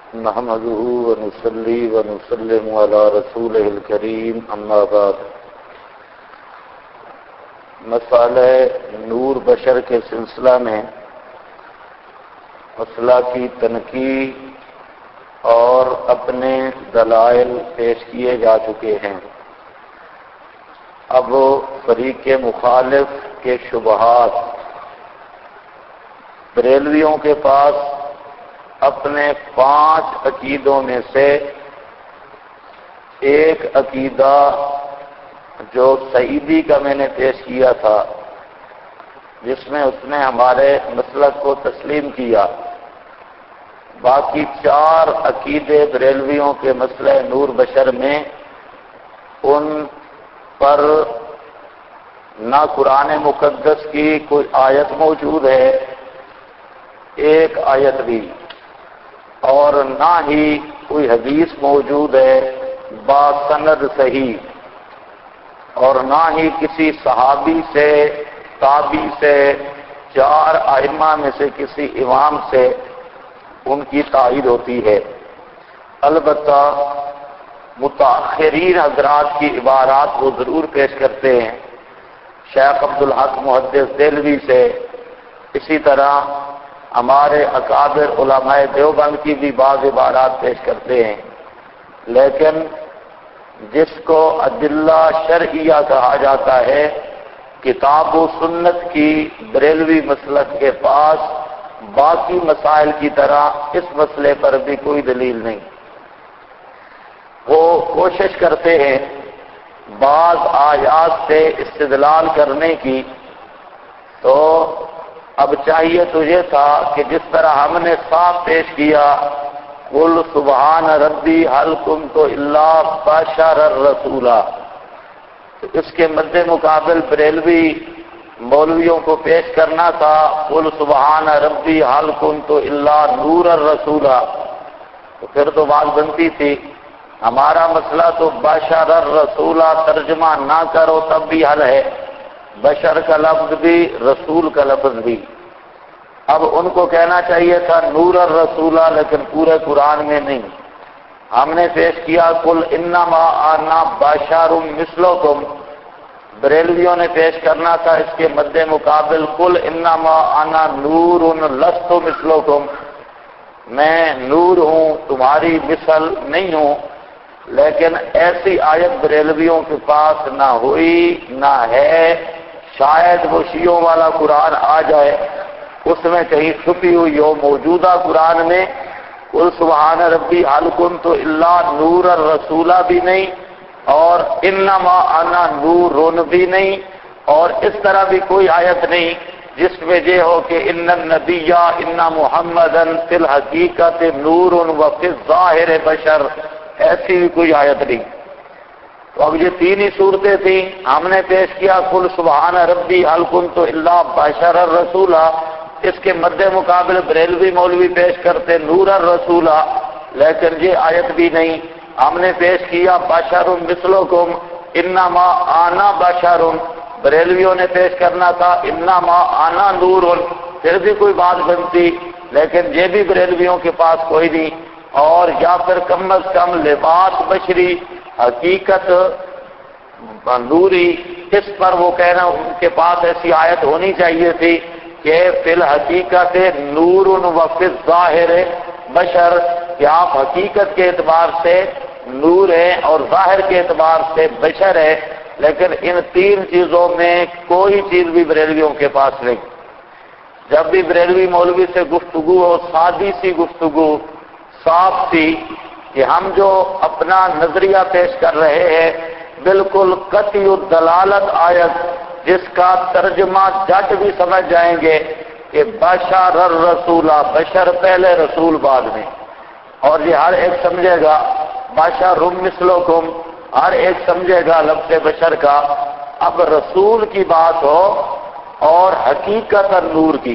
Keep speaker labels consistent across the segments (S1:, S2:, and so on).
S1: نحمده ونصلي ونسلم على رسوله الكريم اما بعد مسئلہ نور بشر کے سلسلہ میں مسئلہ کی تنقیح اور اپنے دلائل پیش کیے جا چکے ہیں۔ اب فریق مخالف کے شبہات، بریلویوں کے پاس اپنے 5 عقیدوں میں سے ایک عقیدہ جو سعیدی کا میں نے پیش کیا تھا، جس میں اس نے ہمارے مسلک کو تسلیم کیا، باقی 4 عقیدے بریلویوں کے مسئلہ نور بشر میں ان پر نہ قرآن مقدس کی کوئی آیت موجود ہے، ایک آیت بھی، اور نہ ہی کوئی حدیث موجود ہے باسند صحیح، اور نہ ہی کسی صحابی سے، تابعی سے، 4 ائمہ میں سے کسی امام سے ان کی تائید ہوتی ہے۔ البتہ متاخرین حضرات کی عبارات وہ ضرور پیش کرتے ہیں، شیخ عبدالحق محدث دہلوی سے، اسی طرح ہمارے اکابر علماء دیوبند کی بھی بعض عبارات پیش کرتے ہیں، لیکن جس کو ادلہ شرعیہ کہا جاتا ہے، کتاب و سنت کی بریلوی مسلک کے پاس باقی مسائل کی طرح اس مسئلے پر بھی کوئی دلیل نہیں۔ وہ کوشش کرتے ہیں بعض آیات سے استدلال کرنے کی، تو اب چاہیے تو یہ تھا کہ جس طرح ہم نے صاف پیش کیا قل سبحان ربی هل كنت الا بشرا رسولا، تو اس کے مد مقابل بریلوی مولویوں کو پیش کرنا تھا قل سبحان ربی هل كنت الا نورا رسولا، تو پھر تو بات بنتی تھی۔ ہمارا مسئلہ تو بشر الرسولہ ترجمہ نہ کرو تب بھی حل ہے، بشر کا لفظ بھی، رسول کا لفظ بھی۔ اب ان کو کہنا چاہیے تھا نور الرسولہ، لیکن پورے قرآن میں نہیں۔ ہم نے پیش کیا قل انما انا بشر مثلکم، بریلویوں نے پیش کرنا تھا اس کے مد مقابل قل انما انا نور لست مثلکم، میں نور ہوں، تمہاری مثل نہیں ہوں۔ لیکن ایسی آیت بریلویوں کے پاس نہ ہوئی نہ ہے، شاید وہ شیعوں والا قرآن آ جائے، اس میں کہیں چھپی ہوئی ہو۔ موجودہ قرآن میں قل سبحان ربی هل كنت الا نور الرسولہ بھی نہیں، اور انما انا نور بھی نہیں، اور اس طرح بھی کوئی آیت نہیں جس میں یہ ہو کہ ان النبی ان محمدا فی الحقیقت نور وفی الظاہر بشر، ایسی بھی کوئی آیت نہیں۔ تو اب یہ 3 ہی صورتیں تھیں۔ ہم نے پیش کیا قل سبحان ربی هل كنت الا بشرا رسولا، اس کے مد مقابل بریلوی مولوی پیش کرتے نور الرسولہ، لیکن یہ آیت بھی نہیں۔ ہم نے پیش کیا بشر مثلکم انما انا بشر، بریلویوں نے پیش کرنا تھا انما انا نور، پھر بھی کوئی بات بنتی، لیکن یہ بھی بریلویوں کے پاس کوئی نہیں۔ اور یا پھر کم از کم لباس بشری، حقیقت نوری، اس پر وہ کہنا ان کے پاس ایسی آیت ہونی چاہیے تھی کہ فی الحقیقت نور وفی الظاہر بشر، کہ آپ حقیقت کے اعتبار سے نور ہیں اور ظاہر کے اعتبار سے بشر ہے، لیکن ان 3 چیزوں میں کوئی چیز بھی بریلویوں کے پاس نہیں۔ جب بھی بریلوی مولوی سے گفتگو ہو، سادی سی گفتگو، صاف سی، کہ ہم جو اپنا نظریہ پیش کر رہے ہیں بالکل قطعی الدلالت آیت، جس کا ترجمہ جٹ بھی سمجھ جائیں گے کہ بشر الرسولہ، بشر پہلے رسول بعد میں، اور یہ ہر ایک سمجھے گا بشر مثلکم، ہر ایک سمجھے گا لفظ بشر کا۔ اب رسول کی بات ہو اور حقیقت نور کی،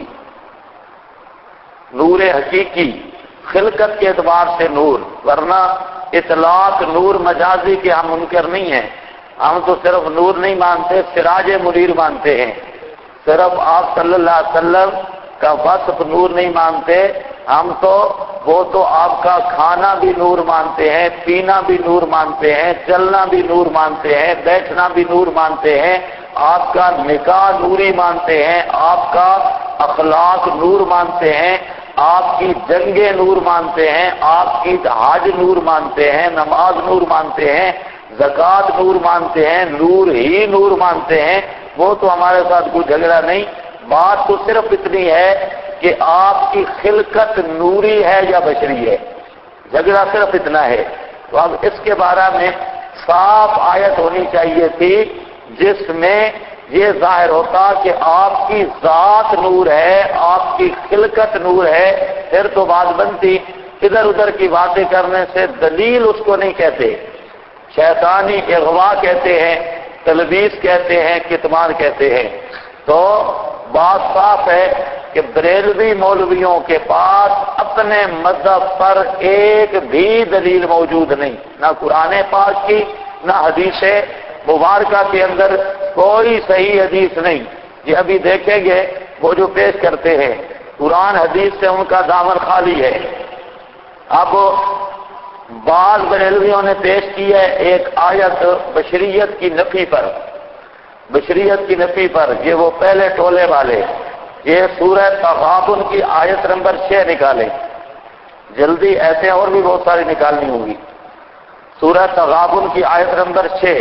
S1: نور حقیقی، خلقت کے اعتبار سے نور، ورنہ اطلاق نور مجازی کے ہم منکر نہیں ہیں۔ ہم تو صرف نور نہیں مانتے، سراج منیر مانتے ہیں۔ صرف آپ صلی اللہ علیہ وسلم کا وصف نور نہیں مانتے، ہم تو وہ تو آپ کا کھانا بھی نور مانتے ہیں، پینا بھی نور مانتے ہیں، چلنا بھی نور مانتے ہیں، بیٹھنا بھی نور مانتے ہیں، آپ کا نکاح نوری مانتے ہیں، آپ کا اخلاق نور مانتے ہیں، آپ کی جنگیں نور مانتے ہیں، آپ کی حج نور مانتے ہیں، نماز نور مانتے ہیں، زکوٰۃ نور مانتے ہیں، نور ہی نور مانتے ہیں، وہ تو ہمارے ساتھ کوئی جھگڑا نہیں۔ بات تو صرف اتنی ہے کہ آپ کی خلقت نوری ہے یا بشری ہے، جھگڑا صرف اتنا ہے۔ تو اب اس کے بارے میں صاف آیت ہونی چاہیے تھی جس میں یہ ظاہر ہوتا کہ آپ کی ذات نور ہے، آپ کی خلقت نور ہے، پھر تو بات بنتی۔ ادھر ادھر کی باتیں کرنے سے دلیل اس کو نہیں کہتے، شیطانی اغوا کہتے ہیں، تلبیس کہتے ہیں، کتمان کہتے ہیں۔ تو بات صاف ہے کہ بریلوی مولویوں کے پاس اپنے مذہب پر ایک بھی دلیل موجود نہیں، نہ قرآن پاک کی نہ حدیث مبارکہ کے اندر کوئی صحیح حدیث نہیں۔ یہ ابھی دیکھیں گے وہ جو پیش کرتے ہیں قرآن حدیث سے ان کا دامن خالی ہے۔ اب بعض بریلویوں نے پیش کی ہے ایک آیت بشریت کی نفی پر، بشریت کی نفی پر، یہ وہ پہلے ٹولے والے، یہ سورہ تغابن کی آیت نمبر 6 نکالیں جلدی، ایسے اور بھی بہت ساری نکالنی ہوگی۔ سورہ تغابن کی آیت نمبر 6۔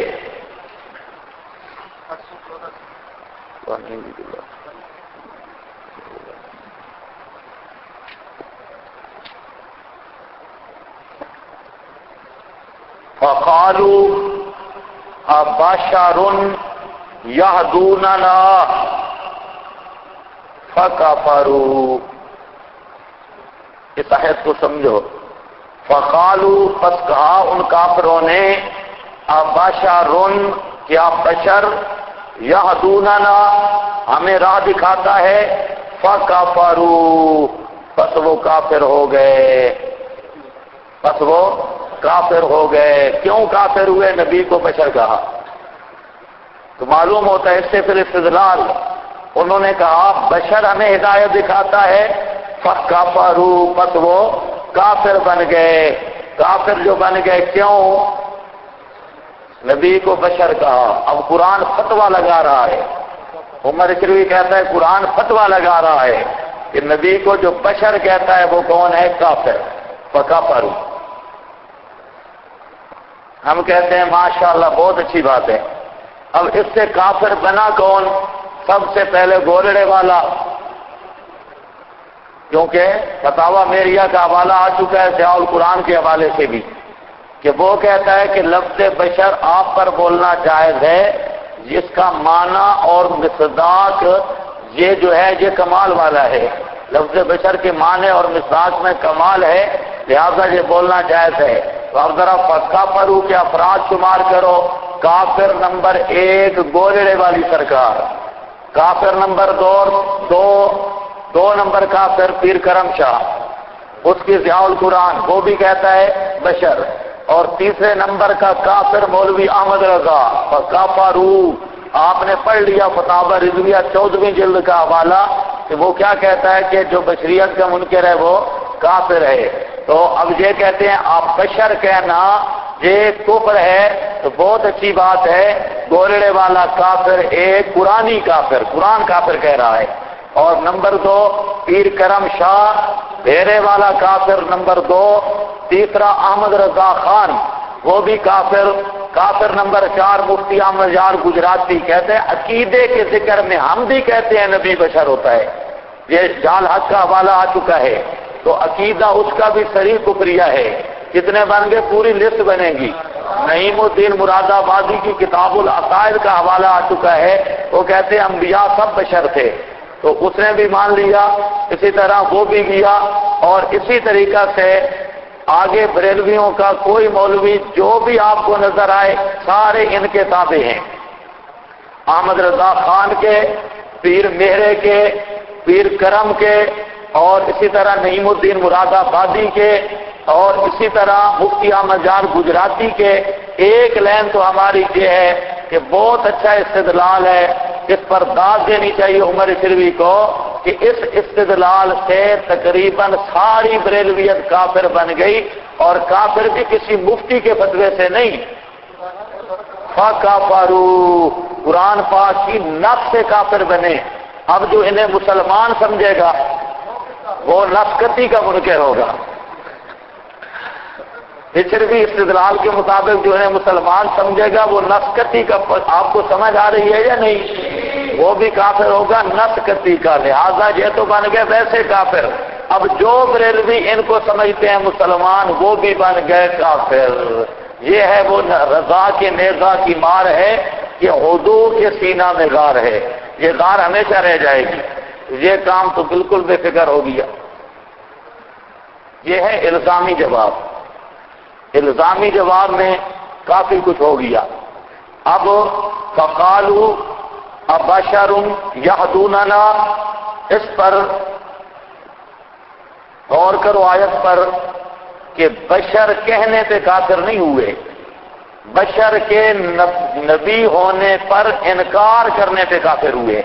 S1: فَقَالُوا أَبَشَرٌ يَهْدُونَنَا فَكَفَرُوا۔ اس آیت کو سمجھو۔ فَقَالُوا، پس کہا ان کافروں نے، أَبَشَرٌ، کیا بشر، يَهْدُونَنَا، ہمیں راہ دکھاتا ہے، فَكَفَرُوا، پس وہ کافر ہو گئے، پس وہ کافر ہو گئے۔ کیوں کافر ہوئے؟ نبی کو بشر کہا تو معلوم ہوتا ہے اس سے پھر استدلال۔ انہوں نے کہا بشر ہمیں ہدایت دکھاتا ہے، فَكَفَرُوا، پس وہ کافر بن گئے۔ کافر جو بن گئے کیوں؟ نبی کو بشر کہا۔ اب قرآن فتویٰ لگا رہا ہے، عمر اشرفی کہتا ہے قرآن فتویٰ لگا رہا ہے کہ نبی کو جو بشر کہتا ہے وہ کون ہے؟ کافر۔ فَكَفَرُوا، ہم کہتے ہیں ماشاءاللہ بہت اچھی بات ہے۔ اب اس سے کافر بنا کون؟ سب سے پہلے گولڑے والا، کیونکہ فتاوی میریہ کا حوالہ آ چکا ہے ضیاء القرآن کے حوالے سے بھی، کہ وہ کہتا ہے کہ لفظ بشر آپ پر بولنا جائز ہے جس کا معنی اور مصداق یہ جو ہے یہ کمال والا ہے، لفظ بشر کے معنی اور مصداق میں کمال ہے، لہذا یہ بولنا جائز ہے۔ تو اب ذرا فَكَفَرُوا کے افراد شمار کرو۔ کافر نمبر 1 گولڑے والی سرکار، کافر نمبر 2 نمبر کافر پیر کرم شاہ، اس کی ضیاء القرآن، وہ بھی کہتا ہے بشر، اور تیسرے نمبر کا کافر مولوی احمد رضا۔ فَكَفَرُوا، آپ نے پڑھ لیا فتاوی رضویہ 14ویں جلد کا حوالہ کہ وہ کیا کہتا ہے کہ جو بشریت کا منکر ہے وہ کافر ہے۔ تو اب یہ کہتے ہیں آپ بشر کہنا یہ کفر ہے، تو بہت اچھی بات ہے۔ گولڑے والا کافر 1 قرآنی کافر، قرآن کافر کہہ رہا ہے، اور نمبر 2 پیر کرم شاہ بھیرے والا کافر نمبر 2، تیسرا احمد رضا خان وہ بھی کافر، کافر نمبر 4 مفتی احمد یار گجراتی کہتے ہیں عقیدے کے ذکر میں ہم بھی کہتے ہیں نبی بشر ہوتا ہے، یہ جال حق کا حوالہ آ چکا ہے۔ تو عقیدہ اس کا بھی صریح کفریہ ہے۔ کتنے بن گئے؟ پوری لسٹ بنے گی۔ نعیم الدین مراد آبادی کی کتاب العقائد کا حوالہ آ چکا ہے، وہ کہتے ہیں انبیاء سب بشر تھے، تو اس نے بھی مان لیا، اسی طرح وہ بھی لیا، اور اسی طریقہ سے آگے بریلویوں کا کوئی مولوی جو بھی آپ کو نظر آئے سارے ان کے تابع ہیں، احمد رضا خان کے، پیر مہرے کے، پیر کرم کے، اور اسی طرح نعیم الدین مراد آبادی کے، اور اسی طرح مفتی احمد یار گجراتی کے۔ ایک لائن تو ہماری یہ ہے کہ بہت اچھا استدلال ہے اس پر داد دینی چاہیے عمر شروی کو کہ اس استدلال سے تقریباً ساری بریلویت کافر بن گئی، اور کافر بھی کسی مفتی کے فتوے سے نہیں، فَكَفَرُوا قرآن پاک کی نص سے کافر بنے۔ اب جو انہیں مسلمان سمجھے گا وہ نسکتی کا منکر ہوگا۔ بھی استدلال کے مطابق جو انہیں مسلمان سمجھے گا وہ نسکتی کا، آپ کو سمجھ آ رہی ہے یا نہیں؟ وہ بھی کافر ہوگا نسکتی کا، لہذا یہ تو بن گئے ویسے کافر۔ اب جو بریلوی ان کو سمجھتے ہیں مسلمان وہ بھی بن گئے کافر۔ یہ ہے وہ رضا کے نیزہ کی مار ہے کہ عدو کے سینہ میں غار ہے، یہ غار ہمیشہ رہ جائے گی۔ یہ کام تو بالکل بے فکر ہو گیا۔ یہ ہے الزامی جواب۔ الزامی جواب میں کافی کچھ ہو گیا۔ اب فقالوا ابشر یہدوننا، اس پر غور کرو آیت پر کہ بشر کہنے پہ کافر نہیں ہوئے، بشر کے نبی ہونے پر انکار کرنے پہ کافر ہوئے۔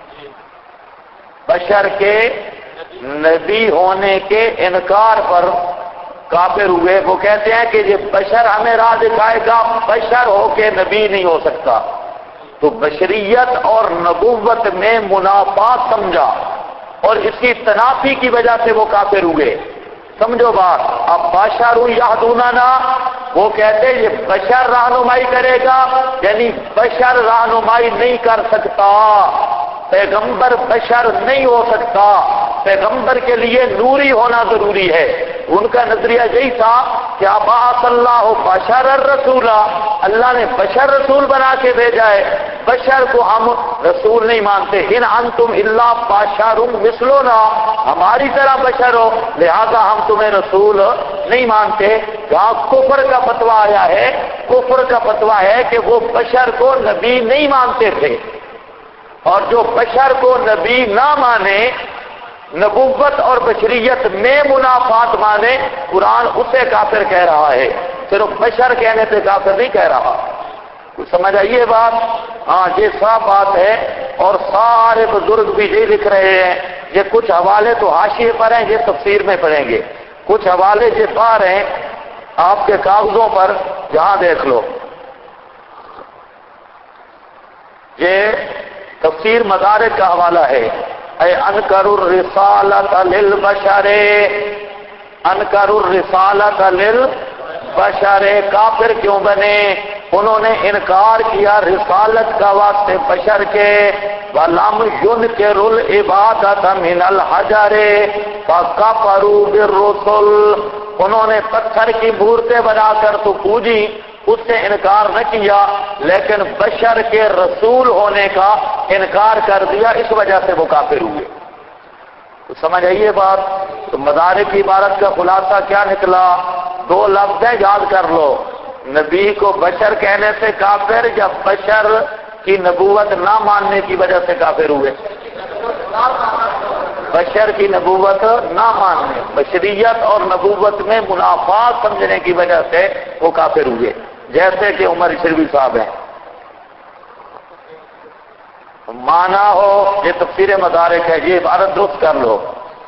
S1: بشر کے نبی ہونے کے انکار پر کافر ہوئے۔ وہ کہتے ہیں کہ یہ بشر ہمیں راہ دکھائے گا، بشر ہو کے نبی نہیں ہو سکتا۔ تو بشریت اور نبوت میں منافات سمجھا، اور اس کی تنافی کی وجہ سے وہ کافر ہوئے۔ سمجھو بات۔ اب بشر یہدوننا، وہ کہتے ہیں یہ بشر رہنمائی کرے گا، یعنی بشر رہنمائی نہیں کر سکتا، پیغمبر بشر نہیں ہو سکتا، پیغمبر کے لیے نوری ہونا ضروری ہے۔ ان کا نظریہ یہی تھا کہ ابعث اللہ بشر الرسول، اللہ نے بشر رسول بنا کے بھیجا ہے، بشر کو ہم رسول نہیں مانتے۔ ان انتم الا بشر مثلنا، ہماری طرح بشر ہو لہذا ہم تمہیں رسول نہیں مانتے۔ جہاں کفر کا فتویٰ آیا ہے، کفر کا فتویٰ ہے کہ وہ بشر کو نبی نہیں مانتے تھے، اور جو بشر کو نبی نہ مانے، نبوت اور بشریت میں منافات مانے، قرآن اسے کافر کہہ رہا ہے، صرف بشر کہنے سے کافر نہیں کہہ رہا۔ کچھ سمجھ آئیے بات؟ ہاں یہ صاف بات ہے، اور سارے بزرگ بھی یہ لکھ رہے ہیں۔ یہ کچھ حوالے تو حاشیے پر ہیں، یہ تفسیر میں پڑھیں گے، کچھ حوالے یہ باہر ہیں آپ کے کاغذوں پر، جہاں دیکھ لو۔ یہ تفسیر مدارک کا حوالہ ہے۔ اے انکر الرسالۃ للبشر، انکر الرسالۃ للبشر، کافر کیوں بنے؟ انہوں نے انکار کیا رسالت کا واسطے بشر کے، وَلَمْ يُنْكِرُ الْعِبَادَةَ مِنَ الْحَجَرِ فَكَفَرُوا بِالرُّسُلِ، انہوں نے پتھر کی مورتیں بنا کر تو پوجی، اس سے انکار نہ کیا، لیکن بشر کے رسول ہونے کا انکار کر دیا، اس وجہ سے وہ کافر ہوئے۔ تو سمجھ آئیے بات؟ تو مدارک کی عبارت کا خلاصہ کیا نکلا؟ دو لفظ ہیں، یاد کر لو، نبی کو بشر کہنے سے کافر، یا بشر کی نبوت نہ ماننے کی وجہ سے کافر ہوئے؟ بشر کی نبوت نہ ماننے، بشریت اور نبوت میں منافات سمجھنے کی وجہ سے وہ کافر ہوئے، جیسے کہ عمر شروی صاحب ہیں۔ مانا ہو، یہ تفسیر مدارک ہے، یہ عبارت درست کر لو،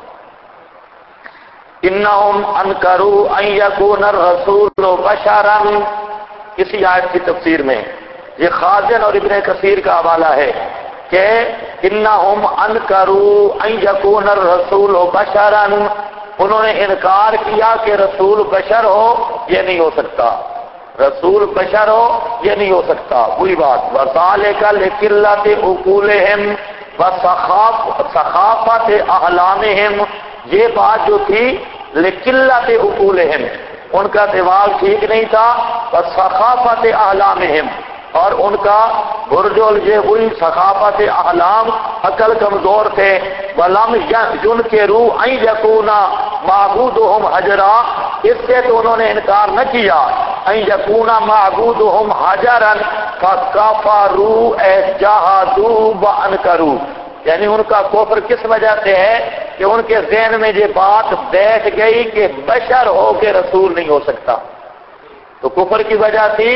S1: انہم انکروا ان یکون الرسول بشرا، کسی آیت کی تفسیر میں، یہ خازن اور ابن کثیر کا حوالہ ہے کہ انہم انکروا ان یکون الرسول بشرا، انہوں نے انکار کیا کہ رسول بشر ہو، یہ نہیں ہو سکتا، رسول بشر ہو یہ نہیں ہو سکتا، وہی بات۔ وَذَلِكَ لِقِلَّةِ عُقُولِهِمْ وَسَخَافَةِ أَحْلَامِهِمْ، یہ بات جو تھی لِقِلَّةِ عُقُولِهِمْ، ان کا دماغ ٹھیک نہیں تھا، وَسَخَافَةِ أَحْلَامِهِمْ، اور ان کا برجول یہ ہوئی ثقافت احلام، عقل کمزور تھے۔ وَلَمْ يُنْكِرُوا أَنْ يَكُونَ مَعْبُودُهُمْ حَجَرًا، اس سے تو انہوں نے انکار نہ کیا، أَنْ يَكُونَ مَعْبُودُهُمْ حَجَرًا فَكَفَرُوا أَيْ جَحَدُوا وَأَنْكَرُوا، یعنی ان کا کفر کس وجہ سے ہے کہ ان کے ذہن میں یہ بات بیٹھ گئی کہ بشر ہو کے رسول نہیں ہو سکتا۔ تو کفر کی وجہ تھی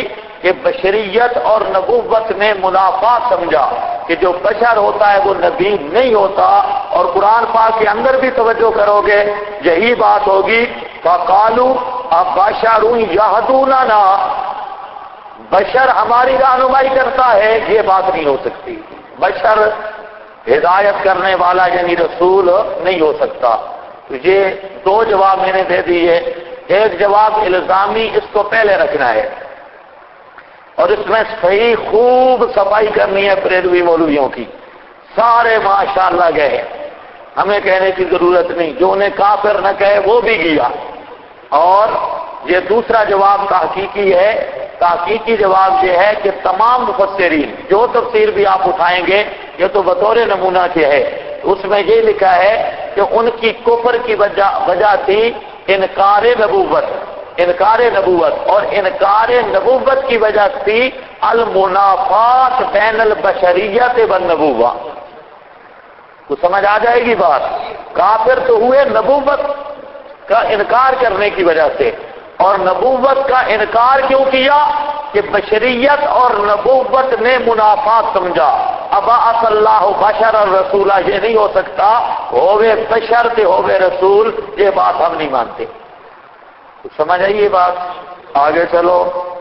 S1: کہ بشریت اور نبوت میں منافات سمجھا کہ جو بشر ہوتا ہے وہ نبی نہیں ہوتا، اور قرآن پاک کے اندر بھی توجہ کرو گے یہی بات ہوگی، فقالوا ابشر یہدوننا، بشر ہماری رہنمائی کرتا ہے، یہ بات نہیں ہو سکتی، بشر ہدایت کرنے والا یعنی رسول نہیں ہو سکتا۔ تو یہ دو جواب میں نے دے دیے، ایک جواب الزامی، اس کو پہلے رکھنا ہے اور اس میں صحیح خوب صفائی کرنی ہے بریلوی مولویوں کی، سارے ماشاءاللہ گئے، ہمیں کہنے کی ضرورت نہیں، جو انہیں کافر نہ کہے وہ بھی گیا۔ اور یہ دوسرا جواب تحقیقی ہے، تحقیقی جواب یہ ہے کہ تمام مفسرین جو تفسیر بھی آپ اٹھائیں گے یہ تو بطور نمونہ کے ہے، اس میں یہ لکھا ہے کہ ان کی کفر کی وجہ تھی انکار نبوت، انکار نبوت، اور انکار نبوت کی وجہ تھی المنافات بین البشریت والنبوہ۔ تو سمجھ آ جائے گی بات، کافر تو ہوئے نبوت کا انکار کرنے کی وجہ سے، اور نبوت کا انکار کیوں کیا کہ بشریت اور نبوت نے منافات سمجھا، ابعث اللہ بشر الرسول، یہ نہیں ہو سکتا، ہوئے بشر تے ہوئے رسول، یہ بات ہم نہیں مانتے۔ سمجھ آئی یہ بات؟ آگے چلو۔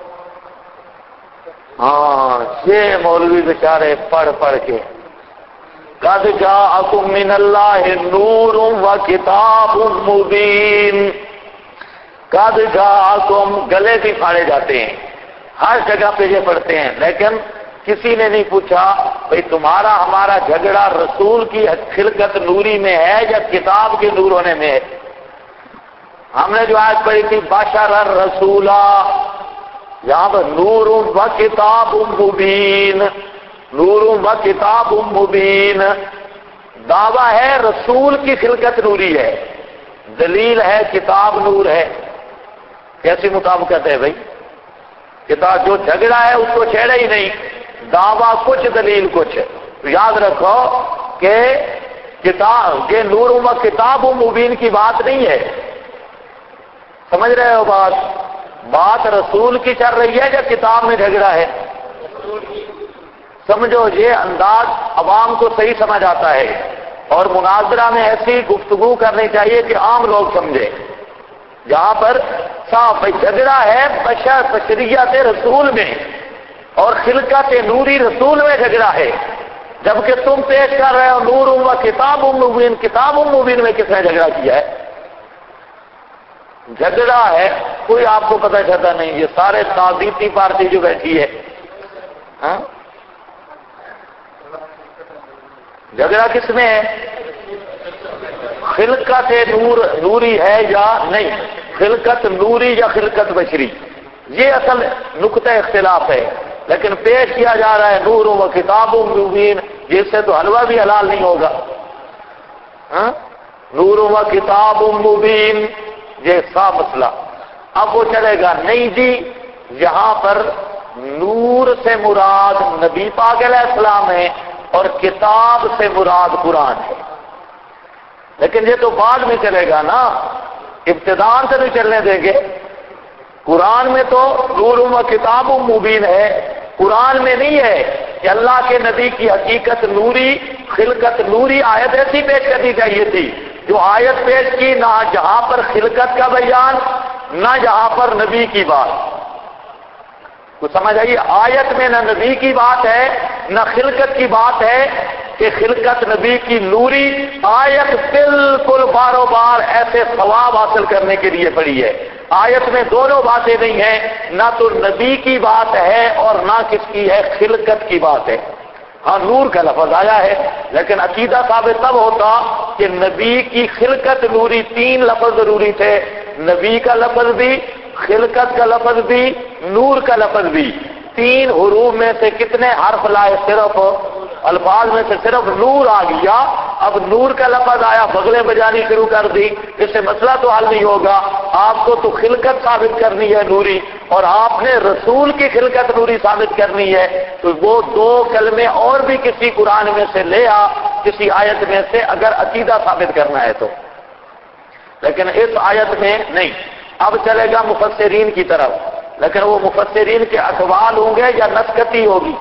S1: ہاں یہ مولوی بیچارے پڑھ پڑھ کے قد جاءکم من اللہ نور و کتاب مبین، قد جاءکم، گلے بھی پھاڑے جاتے ہیں، ہر جگہ پہ یہ پڑھتے ہیں، لیکن کسی نے نہیں پوچھا بھئی تمہارا ہمارا جھگڑا رسول کی خلقت نوری میں ہے یا کتاب کے نور ہونے میں ہے؟ ہم نے جو آیت پڑھی تھی بشر الرسول، یہاں پر نور و کتاب مبین، نور و کتاب مبین، دعویٰ ہے رسول کی خلقت نوری ہے، دلیل ہے کتاب نور ہے۔ کیسی مطابقت ہے بھائی؟ کتاب جو جھگڑا ہے اس کو چھیڑے ہی نہیں، دعویٰ کچھ دلیل کچھ۔ تو یاد رکھو کہ کتاب، یہ نور و کتاب مبین کی بات نہیں ہے، سمجھ رہے ہو بات؟ بات رسول کی چل رہی ہے یا کتاب میں جھگڑا ہے؟ سمجھو، یہ انداز عوام کو صحیح سمجھ آتا ہے، اور مناظرہ میں ایسی گفتگو کرنی چاہیے کہ عام لوگ سمجھے، جہاں پر صاف جھگڑا ہے بشریت رسول میں اور خلقت نوری رسول میں جھگڑا ہے، جبکہ تم پیش کر رہے ہو نور و کتاب مبین، کتاب مبین میں کس نے جھگڑا کیا ہے؟ جھگڑا ہے کوئی آپ کو پتہ چلتا نہیں، یہ سارے تعزیتی پارٹی جو بیٹھی ہے، ہاں جھگڑا کس میں ہے؟ خلقت نوری ہے یا نہیں، خلقت نوری یا خلقت بشری، یہ اصل نقطہ اختلاف ہے، لیکن پیش کیا جا رہا ہے نور و کتاب مبین، جس سے تو حلوہ بھی حلال نہیں ہوگا، ہاں نور و کتاب مبین، یہ صاف مسئلہ۔ اب وہ چلے گا نہیں جی، یہاں پر نور سے مراد نبی پاک علیہ السلام ہے اور کتاب سے مراد قرآن ہے، لیکن یہ تو بعد میں چلے گا نا، ابتداء سے نہیں چلنے دیں گے۔ قرآن میں تو نور و کتاب مبین ہے، قرآن میں نہیں ہے کہ اللہ کے نبی کی حقیقت نوری، خلقت نوری، آیت ایسی پیش کرنی چاہیے تھی جو آیت پیش کی، نہ جہاں پر خلقت کا بیان نہ جہاں پر نبی کی بات، تو سمجھ آئیے آیت میں نہ نبی کی بات ہے نہ خلقت کی بات ہے کہ خلقت نبی کی نوری، آیت بالکل باروں بار ایسے ثواب حاصل کرنے کے لیے پڑی ہے، آیت میں دونوں باتیں نہیں ہیں، نہ تو نبی کی بات ہے اور نہ کس کی ہے، خلقت کی بات ہے۔ ہاں نور کا لفظ آیا ہے، لیکن عقیدہ ثابت تب ہوتا کہ نبی کی خلقت نوری، تین لفظ ضروری تھے، نبی کا لفظ بھی، خلقت کا لفظ بھی، نور کا لفظ بھی، تین حروف میں سے کتنے حرف لائے؟ صرف الفاظ میں سے صرف نور آ گیا، اب نور کا لفظ آیا، بغلیں بجانی شروع کر دی، اس سے مسئلہ تو حل نہیں ہوگا، آپ کو تو خلقت ثابت کرنی ہے نوری، اور آپ نے رسول کی خلقت نوری ثابت کرنی ہے، تو وہ دو کلمے اور بھی کسی قرآن میں سے لے آ، کسی آیت میں سے، اگر عقیدہ ثابت کرنا ہے تو، لیکن اس آیت میں نہیں۔ اب چلے گا مفسرین کی طرف، لیکن وہ مفسرین کے اقوال ہوں گے یا نسکتی ہوگی؟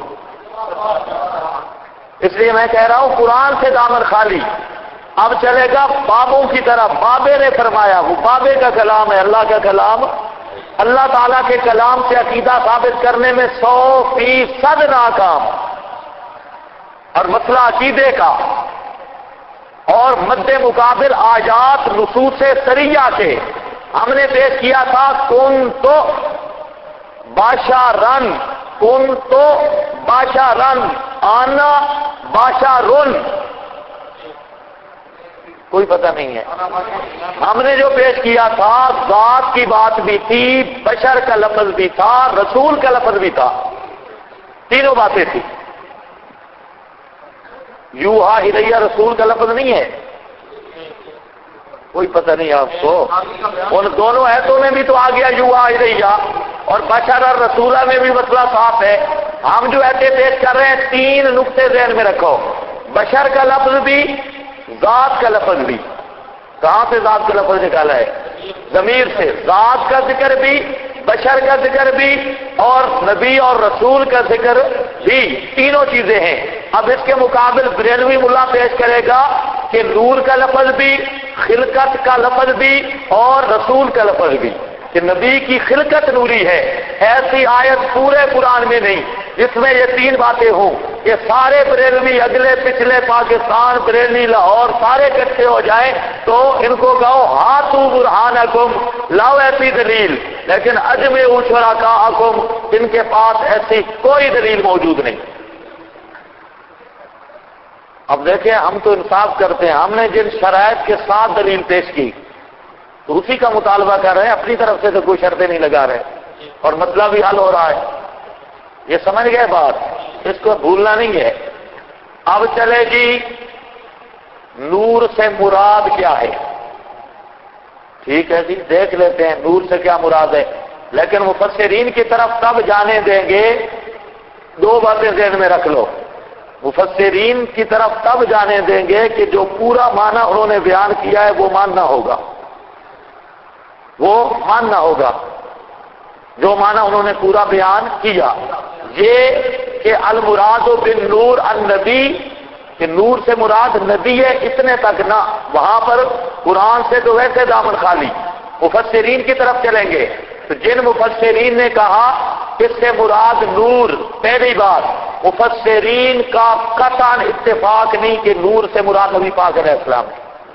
S1: اس لیے میں کہہ رہا ہوں قرآن سے دامن خالی. اب چلے گا بابوں کی طرف. بابے نے فرمایا، وہ بابے کا کلام ہے، اللہ کا کلام. اللہ تعالیٰ کے کلام سے عقیدہ ثابت کرنے میں 100% ناکام. اور مسئلہ عقیدے کا اور مد مقابل آیات نصوص سریہ کے ہم نے پیش کیا تھا کن تو باشارن، کن تو باشارن، آنا باشارن، کوئی پتہ نہیں ہے. ہم نے جو پیش کیا تھا ذات کی بات بھی تھی، بشر کا لفظ بھی تھا، رسول کا لفظ بھی تھا، تینوں باتیں تھی. یوحا الیہ رسول کا لفظ نہیں ہے، کوئی پتہ نہیں آپ کو. ان دونوں ایتوں میں بھی تو آ گیا یوحا الیہ، اور بشر اور رسولہ میں بھی مسئلہ صاف ہے. ہم جو ایتے پیش کر رہے ہیں 3 نقطے ذہن میں رکھو. بشر کا لفظ بھی، ذات کا لفظ بھی. کہاں سے ذات کا لفظ نکالا ہے؟ ضمیر سے. ذات کا ذکر بھی، بشر کا ذکر بھی، اور نبی اور رسول کا ذکر بھی، تینوں چیزیں ہیں. اب اس کے مقابل بریلوی ملا پیش کرے گا کہ نور کا لفظ بھی، خلقت کا لفظ بھی، اور رسول کا لفظ بھی، کہ نبی کی خلقت نوری ہے. ایسی آیت پورے قرآن میں نہیں جس میں یہ 3 باتیں ہوں. یہ سارے بریلوی اگلے پچھلے پاکستان، بریلی، لاہور سارے اکٹھے ہو جائیں تو ان کو کہو ہاتھو برہانکم، لاؤ ایسی دلیل. لیکن اجمعوا شرکاءکم، ان کے پاس ایسی کوئی دلیل موجود نہیں. اب دیکھیں ہم تو انصاف کرتے ہیں، ہم نے جن شرائط کے ساتھ دلیل پیش کی تو اسی کا مطالبہ کر رہے ہیں. اپنی طرف سے تو کوئی شرطیں نہیں لگا رہے، اور مسئلہ بھی حل ہو رہا ہے. یہ سمجھ گئے بات، اس کو بھولنا نہیں ہے. اب چلے گی نور سے مراد کیا ہے. ٹھیک ہے جی، دیکھ لیتے ہیں نور سے کیا مراد ہے. لیکن مفسرین کی طرف تب جانے دیں گے، 2 باتیں ذہن میں رکھ لو. مفسرین کی طرف تب جانے دیں گے کہ جو پورا معنی انہوں نے بیان کیا ہے وہ ماننا ہوگا، وہ ماننا ہوگا جو معنی انہوں نے پورا بیان کیا. یہ کہ المراد بالنور النبی، کہ نور سے مراد نبی ہے، اتنے تک نہ. وہاں پر قرآن سے تو ویسے دامن خالی. مفسرین کی طرف چلیں گے تو جن مفسرین نے کہا اس سے مراد نور، پہلی بات مفسرین کا قطعاً اتفاق نہیں کہ نور سے مراد نبی پاک علیہ السلام.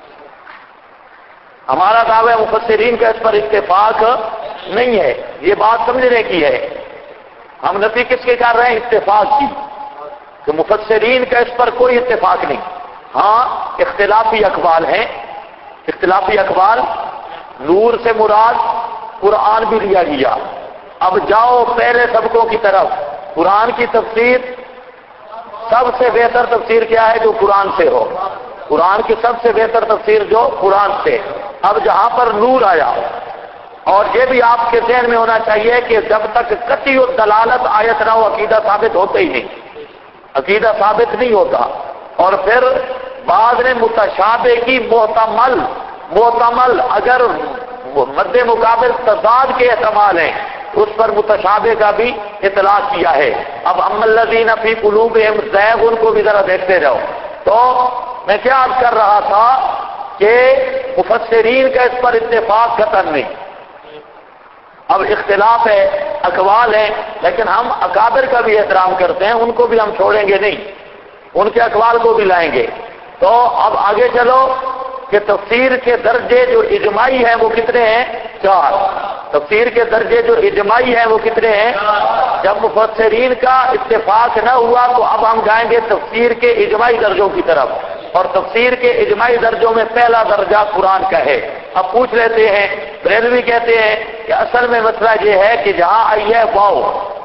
S1: ہمارا دعویٰ مفسرین کا اس پر اتفاق نہیں ہے. یہ بات سمجھنے کی ہے. ہم نفی کس کے کر رہے ہیں؟ اتفاق کی، کہ مفسرین کا اس پر کوئی اتفاق نہیں. ہاں اختلافی اقوال ہیں. اختلافی اقوال، نور سے مراد قرآن بھی لیا گیا. اب جاؤ پہلے سبقوں کی طرف. قرآن کی تفسیر سب سے بہتر تفسیر کیا ہے؟ جو قرآن سے ہو. قرآن کی سب سے بہتر تفسیر جو قرآن سے. اب جہاں پر نور آیا، اور یہ بھی آپ کے ذہن میں ہونا چاہیے کہ جب تک قطعی دلالت آیت نہ ہو عقیدہ ثابت ہوتے ہی نہیں، عقیدہ ثابت نہیں ہوتا. اور پھر بعد نے متشابہ کی محتمل اگر مد مقابل تضاد کے احتمال ہیں اس پر متشابہ کا بھی اطلاق کیا ہے. اب اما الذین فی قلوبہم زیغ، ان کو بھی ذرا دیکھتے جاؤ. تو میں کیا عرض کر رہا تھا کہ مفسرین کا اس پر اتفاق قطعاً نہیں. اب اختلاف ہے، اقوال ہیں، لیکن ہم اکابر کا بھی احترام کرتے ہیں، ان کو بھی ہم چھوڑیں گے نہیں، ان کے اقوال کو بھی لائیں گے. تو اب آگے چلو کہ تفسیر کے درجے جو اجماعی ہیں وہ کتنے ہیں؟ 4. تفسیر کے درجے جو اجماعی ہیں وہ کتنے ہیں؟ جب مفسرین کا اتفاق نہ ہوا تو اب ہم جائیں گے تفسیر کے اجماعی درجوں کی طرف. اور تفسیر کے اجماعی درجوں میں پہلا درجہ قرآن کا ہے. اب پوچھ لیتے ہیں، بریلوی کہتے ہیں کہ اصل میں مسئلہ یہ ہے کہ جہاں آئی ہے واو،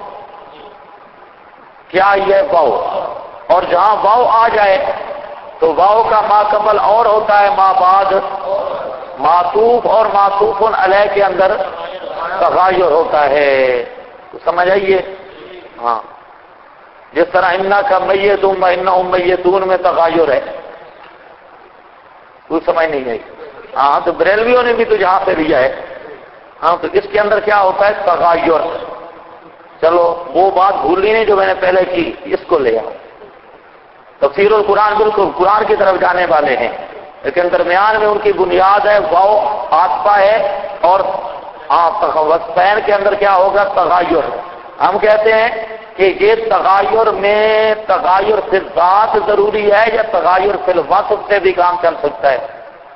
S1: کیا آئی ہے؟ واو. اور جہاں واو آ جائے تو واو کا ما قبل اور ہوتا ہے، ما بعد معطوف، اور معطوف علیہ کے اندر تغیر ہوتا ہے. تو سمجھ آئیے؟ ہاں، جس طرح انا کا میتون و انہم میتون میں تغیر ہے. کوئی سمجھ نہیں آئی؟ ہاں، تو بریلویوں نے بھی تو جہاں سے لیا ہے. ہاں تو اس کے اندر کیا ہوتا ہے؟ تغیر. چلو وہ بات بھولنی نہیں جو میں نے پہلے کی، اس کو لے آؤ. تفسیر القرآن بالکل قرآن کی طرف جانے والے ہیں، لیکن درمیان میں ان کی بنیاد ہے واو عاطفہ ہے، اور وصفین کے اندر کیا ہوگا؟ تغیر. ہم کہتے ہیں کہ یہ تغیر میں تغیر فی الذات ضروری ہے یا تغیر فی الوصف سے بھی کام چل سکتا ہے؟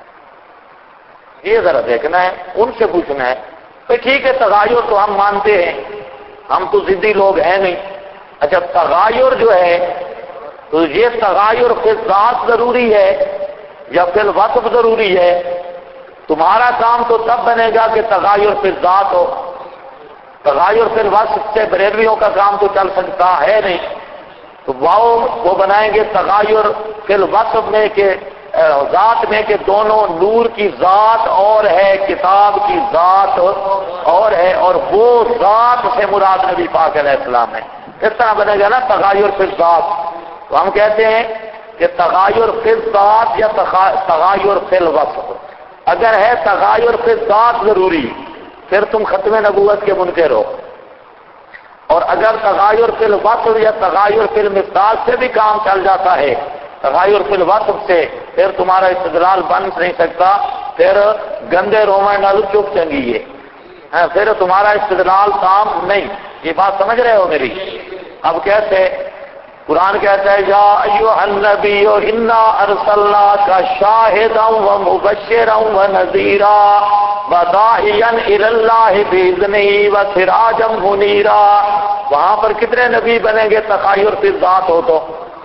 S1: یہ ذرا دیکھنا ہے، ان سے پوچھنا ہے. تو ٹھیک ہے تغیر تو ہم مانتے ہیں، ہم تو ضدی لوگ ہیں نہیں. اچھا تغیر جو ہے تو یہ تغیر فی الذات ضروری ہے یا فی الوصف ضروری ہے؟ تمہارا کام تو تب بنے گا کہ تغیر فی الذات ہو. تغیر فی الوصف سے بریلویوں کا کام تو چل سکتا ہے نہیں. تو وہ بنائیں گے تغیر فی الوصف میں کہ ذات میں کہ دونوں نور کی ذات اور ہے، کتاب کی ذات اور ہے، اور وہ ذات سے مراد نبی پاک علیہ السلام ہے. اس طرح بنے گا نا تغیر فی الذات. تو ہم کہتے ہیں کہ تغیر فی الذات یا تغیر فی الوصف. اگر ہے تغیر فی الذات ضروری پھر تم ختم نبوت کے منکر ہو، اور اگر تغیر فی الوصف یا تغیر فی المثال سے بھی کام چل جاتا ہے، تغیر فی الوصف سے، پھر تمہارا استدلال بن نہیں سکتا. پھر گندے رومن نال چپ چنگیے، پھر تمہارا استدلال کام نہیں. یہ بات سمجھ رہے ہو میری؟ اب کیسے؟ قرآن کہتا ہے یا ایھا النبی انا ارسلناک شاہدا ومبشرا ونذیرا وداعیا الی اللہ باذنہ وسراجا منیرا. وہاں پر کتنے نبی بنیں گے تغیر فی الذات ہو تو؟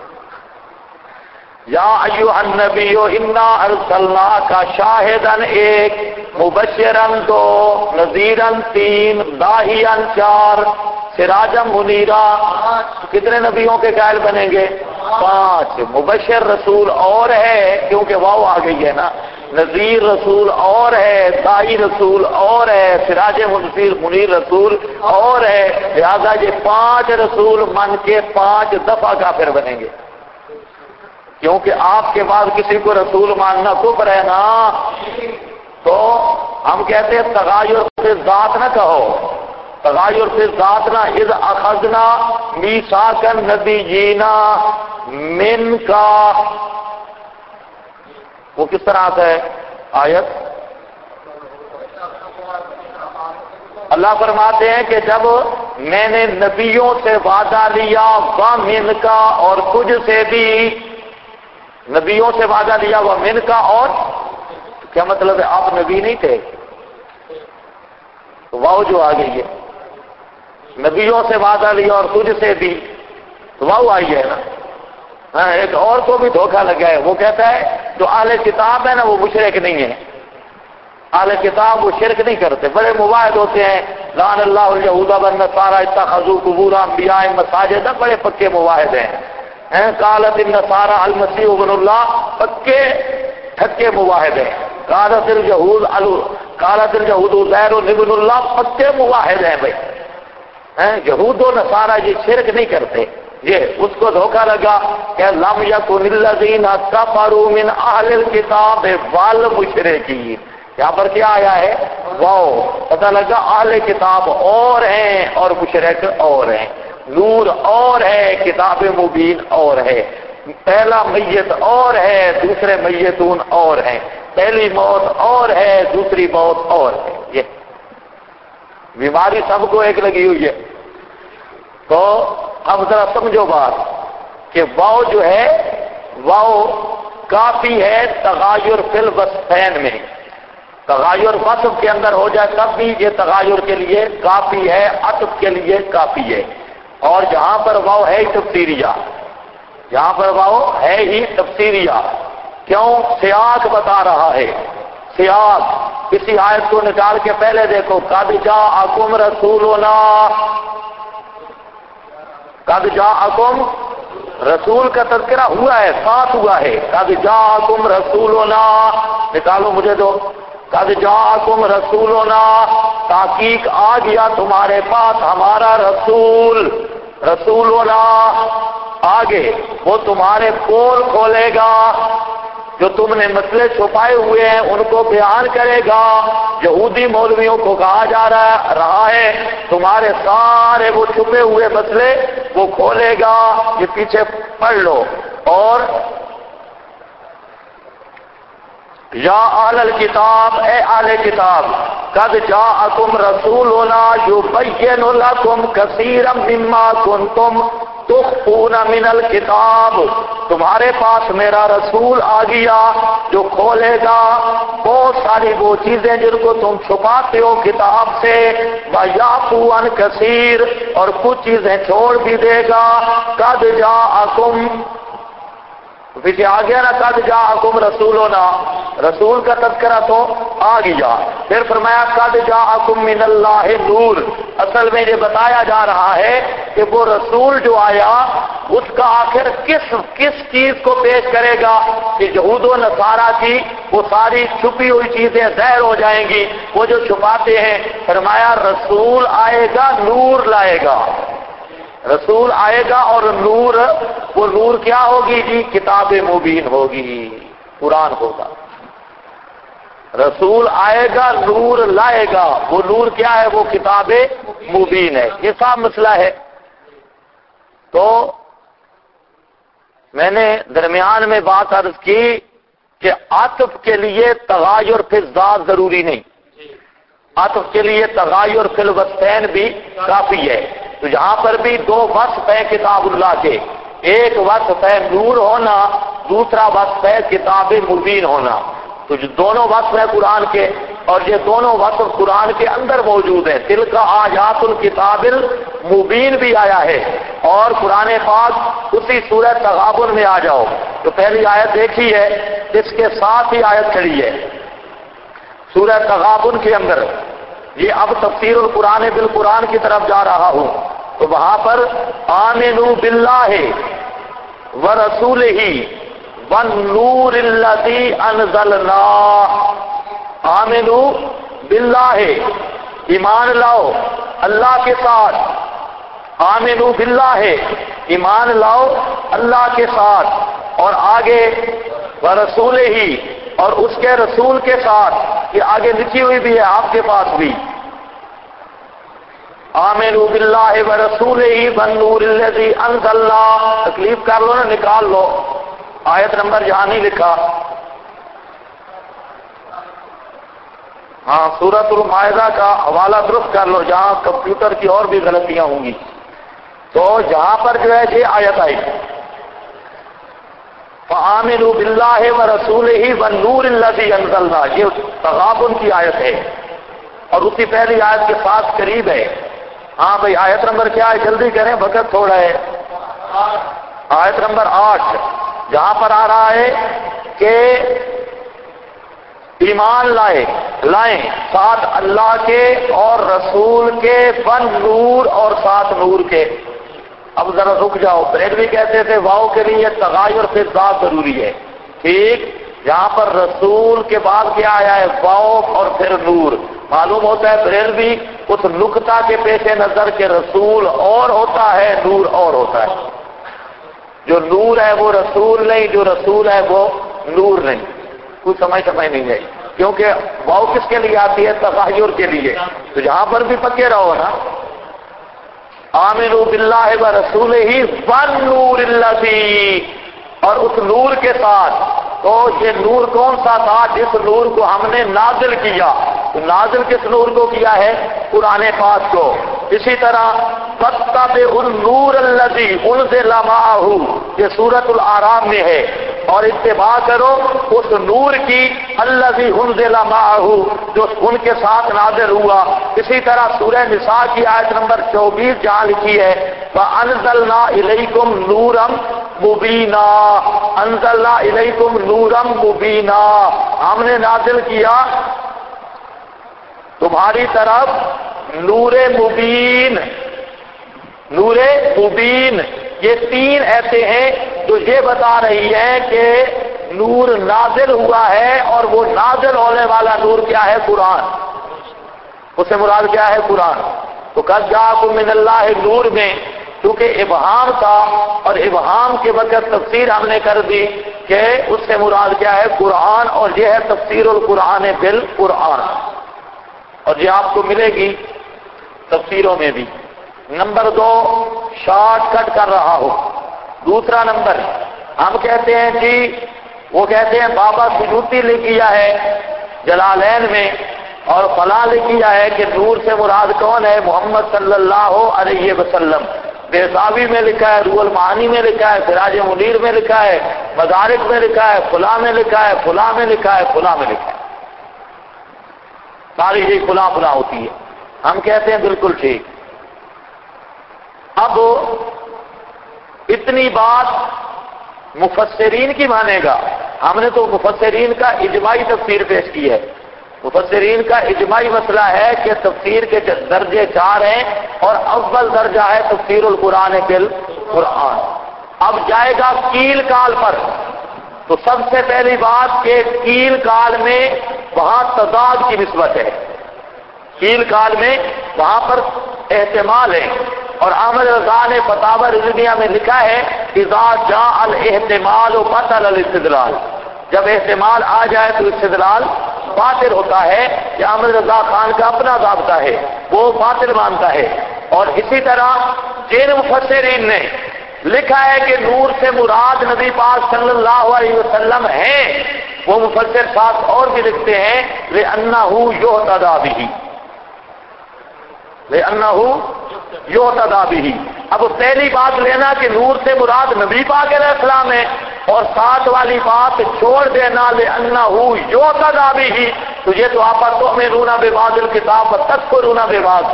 S1: یا ایھا النبی انا ارسلناک شاہدا ایک، مبشرا دو، نذیرا تین، داعیا چار، سراجا منیرا. کتنے نبیوں کے قائل بنیں گے؟ 5. مبشر رسول اور ہے کیونکہ واو آ گئی ہے نا، نذیر رسول اور ہے، داعی رسول اور ہے، سراج منیر رسول اور ہے. لہذا یہ 5 رسول من کے 5 دفعہ کافر بنیں گے، کیونکہ آپ کے بعد کسی کو رسول ماننا کفر ہے نا. تو ہم کہتے ہیں تغیر فی الذات نہ کہو، تغیر فی الذات نہ. اذ اخذنا میثاق النبیین من کا، وہ کس طرح آتا ہے آیت؟ اللہ فرماتے ہیں کہ جب میں نے نبیوں سے وعدہ لیا ومن کا، اور تجھ سے بھی نبیوں سے وعدہ لیا ومن کا. اور کیا مطلب ہے؟ آپ نبی نہیں تھے؟ واو جو آ گئی ہے، نبیوں سے وعدہ لیا اور تجھ سے بھی، تو واو آئی ہے نا. ایک اور کو بھی دھوکہ لگا ہے، وہ کہتا ہے جو اہل کتاب ہے نا وہ مشرک نہیں ہے. اہل کتاب وہ شرک نہیں کرتے، بڑے مواحد ہوتے ہیں. لعن اللہ الیہود والنصارى اتخذوا قبور انبیاء مساجد، بڑے پکے مواحد ہیں. قالت النصارى المسیح ابن اللہ، پکے ٹھکے مواحد ہیں. قالت اليہود عزیر ابن اللہ، پکے مواحد ہیں بھائی. یہود و نصارہ یہ شرک نہیں کرتے. یہ اس کو دھوکہ لگا کہ لم یکن الذین کفروا من اہل الکتاب والمشرکین. یہاں پر کیا آیا ہے؟ واو. پتہ لگا اہل کتاب اور ہیں اور مشرک اور ہیں. نور اور ہے، کتاب مبین اور ہے. پہلا میت اور ہے، دوسرے میتون اور ہیں. پہلی موت اور ہے، دوسری موت اور ہے. یہ بیماری سب کو ایک لگی ہوئی ہے. تو اب ذرا سمجھو بات کہ واو جو ہے واو کافی ہے تغیر فی الوصفین میں. تغیر وصف کے اندر ہو جائے تب بھی یہ تغیر کے لیے کافی ہے، عطف کے لیے کافی ہے. اور جہاں پر واو ہے تفسیریہ، جہاں پر واو ہے ہی تفسیریہ. کیوں؟ سیاق بتا رہا ہے. سیاق کسی آیت کو نکال کے پہلے دیکھو، قد جاءکم رسولنا، قد جاءکم رسول کا تذکرہ ہوا ہے، ساتھ ہوا ہے. قد جاءکم رسولنا، نکالو مجھے دو. قد جاءکم رسولنا، تحقیق آ گیا تمہارے پاس ہمارا رسول. رسولنا آگے وہ تمہارے پول کھولے گا. جو تم نے مسئلے چھپائے ہوئے ہیں ان کو بیان کرے گا۔ یہودی مولویوں کو کہا جا رہا ہے تمہارے سارے وہ چھپے ہوئے مسئلے وہ کھولے گا۔ یہ پیچھے پڑھ لو۔ اور یا اہل الکتاب، اے اہل کتاب، قد جاءکم رسولنا یبین لکم کثیرا مما کنتم تخفون من الکتاب، تمہارے پاس میرا رسول آ گیا جو کھولے گا بہت ساری وہ چیزیں جن کو تم چھپاتے ہو کتاب سے، وَيَعْفُو عَنْ كَثِيرٍ، اور کچھ چیزیں چھوڑ بھی دے گا۔ قد جاءکم، پیچھے آ گیا نا قد جاءکم رسولنا، رسول کا تذکرہ تو آ گیا، پھر فرمایا قد جاءکم من اللہ نور۔ اصل میں یہ بتایا جا رہا ہے کہ وہ رسول جو آیا اس کا آخر کس چیز کو پیش کرے گا کہ یہود و نصارہ کی وہ ساری چھپی ہوئی چیزیں ظاہر ہو جائیں گی، وہ جو چھپاتے ہیں۔ فرمایا رسول آئے گا نور لائے گا، رسول آئے گا اور نور، وہ نور کیا ہوگی جی؟ کتاب مبین ہوگی، قرآن ہوگا۔ رسول آئے گا نور لائے گا، وہ نور کیا ہے؟ وہ کتاب مبین ہے۔ یہ صاف مسئلہ ہے۔ تو میں نے درمیان میں بات عرض کی کہ عطف کے لیے تغیر فی الذات ضروری نہیں، عطف کے لیے تغیر فی الوصفین بھی کافی ہے۔ تو یہاں پر بھی دو وصف ہے کتاب اللہ کے، ایک وصف ہے نور ہونا، دوسرا وصف ہے کتاب مبین ہونا۔ تو جو دونوں وصف ہے قرآن کے، اور یہ دونوں وصف قرآن کے اندر موجود ہیں۔ تلک آیات الکتاب المبین بھی آیا ہے، اور قرآن پاک اسی سورہ تغابن میں آ جاؤ تو پہلی آیت دیکھی ہے، اس کے ساتھ ہی آیت کھڑی ہے سورہ تغابن کے اندر۔ یہ اب تفسیر القرآن بالقرآن کی طرف جا رہا ہوں، تو وہاں پر آمنوا باللہ ورسولہ والنور الذی انزلنا، آمنوا باللہ، ایمان لاؤ اللہ کے ساتھ، آمنوا باللہ، ایمان لاؤ اللہ کے ساتھ، اور آگے ورسولہ، اور اس کے رسول کے ساتھ، یہ آگے لکھی ہوئی بھی ہے آپ کے پاس بھی، آمنوا باللہ ورسولہ والنور الذی انزلنا۔ تکلیف کر لو نا، نکال لو آیت نمبر جہاں نہیں لکھا، ہاں سورۃ المائدہ کا حوالہ درست کر لو جہاں کمپیوٹر کی اور بھی غلطیاں ہوں گی۔ تو جہاں پر جو ہے یہ آیت آئی فآمنوا باللہ ورسولہ والنور الذی انزلنا، یہ تغابن کی آیت ہے، اور اسی پہلی آیت کے ساتھ قریب ہے۔ ہاں بھئی آیت نمبر کیا ہے؟ جلدی کریں وقت تھوڑا ہے۔ آیت نمبر 8 جہاں پر آ رہا ہے کہ ایمان لائیں ساتھ اللہ کے اور رسول کے، ون نور، اور ساتھ نور کے۔ اب ذرا رک جاؤ، بریلوی کہتے تھے واؤ کے لیے تغیر فی الذات ضروری ہے، ٹھیک؟ یہاں پر رسول کے بعد کیا آیا ہے؟ واؤ اور پھر نور۔ معلوم ہوتا ہے بریلوی اس نقطہ کے پیش نظر کے رسول اور ہوتا ہے، نور اور ہوتا ہے۔ جو نور ہے وہ رسول نہیں، جو رسول ہے وہ نور نہیں۔ کچھ سمجھ نہیں ہے، کیونکہ واؤ کس کے لیے آتی ہے؟ تغیر کے لیے۔ تو یہاں پر بھی پکے رہو نا، آمنوا باللہ ورسولہ والنور الذی، اور اس نور کے ساتھ۔ تو یہ نور کون سا تھا؟ جس نور کو ہم نے نازل کیا۔ تو نازل کس نور کو کیا ہے؟ قرآن پاک کو۔ اسی طرح فاتبعوا النور الذی انزل معہ، یہ سورۃ الاعراف میں ہے، اور اتباع کرو اس نور کی الذی انزل معہ، جو ان کے ساتھ نازل ہوا۔ اسی طرح سورہ نساء کی آیت نمبر 24 جہاں لکھی ہے وَأَنزَلْنَا إِلَيْكُمْ نُورًا مُبِينًا، انزلنا الیکم نورا مبینا، ہم نے نازل کیا تمہاری طرف نور مبین۔ نور مبین، یہ تین ایسے ہیں جو یہ بتا رہی ہے کہ نور نازل ہوا ہے، اور وہ نازل ہونے والا نور کیا ہے؟ قرآن۔ اس سے مراد کیا ہے؟ قرآن۔ تو قد جاءکم من اللہ نور میں چونکہ ابہام تھا، اور ابہام کے وقت تفسیر ہم نے کر دی کہ کہ اس سے مراد کیا ہے؟ قرآن، اور یہ ہے تفسیر القرآن بالقرآن، اور یہ آپ کو ملے گی تفسیروں میں بھی۔ نمبر 2، شارٹ کٹ کر رہا ہو۔ دوسرا نمبر، ہم کہتے ہیں جی، وہ کہتے ہیں بابا سیوطی نے کیا ہے جلالین میں، اور فلاں نے کیا ہے کہ نور سے مراد کون ہے؟ محمد صلی اللہ علیہ وسلم۔ بیضاوی میں لکھا ہے، روح المعانی میں لکھا ہے، سراج منیر میں لکھا ہے، مدارک میں لکھا ہے، فلاں میں لکھا ہے، فلاں میں لکھا ہے، فلاں میں لکھا ہے، ساری چیز فلاں فلاں ہوتی ہے۔ ہم کہتے ہیں بالکل ٹھیک۔ اب اتنی بات مفسرین کی مانے گا؟ ہم نے تو مفسرین کا اجماعی تفسیر پیش کی ہے۔ مفسرین کا اجماعی مسئلہ ہے کہ تفسیر کے درجے 4 ہیں، اور اول درجہ ہے تفسیر القرآن بالقرآن۔ اب جائے گا کیل کال پر، تو سب سے پہلی بات کہ کیل کال میں وہاں تضاد کی نسبت ہے۔ کیل کال میں وہاں پر احتمال ہے، اور احمد رضا نے فتاوی رضویہ میں لکھا ہے اذا جاء الاحتمال بطل الاستدلال، جب احتمال آ جائے تو استدلال باطل ہوتا ہے۔ یہ احمد رضا خان کا اپنا ضابطہ ہے، وہ باطل مانتا ہے۔ اور اسی طرح جن مفسرین نے لکھا ہے کہ نور سے مراد نبی پاک صلی اللہ علیہ وسلم ہیں، وہ مفسر ساتھ اور بھی لکھتے ہیں لأنہ یہتدی بہ، لأنہ یہتدی بہ۔ اب پہلی بات لینا کہ نور سے مراد نبی پاک علیہ السلام ہے، اور ساتھ والی بات چھوڑ دینا لأنہ یہتدی بہ، تو یہ تو آپ تؤمنون ببعض الکتاب وتکفرون ببعض،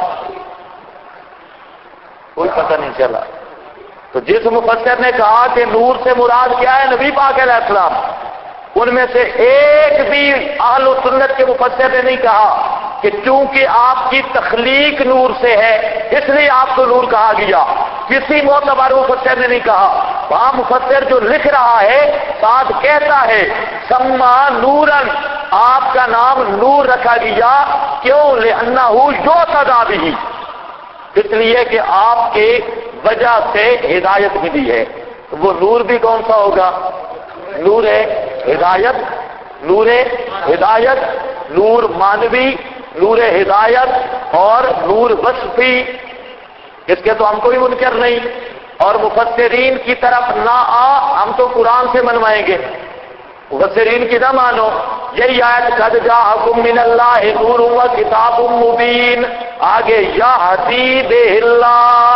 S1: کوئی پتہ نہیں چلا۔ تو جس مفسر نے کہا کہ نور سے مراد کیا ہے؟ نبی پاک علیہ السلام، ان میں سے ایک بھی اہل سنت کے مفسر نے نہیں کہا کہ چونکہ آپ کی تخلیق نور سے ہے اس لیے آپ کو نور کہا گیا۔ کسی معتبر مفسر نے نہیں کہا۔ وہاں مفسر جو لکھ رہا ہے ساتھ کہتا ہے سما نورن، آپ کا نام نور رکھا گیا، کیوں؟ لأنہ یہتدی بہ، اس لیے کہ آپ کے وجہ سے ہدایت ملی ہے۔ تو وہ نور بھی کون سا ہوگا؟ نور ہدایت، نور ہدایت، نور مانوی، نور ہدایت اور نور وصفی، اس کے تو ہم کوئی منکر نہیں۔ اور مفسرین کی طرف نہ آ، ہم تو قرآن سے منوائیں گے، مفسرین کی نہ مانو۔ یہی آیت قد جاءکم من اللہ نور و کتاب مبین، آگے یہدی بہ اللہ،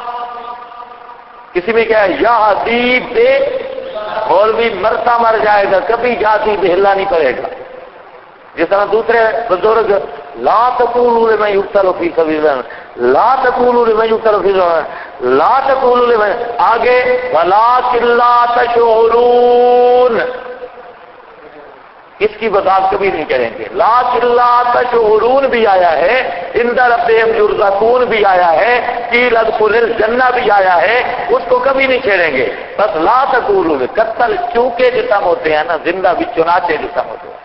S1: کسی میں کیا ہے؟ یہدی بہ، اور بھی مرتا مر جائے گا، کبھی یہدی بہ اللہ نہیں پڑے گا۔ جس طرح دوسرے بزرگ لا تقولوا لمن یقتل فی سبیل اللہ، لا تقولوا لمن یقتل فی سبیل اللہ، لا تقولوا لمن، آگے ولکن لا تشعرون، اس کی وضاحت کبھی نہیں کریں گے۔ لیکن لا تشعرون بھی آیا ہے، عند ربہم یرزقون بھی آیا ہے، قیل ادخلوا الجنہ بھی آیا ہے، اس کو کبھی نہیں چھیڑیں گے۔ بس لا تقولوا، قتل چونکہ جسم ہوتے ہیں نا، زندہ بھی چنانچہ جسم ہوتے ہیں،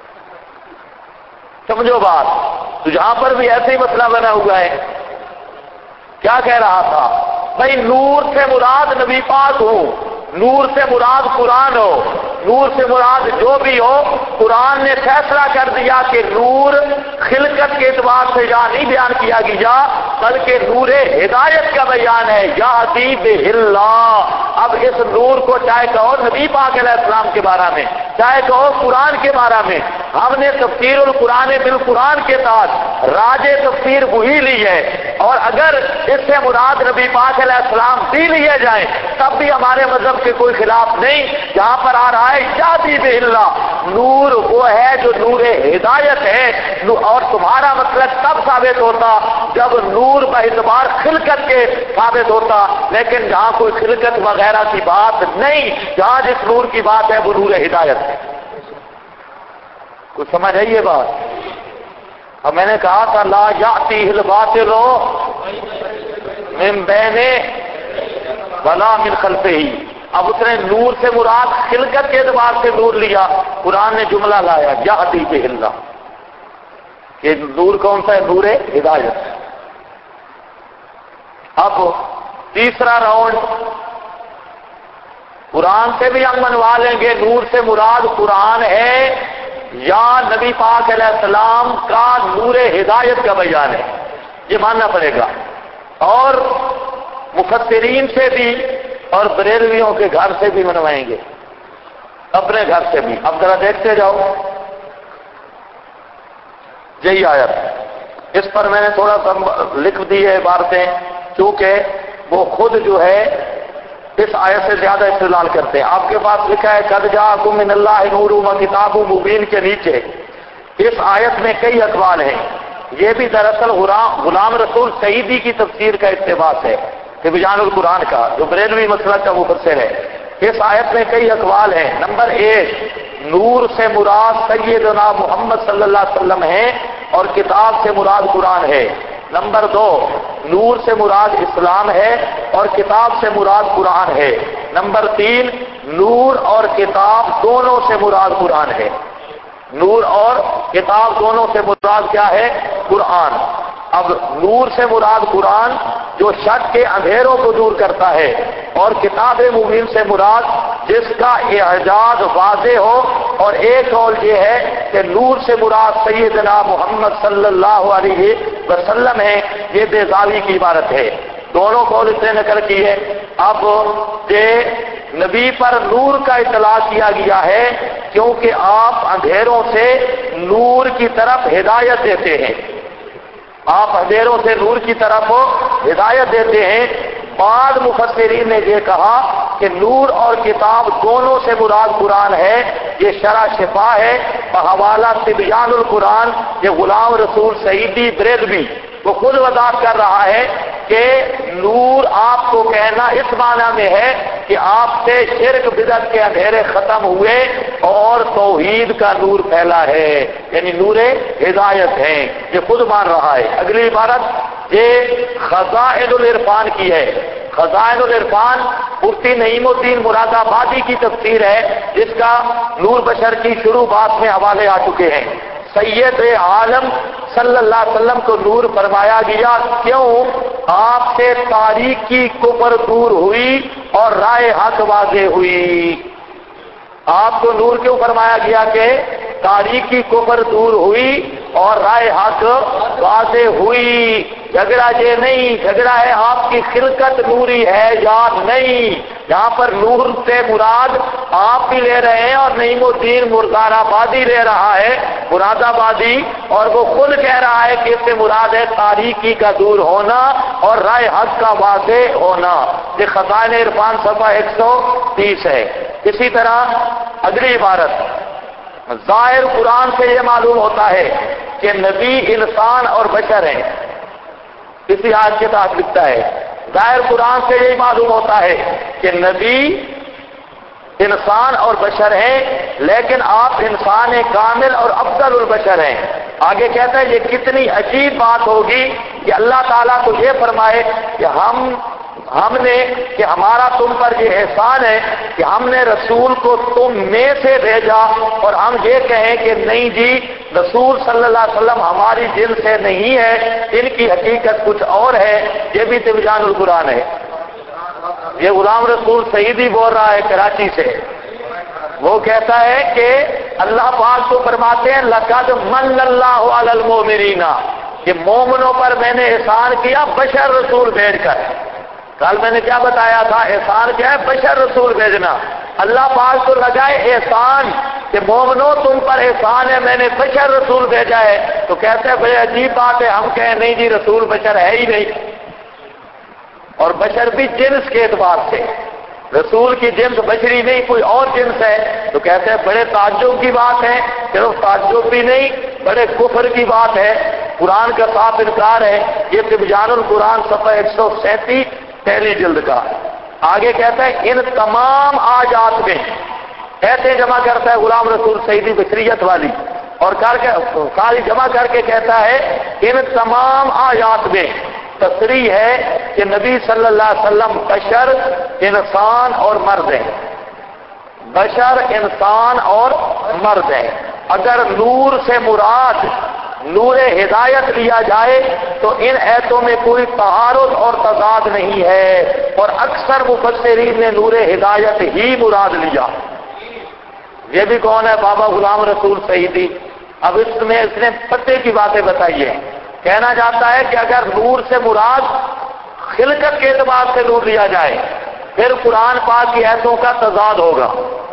S1: سمجھو بات۔ تو جہاں پر بھی ایسے ہی مسئلہ بنا ہوا ہے۔ کیا کہہ رہا تھا بھائی؟ نور سے مراد نبی پاک ہو، نور سے مراد قرآن ہو، نور سے مراد جو بھی ہو، قرآن نے فیصلہ کر دیا کہ نور خلقت کے اعتبار سے یہاں نہیں بیان کیا گیا، بلکہ نور ہدایت کا بیان ہے، یہدی بہ اللہ۔ اب اس نور کو چاہے کہو نبی پاک علیہ السلام کے بارے میں، چاہے کہو قرآن کے بارے میں، ہم نے تفسیر القرآن بالقرآن کے ساتھ راج تفسیر وہی لی ہے، اور اگر اس سے مراد نبی پاک علیہ السلام بھی لیے جائیں تب بھی ہمارے مذہب کے کوئی خلاف نہیں۔ جہاں پر آ رہا ہے یہدی بہ اللہ، نور وہ ہے جو نور ہدایت ہے، اور تمہارا مطلب تب ثابت ہوتا جب نور باعتبار خلقت کے ثابت ہوتا، لیکن جہاں کوئی خلقت وغیرہ کی بات نہیں، جہاں جس نور کی بات ہے وہ نور ہدایت ہے۔ کچھ سمجھ ہے یہ بات؟ اور میں نے کہا تھا لا یأتیہ الباطل من بین ولا من خلفہ، اب اس نے نور سے مراد خلقت کے اعتبار سے نور لیا، قرآن نے جملہ لایا یہدی بہ اللہ، کہ نور کون سا ہے؟ نور ہدایت۔ اب تیسرا راؤنڈ قرآن سے بھی ہم منوا لیں گے نور سے مراد قرآن ہے یا نبی پاک علیہ السلام کا نور ہدایت کا بیان ہے، یہ ماننا پڑے گا۔ اور مفسرین سے بھی اور بریلویوں کے گھر سے بھی منوائیں گے، اپنے گھر سے بھی۔ اب ذرا دیکھتے جاؤ یہی آیت، اس پر میں نے تھوڑا سا لکھ دی ہے عبارتیں، کیونکہ وہ خود جو ہے اس آیت سے زیادہ استدلال کرتے ہیں۔ آپ کے پاس لکھا ہے قد جاءکم من اللہ نور و کتاب مبین کے نیچے اس آیت میں کئی اقوال ہیں۔ یہ بھی دراصل غلام رسول سعیدی کی تفسیر کا اقتباس ہے، تبیان القرآن کا، جو بریلوی مسلک کا مفسر ہے۔ اس آیت میں کئی اقوال ہیں۔ نمبر 1، نور سے مراد سیدنا محمد صلی اللہ علیہ وسلم ہے اور کتاب سے مراد قرآن ہے۔ نمبر 2، نور سے مراد اسلام ہے اور کتاب سے مراد قرآن ہے۔ نمبر 3، نور اور کتاب دونوں سے مراد قرآن ہے۔ نور اور کتاب دونوں سے مراد کیا ہے؟ قرآن۔ اب نور سے مراد قرآن جو شک کے اندھیروں کو دور کرتا ہے، اور کتاب مبین سے مراد جس کا اعجاز واضح ہو، اور ایک قول یہ ہے کہ نور سے مراد سیدنا محمد صلی اللہ علیہ وسلم ہے، یہ بیضاوی کی عبارت ہے۔ دونوں قول اس نے نقل کی ہے۔ اب یہ نبی پر نور کا اطلاع کیا گیا ہے کیونکہ آپ اندھیروں سے نور کی طرف ہدایت دیتے ہیں، آپ اندھیروں سے نور کی طرف ہدایت دیتے ہیں۔ بعض مفسرین نے یہ کہا کہ نور اور کتاب دونوں سے مراد قرآن ہے، یہ شرح شفا ہے، بحوالہ تبیان القرآن، یہ غلام رسول سعیدی بریلوی وہ خود وضاحت کر رہا ہے کہ نور آپ کو کہنا اس معنی میں ہے کہ آپ سے شرک بدعت کے اندھیرے ختم ہوئے اور توحید کا نور پھیلا ہے، یعنی نور ہدایت ہے، یہ خود مان رہا ہے۔ اگلی عبارت یہ خزائن العرفان کی ہے۔ خزائن العرفان مفتی نعیم الدین مراد آبادی کی تفسیر ہے، جس کا نور بشر کی شروع بات میں حوالے آ چکے ہیں۔ سید عالم صلی اللہ علیہ وسلم کو نور فرمایا گیا، کیوں؟ آپ سے تاریکی کفر دور ہوئی اور راہ حق واضح ہوئی۔ آپ کو نور کیوں فرمایا گیا کہ تاریکی کفر دور ہوئی اور راہ حق واضح ہوئی۔ جھگڑا یہ نہیں، جھگڑا ہے آپ کی خلقت نوری ہے یا نہیں۔ یہاں پر نور سے مراد آپ بھی لے رہے ہیں اور نعیم الدین مراد آبادی لے رہا ہے، مراد آبادی، اور وہ خود کہہ رہا ہے کہ اس سے مراد ہے تاریکی کا دور ہونا اور راہ حق کا واضح ہونا۔ یہ خزائن عرفان صفحہ 130 ہے۔ اسی طرح اگلی عبارت، ظاہر قرآن سے یہ معلوم ہوتا ہے کہ نبی انسان اور بشر ہیں۔ اسی آیت کے تحت لکھتا ہے، ظاہر قرآن سے یہی معلوم ہوتا ہے کہ نبی انسان اور بشر ہیں، لیکن آپ انسان کامل اور افضل البشر ہیں۔ آگے کہتا ہے یہ کتنی عجیب بات ہوگی کہ اللہ تعالیٰ کو یہ فرمائے کہ ہم نے کہ ہمارا تم پر یہ احسان ہے کہ ہم نے رسول کو تم میں سے بھیجا، اور ہم یہ کہیں کہ نہیں جی رسول صلی اللہ علیہ وسلم ہماری جن سے نہیں ہے، ان کی حقیقت کچھ اور ہے۔ یہ بھی تبیان القرآن ہے۔ یہ غلام رسول سعیدی بول رہا ہے کراچی سے، وہ کہتا ہے کہ اللہ پاک کو فرماتے ہیں لقد من اللہ علی المؤمنین، کہ مومنوں پر میں نے احسان کیا بشر رسول بھیج کر۔ کل میں نے کیا بتایا تھا؟ احسان کیا ہے؟ بشر رسول بھیجنا۔ اللہ پاک کو لگائے احسان کہ مومنو تم پر احسان ہے، میں نے بشر رسول بھیجا ہے، تو کہتے ہیں بڑی عجیب بات ہے، ہم کہیں نہیں جی رسول بشر ہے ہی نہیں، اور بشر بھی جنس کے اعتبار سے، رسول کی جنس بشری نہیں کوئی اور جنس ہے، تو کہتے ہیں بڑے تعجب کی بات ہے۔ صرف تعجب بھی نہیں، بڑے کفر کی بات ہے، قرآن کا صاف انکار ہے۔ یہ تبیان القرآن صفحہ 137 پہلی جلد کا۔ آگے کہتا ہے ان تمام آیات میں، ایسے جمع کرتا ہے غلام رسول سعیدی بشریت والی، اور ساری جمع کر کے کہتا ہے ان تمام آیات میں تصریح ہے کہ نبی صلی اللہ علیہ وسلم بشر، انسان اور مرد ہیں، بشر، انسان اور مرد ہیں۔ اگر نور سے مراد نور ہدایت لیا جائے تو ان ایتوں میں کوئی تعارض اور تضاد نہیں ہے، اور اکثر مفسرین نے نور ہدایت ہی مراد لیا۔ یہ بھی کون ہے؟ بابا غلام رسول سعیدی۔ اب اس نے پتے کی باتیں بتائی ہیں۔ کہنا جاتا ہے کہ اگر نور سے مراد خلقت کے اعتبار سے نور لیا جائے پھر قرآن پاک کی ایتوں کا تضاد ہوگا۔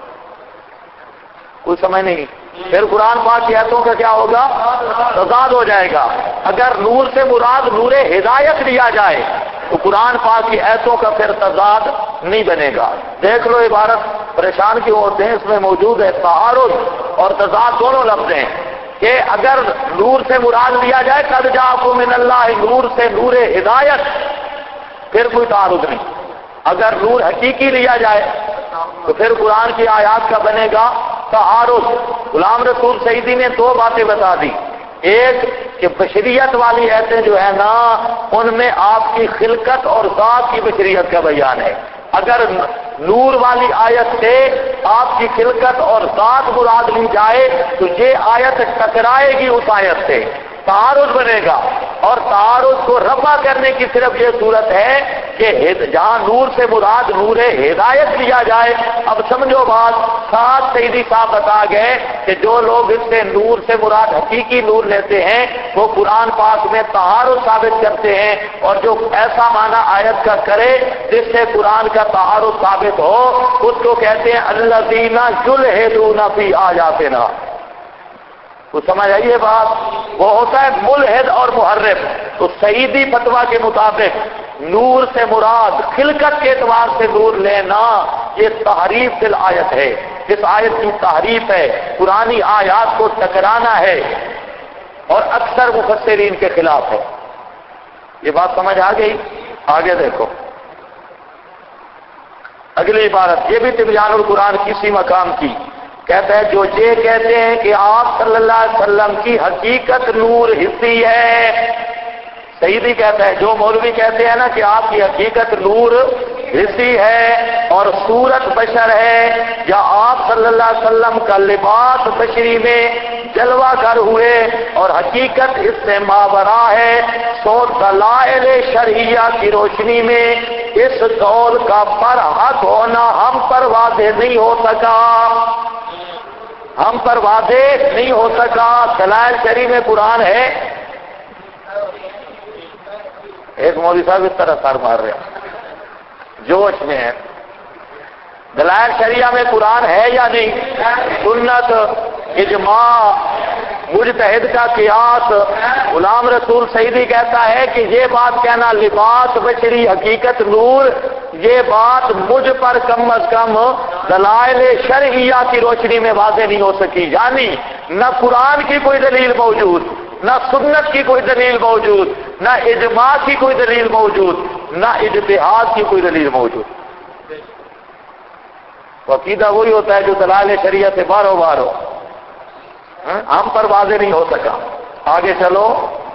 S1: کوئی سمجھ نہیں؟ پھر قرآن پاک کی ایتوں کا کیا ہوگا؟ تضاد ہو جائے گا۔ اگر نور سے مراد نور ہدایت لیا جائے تو قرآن پاک کی ایتوں کا پھر تضاد نہیں بنے گا۔ دیکھ لو عبارت، پریشان کیوں ہوتے ہیں؟ اس میں موجود ہے تعارض اور تضاد دونوں لفظ ہیں، کہ اگر نور سے مراد لیا جائے قد جاءکم من اللہ نور سے نور ہدایت پھر کوئی تعارض نہیں۔ اگر نور حقیقی لیا جائے تو پھر قرآن کی آیات کا بنے گا تعارض۔ غلام رسول سعیدی نے دو باتیں بتا دی، ایک کہ بشریت والی ایتیں جو ہے نا ان میں آپ کی خلقت اور ذات کی بشریت کا بیان ہے۔ اگر نور والی آیت سے آپ کی خلقت اور ذات مراد لی جائے تو یہ آیت ٹکرائے گی اس آیت سے، تعارض بنے گا، اور تعارض کو رفع کرنے کی صرف یہ صورت ہے کہ جہاں نور سے مراد نور ہدایت لیا جائے۔ اب سمجھو بات، ساتھ سیدی صاحب بتا گئے کہ جو لوگ اس سے نور سے مراد حقیقی نور لیتے ہیں وہ قرآن پاک میں تعارض ثابت کرتے ہیں، اور جو ایسا معنی آیت کا کرے جس سے قرآن کا تعارض ثابت ہو اس کو کہتے ہیں الذین یلحدون فی آیاتنا۔ کچھ سمجھ آئیے بات؟ وہ ہوتا ہے ملحد اور محرف۔ تو سعیدی فتویٰ کے مطابق نور سے مراد خلقت کے اعتبار سے نور لینا یہ تحریف فی الآیت ہے، اس آیت کی تحریف ہے، قرآنی آیات کو ٹکرانا ہے اور اکثر مفسرین کے خلاف ہے۔ یہ بات سمجھ آ گئی؟ آگے دیکھو اگلی عبارت، یہ بھی تبیان القرآن کسی مقام کی، کہتا ہے جو یہ کہتے ہیں کہ آپ صلی اللہ علیہ وسلم کی حقیقت نور حصی ہے، سعیدی کہتا ہے جو مولوی کہتے ہیں نا کہ آپ کی حقیقت نور حصی ہے اور صورت بشر ہے، یا آپ صلی اللہ علیہ وسلم کا لباس بشری میں جلوہ گر ہوئے اور حقیقت اس سے ماورا ہے، سو دلائل شرعیہ کی روشنی میں اس قول کا برحق ہونا ہم پر واضح نہیں ہو سکا، ہم پر واضح نہیں ہو سکا۔ دلائل شرعی میں قرآن ہے، ایک مولوی صاحب اس طرح سر مار رہے ہیں، جوش میں ہے۔ دلائل شریعہ میں قرآن ہے یا نہیں؟ سنت، اجماع، مجتہد کا قیاس۔ غلام رسول سعیدی کہتا ہے کہ یہ بات کہنا لباس بشری حقیقت نور، یہ بات مجھ پر کم از کم دلائل شرعیہ کی روشنی میں واضح نہیں ہو سکی، یعنی نہ قرآن کی کوئی دلیل موجود، نہ سنت کی کوئی دلیل موجود، نہ اجماع کی کوئی دلیل موجود، نہ اجتہاد کی کوئی دلیل موجود۔ تو عقیدہ وہی ہوتا ہے جو دلائل شریعہ سے باہر ہو، ہم پر واضح نہیں ہو سکا۔ آگے چلو،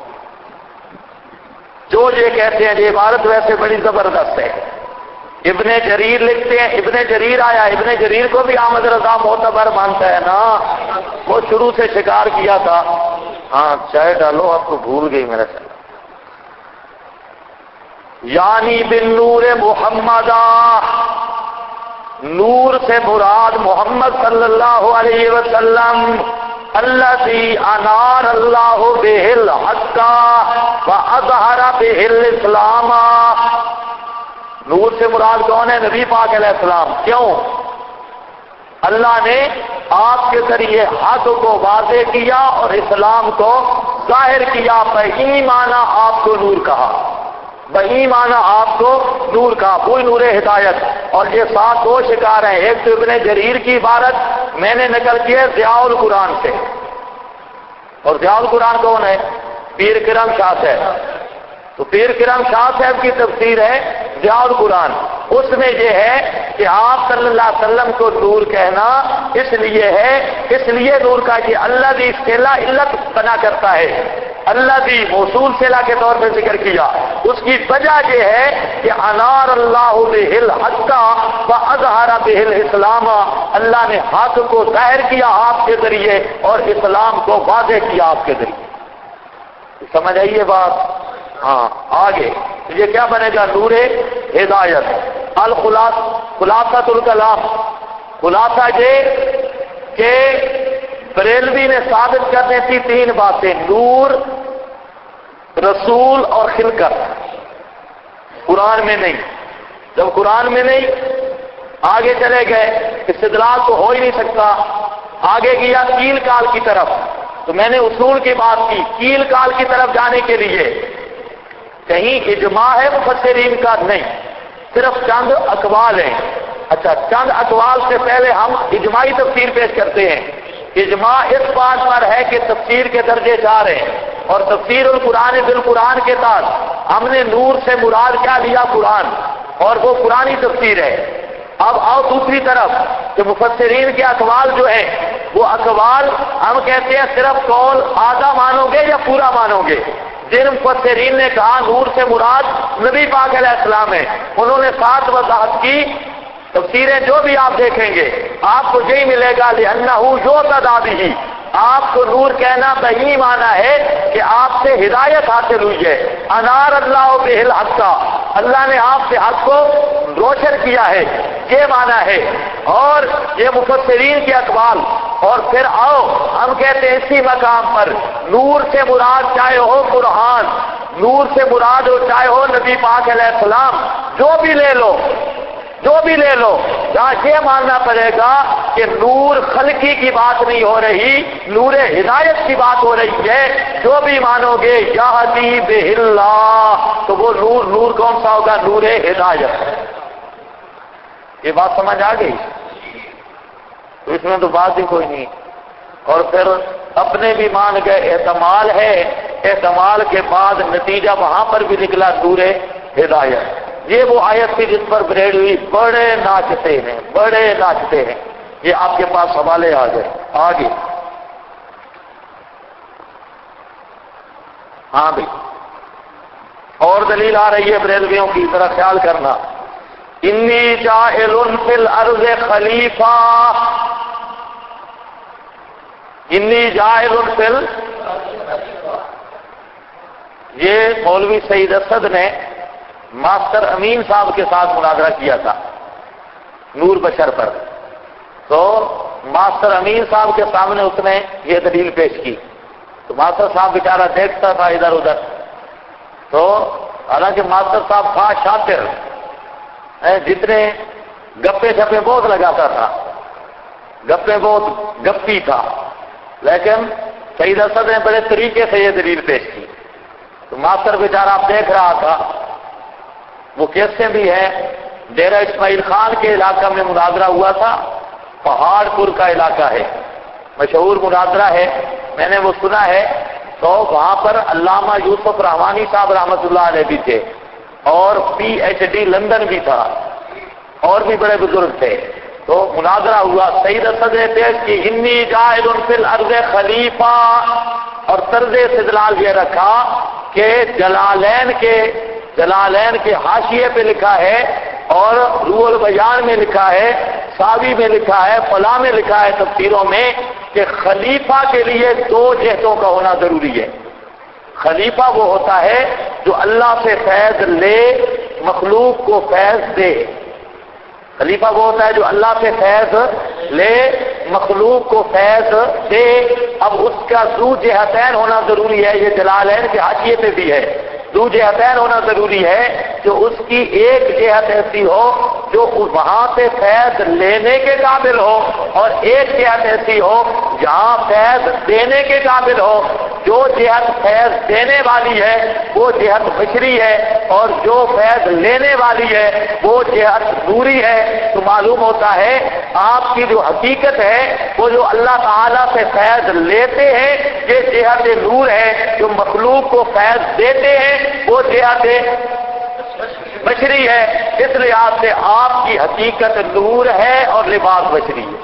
S1: جو یہ کہتے ہیں یہ عبارت ویسے بڑی زبردست ہے۔ ابن جریر لکھتے ہیں، ابن جریر آیا، ابن جریر کو بھی احمد رضا معتبر مانتا ہے نا، وہ شروع سے شکار کیا تھا۔ ہاں چائے ڈالو، آپ کو بھول گئی میرا چل۔ یعنی بن نور محمد، نور سے مراد محمد صلی اللہ علیہ وسلم، الذی انار اللہ بہ الحق واظہر بہ الاسلام۔ نور سے مراد کون ہے؟ نبی پاک علیہ السلام۔ کیوں؟ اللہ نے آپ کے ذریعے حق کو واضح کیا اور اسلام کو ظاہر کیا، بایمان آپ کو نور کہا، بایمان آپ کو نور کہا، کوئی نور ہدایت۔ اور یہ ساتھ دو شکار ہیں، ایک تو ابن جریر کی عبارت میں نے نقل کی ہے ضیاء القرآن سے، اور ضیاء القرآن کون ہے؟ پیر کرم شاہ صاحب۔ تو پیر کرم شاہ صاحب کی تفسیر ہے ضیاء القرآن، اس میں یہ ہے کہ آپ صلی اللہ علیہ وسلم کو نور کہنا اس لیے ہے، اس لیے نور کا کہ اللہ بھی صلہ علت بنا کرتا ہے، اللہ بھی موصول صلہ کے طور پہ ذکر کیا، اس کی وجہ یہ ہے کہ انار اللہ بہ الحق واظہر بہ الاسلام، اللہ نے حق کو ظاہر کیا آپ کے ذریعے اور اسلام کو واضح کیا آپ کے ذریعے۔ سمجھ آئیے بات؟ ہاں آگے یہ کیا بنے گا؟ نور ہدایت۔ خلاصۃ الکلام، خلاصہ یہ کہ بریلوی نے ثابت کرنے تھی تین باتیں: نور، رسول اور خلقت۔ قرآن میں نہیں، جب قرآن میں نہیں آگے چلے گئے، استدلال تو ہو ہی نہیں سکتا، آگے گیا کیل کال کی طرف۔ تو میں نے اصول کی بات کی، کیل کال کی طرف جانے کے لیے کہیں اجماع ہے مفسرین کا؟ نہیں، صرف چند اقوال ہیں۔ اچھا، چند اقوال سے پہلے ہم اجماعی تفسیر پیش کرتے ہیں۔ اجماع اس بات پر ہے کہ تفسیر کے درجے 4 ہیں، اور تفسیر القرآن بالقرآن کے تحت ہم نے نور سے مراد کیا لیا؟ قرآن، اور وہ قرآنی تفسیر ہے۔ اب آؤ دوسری طرف کہ مفسرین کے اقوال جو ہیں وہ اقوال ہم کہتے ہیں صرف قول آدھا مانو گے یا پورا مانو گے؟ جن مفسرین نے کہا نور سے مراد نبی پاک علیہ السلام ہے، انہوں نے 7 وضاحت کی۔ تفسیریں جو بھی آپ دیکھیں گے آپ کو یہی ملے گا لِأَنَّهُ يُعْتَدَى بِهِ۔ آپ کو نور کہنا بہی معنی ہے کہ آپ سے ہدایت حاصل ہوئی ہے۔ انار اللہ بِهِ الْحَقَّ، اللہ نے آپ سے حق کو روشن کیا ہے، یہ معنی ہے۔ اور یہ مفسرین کے اقوال۔ اور پھر آؤ ہم کہتے ہیں اسی مقام پر نور سے مراد چاہے ہو قرآن، نور سے مراد ہو چاہے ہو نبی پاک علیہ السلام، جو بھی لے لو، جو بھی لے لو، جہاں یہ ماننا پڑے گا کہ نور خلقی کی بات نہیں ہو رہی، نور ہدایت کی بات ہو رہی ہے۔ جو بھی مانو گے یہدی بہ اللہ، تو وہ نور کون سا ہوگا؟ نور ہدایت۔ یہ بات سمجھ آ گئی؟ تو اس میں تو بات ہی کوئی نہیں۔ اور پھر اپنے بھی مان گئے احتمال ہے، احتمال کے بعد نتیجہ وہاں پر بھی نکلا نور ہدایت۔ یہ وہ آیت تھی جس پر بریلوی بڑے ناچتے ہیں، بڑے ناچتے ہیں۔ یہ آپ کے پاس حوالے آ گئے۔ آگے ہاں بھی اور دلیل آ رہی ہے بریلویوں کی، ذرا خیال کرنا۔ انی جاعل فی الارض خلیفہ، انی جاعل فی یہ مولوی سعید اسد نے ماسٹر امین صاحب کے ساتھ مناظرہ کیا تھا نور بشر پر۔ تو ماسٹر امین صاحب کے سامنے اس نے یہ دلیل پیش کی، تو ماسٹر صاحب بیچارہ دیکھتا تھا ادھر ادھر۔ تو حالانکہ ماسٹر صاحب تھا شاطر، جتنے گپے چھپے بہت لگاتا تھا، گپے بہت گپی تھا، لیکن سعید اسد نے بڑے طریقے سے یہ دلیل پیش کی۔ تو ماسٹر بیچارہ آپ دیکھ رہا تھا، وہ قصے بھی ہیں۔ ڈیرہ اسماعیل خان کے علاقہ میں مناظرہ ہوا تھا، پہاڑ پور کا علاقہ ہے، مشہور مناظرہ ہے، میں نے وہ سنا ہے۔ تو وہاں پر علامہ یوسف رحمانی صاحب رحمۃ اللہ علیہ بھی تھے، اور PhD لندن بھی تھا، اور بھی بڑے بزرگ تھے۔ تو مناظرہ ہوا، سعید اسد نے پیش کی انی جاعل فی الارض خلیفہ، اور طرز استدلال یہ رکھا کہ جلالین کے حاشیے پہ لکھا ہے، اور روح البیان میں لکھا ہے، ساوی میں لکھا ہے، فلاں میں لکھا ہے تفسیروں میں کہ خلیفہ کے لیے 2 جہتوں کا ہونا ضروری ہے۔ خلیفہ وہ ہوتا ہے جو اللہ سے فیض لے، مخلوق کو فیض دے۔ خلیفہ وہ ہوتا ہے جو اللہ سے فیض لے، مخلوق کو فیض دے۔ اب اس کا ذو جہتین ہونا ضروری ہے، یہ جلالین کے حاشیے پہ بھی ہے۔ ذو جہتین ہونا ضروری ہے کہ اس کی ایک جہت ایسی ہو جو وہاں سے فیض لینے کے قابل ہو، اور ایک جہت ایسی ہو جہاں فیض دینے کے قابل ہو۔ جو جہت فیض دینے والی ہے وہ جہت بشری ہے، اور جو فیض لینے والی ہے وہ جہت نوری ہے۔ تو معلوم ہوتا ہے آپ کی جو حقیقت ہے وہ جو اللہ تعالیٰ سے فیض لیتے ہیں یہ جہت نور ہے، جو مخلوق کو فیض دیتے ہیں وہ جہت بشری ہے۔ اس لحاظ سے آپ کی حقیقت نور ہے اور لباس بشری ہے۔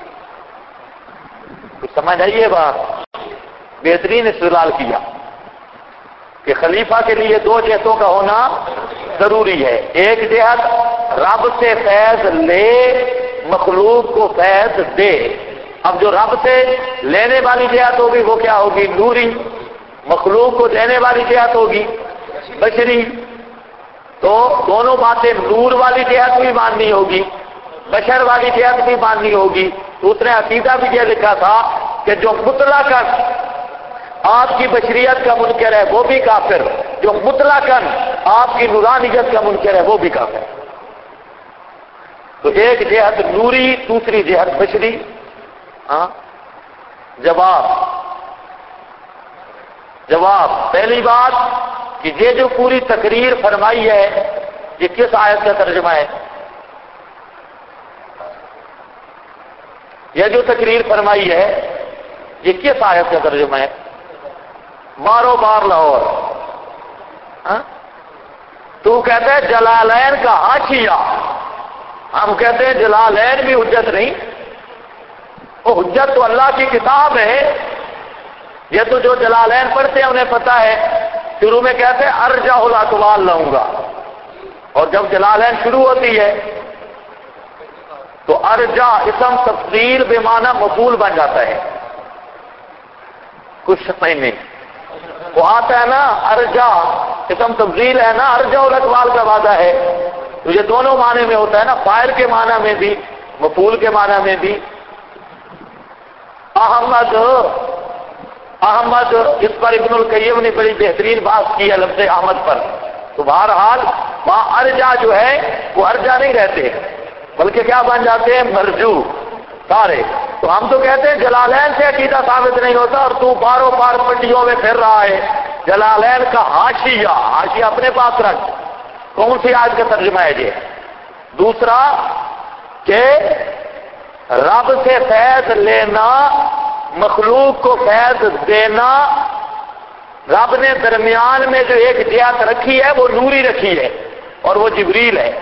S1: کچھ سمجھ آئیے بات؟ بہترین استدلال کیا کہ خلیفہ کے لیے 2 جہتوں کا ہونا ضروری ہے، ایک جہت رب سے فیض لے، مخلوق کو فیض دے۔ اب جو رب سے لینے والی جہت ہوگی وہ کیا ہوگی؟ نوری۔ مخلوق کو دینے والی جہت ہوگی بشری، تو دونوں باتیں نور والی جہت بھی ماننی ہوگی، بشر والی جہت بھی ماننی ہوگی. تو اس نے عقیدہ بھی یہ لکھا تھا کہ جو مطلقاً آپ کی بشریت کا منکر ہے وہ بھی کافر، جو مطلقاً آپ کی نورانیت کا منکر ہے وہ بھی کافر. تو ایک جہت نوری، دوسری جہت بشری. جواب پہلی بات کہ یہ جو پوری تقریر فرمائی ہے یہ کس آیت کا ترجمہ ہے؟ یہ جو تقریر فرمائی ہے یہ کس آیت کا ترجمہ ہے؟ مارو مار لاہور. تو کہتے ہیں جلالین کا حاشیہ، ہم کہتے ہیں جلالین بھی حجت نہیں، وہ حجت تو اللہ کی کتاب ہے. یہ تو جو جلالین پڑھتے ہیں انہیں پتا ہے، شروع میں کہتے ہیں ارجح الاقوال لاؤں گا، اور جب جلالین شروع ہوتی ہے تو ارجح اسم تفضیل بے معنی مفعول بن جاتا ہے. کچھ سمجھ نہیں، وہ آتا ہے نا ارجح اسم تفضیل ہے نا، ارجح الاقوال کا وعدہ ہے. تو یہ دونوں معنی میں ہوتا ہے نا، فاعل کے معنی میں بھی مفعول کے معنی میں بھی. احمد اس پر ابن القیم نے بڑی بہترین بات کی ہے لفظ احمد پر. تو بہرحال وہاں ارجا جو ہے وہ ارجا نہیں رہتے بلکہ کیا بن جاتے ہیں؟ مرجو سارے. تو ہم تو کہتے ہیں جلالین سے عقیدہ ثابت نہیں ہوتا، اور تو باروں بار پٹیوں میں پھر رہا ہے. جلالین کا حاشیہ، حاشیہ اپنے پاس رکھ. کون سی آیت کا ترجمہ ہے یہ؟ دوسرا کہ رب سے فیض لینا، مخلوق کو فیض دینا، رب نے درمیان میں جو ایک جہت رکھی ہے وہ نوری رکھی ہے اور وہ جبریل ہے.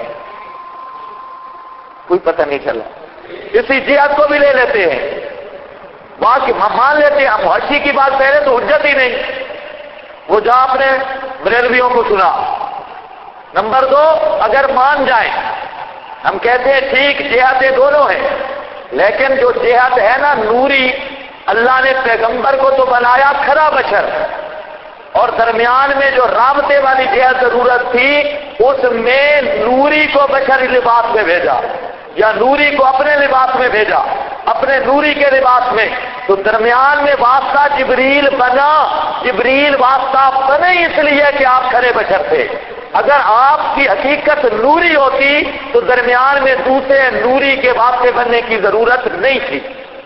S1: کوئی پتہ نہیں چلا. اسی جہت کو بھی لے لیتے ہیں، باقی مان لیتے ہیں. ہم حاشی کی بات پہلے تو حجت ہی نہیں. وہ جا اپنے بریلویوں کو سنا. نمبر 2، اگر مان جائیں، ہم کہتے ہیں ٹھیک جہتیں دونوں ہیں، لیکن جو جہت ہے نا نوری، اللہ نے پیغمبر کو تو بنایا کھرا بشر، اور درمیان میں جو رابطے والی جہت ضرورت تھی اس میں نوری کو بشری لباس میں بھیجا، یا نوری کو اپنے لباس میں بھیجا، اپنے نوری کے لباس میں. تو درمیان میں واسطہ جبریل بنا. جبریل واسطہ بنے اس لیے کہ آپ کھرے بشر تھے. اگر آپ کی حقیقت نوری ہوتی تو درمیان میں دوسرے نوری کے واسطے بننے کی ضرورت نہیں تھی.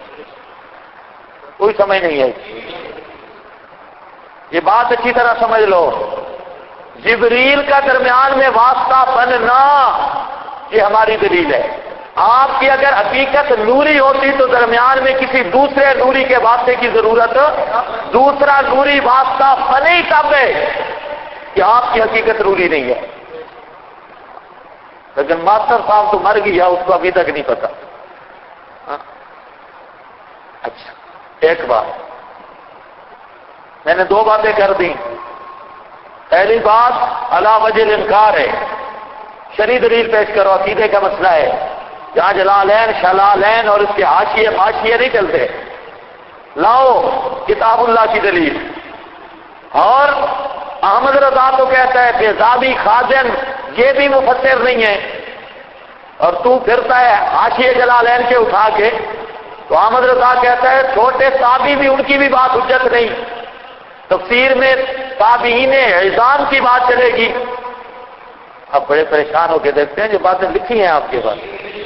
S1: کوئی سمجھ نہیں ہے. یہ بات اچھی طرح سمجھ لو. جبریل کا درمیان میں واسطہ بننا یہ ہماری دلیل ہے. آپ کی اگر حقیقت نوری ہوتی تو درمیان میں کسی دوسرے نوری کے واسطے کی ضرورت، دوسرا نوری واسطہ بنے ہی تب ہے کہ آپ کی حقیقت نوری نہیں ہے. لیکن ماسٹر صاحب تو مر گیا، اس کو ابھی تک نہیں پتا. اچھا ایک بات، میں نے 2 باتیں کر دی. پہلی بات علی وجہ الانکار ہے، شرعی دلیل پیش کرو. عقیدے کا مسئلہ ہے جہاں جلالین شلالین اور اس کے حاشیے ماشیے نہیں چلتے. لاؤ کتاب اللہ کی دلیل. اور احمد رضا تو کہتا ہے تیزابی خازن یہ بھی مفسر نہیں ہے، اور تو پھرتا ہے حاشیے جلالین کے اٹھا کے. تو احمد رضا کہتا ہے چھوٹے تابعی بھی ان کی بھی بات حجت نہیں. تفسیر میں تابعین عظام کی بات چلے گی. اب بڑے پریشان ہو کے دیکھتے ہیں جو باتیں لکھی ہیں آپ کے پاس.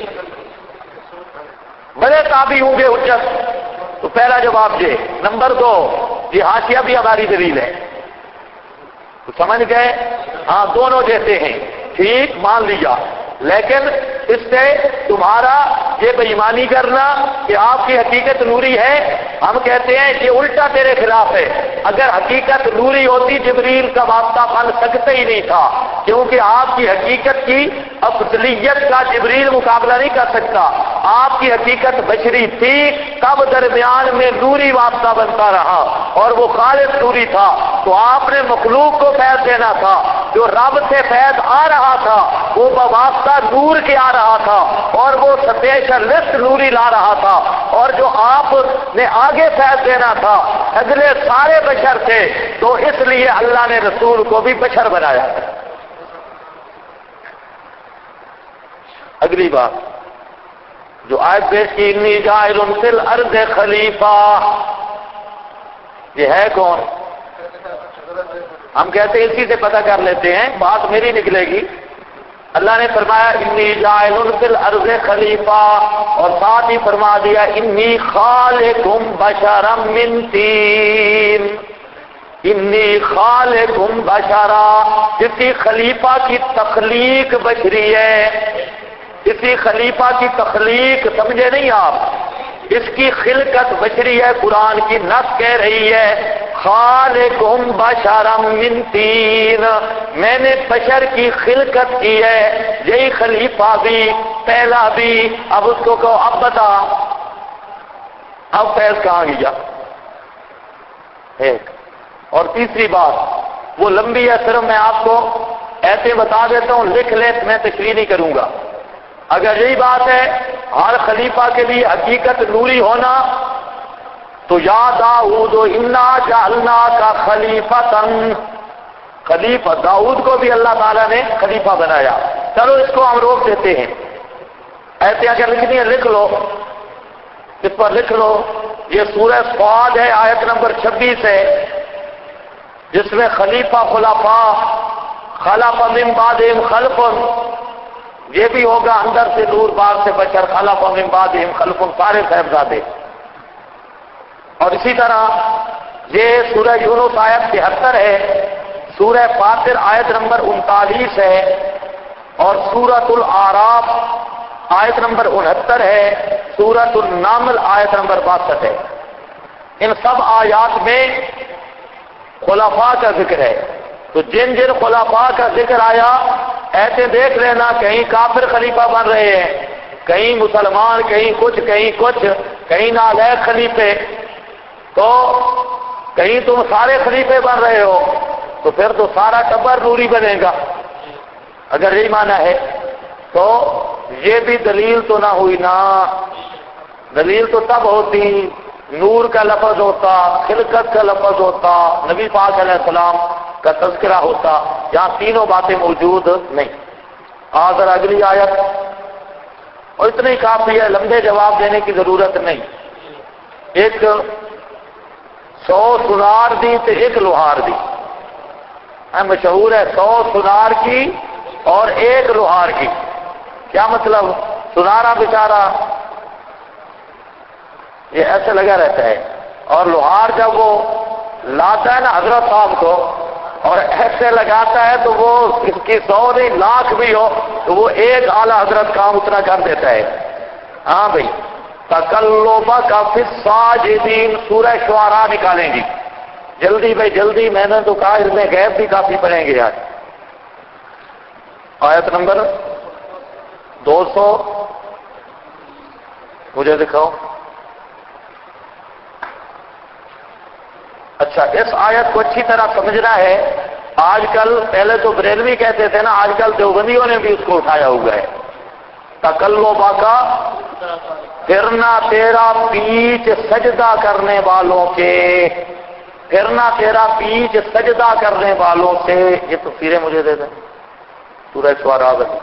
S1: بڑے تابعی ہوں گے حجت. تو پہلا جواب دے. نمبر 2، یہ حاشیہ بھی ہماری دلیل ہے. تو سمجھ گئے؟ ہاں دونوں جیسے ہیں، ٹھیک مان لیا. لیکن اس سے تمہارا یہ بے ایمانی کرنا کہ آپ کی حقیقت نوری ہے، ہم کہتے ہیں یہ الٹا تیرے خلاف ہے. اگر حقیقت نوری ہوتی جبریل کا واسطہ بن سکتے ہی نہیں تھا، کیونکہ آپ کی حقیقت کی افضلیت کا جبریل مقابلہ نہیں کر سکتا. آپ کی حقیقت بشری تھی، تب درمیان میں نوری واسطہ بنتا رہا اور وہ خالص نوری تھا. تو آپ نے مخلوق کو فیض دینا تھا، جو رب سے فیض آ رہا تھا وہ بواسطہ نور کے آ رہا تھا، اور وہ اسپیشلسٹ نوری لا رہا تھا، اور جو آپ نے آگے فیض دینا تھا اگلے سارے بشر تھے، تو اس لیے اللہ نے رسول کو بھی بشر بنایا۔ اگلی بات جو آیت پیش کی، انی جاعل فی الارض خلیفہ، یہ ہے کون؟ ہم کہتے ہیں اسی سے پتہ کر لیتے ہیں، بات میری نکلے گی۔ اللہ نے فرمایا انی جاعل فی الارض خلیفہ، اور ساتھ ہی فرما دیا انی خالق بشرا من طین، انی خالق بشرا، کسی خلیفہ کی تخلیق بشری ہے، کسی خلیفہ کی تخلیق سمجھے نہیں آپ، اس کی خلقت بشری ہے، قرآن کی نص کہہ رہی ہے خالقہم بشرا من طین، میں نے بشر کی خلقت کی ہے، یہی خلیفہ بھی پہلا بھی۔ اب اس کو کہو اب بتا، اب فیض کہاں گیا؟ ایک اور تیسری بات وہ لمبی ہے، صرف میں آپ کو ایسے بتا دیتا ہوں، لکھ لے، میں تشریح نہیں کروں گا۔ اگر یہی بات ہے ہر خلیفہ کے لیے حقیقت نوری ہونا، تو یا داؤد انا جعلناک خلیفۃ، خلیفہ داؤد کو بھی اللہ تعالیٰ نے خلیفہ بنایا۔ چلو اس کو ہم روک دیتے ہیں، ایسے اگر لکھنی ہے لکھ لو، اس پر لکھ لو، یہ سورہ صاد ہے، آیت نمبر 26 ہے، جس میں خلیفہ خلفاء خلف من بعدہم خلف، یہ بھی ہوگا اندر سے نور باہر سے بشر، خلف من بعدہم خلف، سارے صاحبزادے۔ اور اسی طرح یہ سورہ یونس آیت 73 ہے، سورہ فاطر آیت نمبر 39 ہے، اور سورۃ الاعراف آیت نمبر 69 ہے، سورۃ النمل آیت نمبر 62 ہے۔ ان سب آیات میں خلفاء کا ذکر ہے، تو جن جن خلفاء کا ذکر آیا ایسے دیکھ لینا، کہیں کافر خلیفہ بن رہے ہیں، کہیں مسلمان، کہیں کچھ کہیں نالائق خلیفے، تو کہیں تم سارے خلیفے بن رہے ہو، تو پھر تو سارا ٹبر نوری بنے گا۔ اگر یہی معنی ہے تو یہ بھی دلیل تو نہ ہوئی نا، دلیل تو تب ہوتی نور کا لفظ ہوتا، خلقت کا لفظ ہوتا، نبی پاک علیہ السلام کا تذکرہ ہوتا، جہاں تینوں باتیں موجود نہیں۔ آخر اگلی آیت، اور اتنا ہی کافی ہے، لمبے جواب دینے کی ضرورت نہیں۔ ایک 100 سنار دی تو ایک لوہار دی، مشہور ہے 100 سنار کی اور ایک لوہار کی۔ کیا مطلب؟ سنارا بیچارہ یہ ایسے لگا رہتا ہے، اور لوہار جب وہ لاتا ہے نا حضرت صاحب کو اور ایسے لگاتا ہے تو وہ اس کی 100 نہیں لاکھ بھی ہو تو وہ ایک اعلیٰ حضرت کام اتنا کر دیتا ہے۔ ہاں بھائی، تقلبک فی الساجدین، سورہ شعراء نکالیں گی جلدی بھائی جلدی، میں نے تو کہا اس میں غیب بھی کافی پڑھیں گے آج۔ آیت نمبر 200 مجھے دکھاؤ۔ اچھا، اس آیت کو اچھی طرح سمجھنا ہے۔ آج کل، پہلے تو بریلوی کہتے تھے نا، آج کل دیوبندیوں نے بھی اس کو اٹھایا ہوا ہے۔ تقلبہ کا پھرنا تیرا پیچھ سجدہ کرنے والوں کے، پھرنا تیرا پیچھ سجدہ کرنے والوں سے، یہ تفسیریں مجھے دے دیں سورہ شعراء میں۔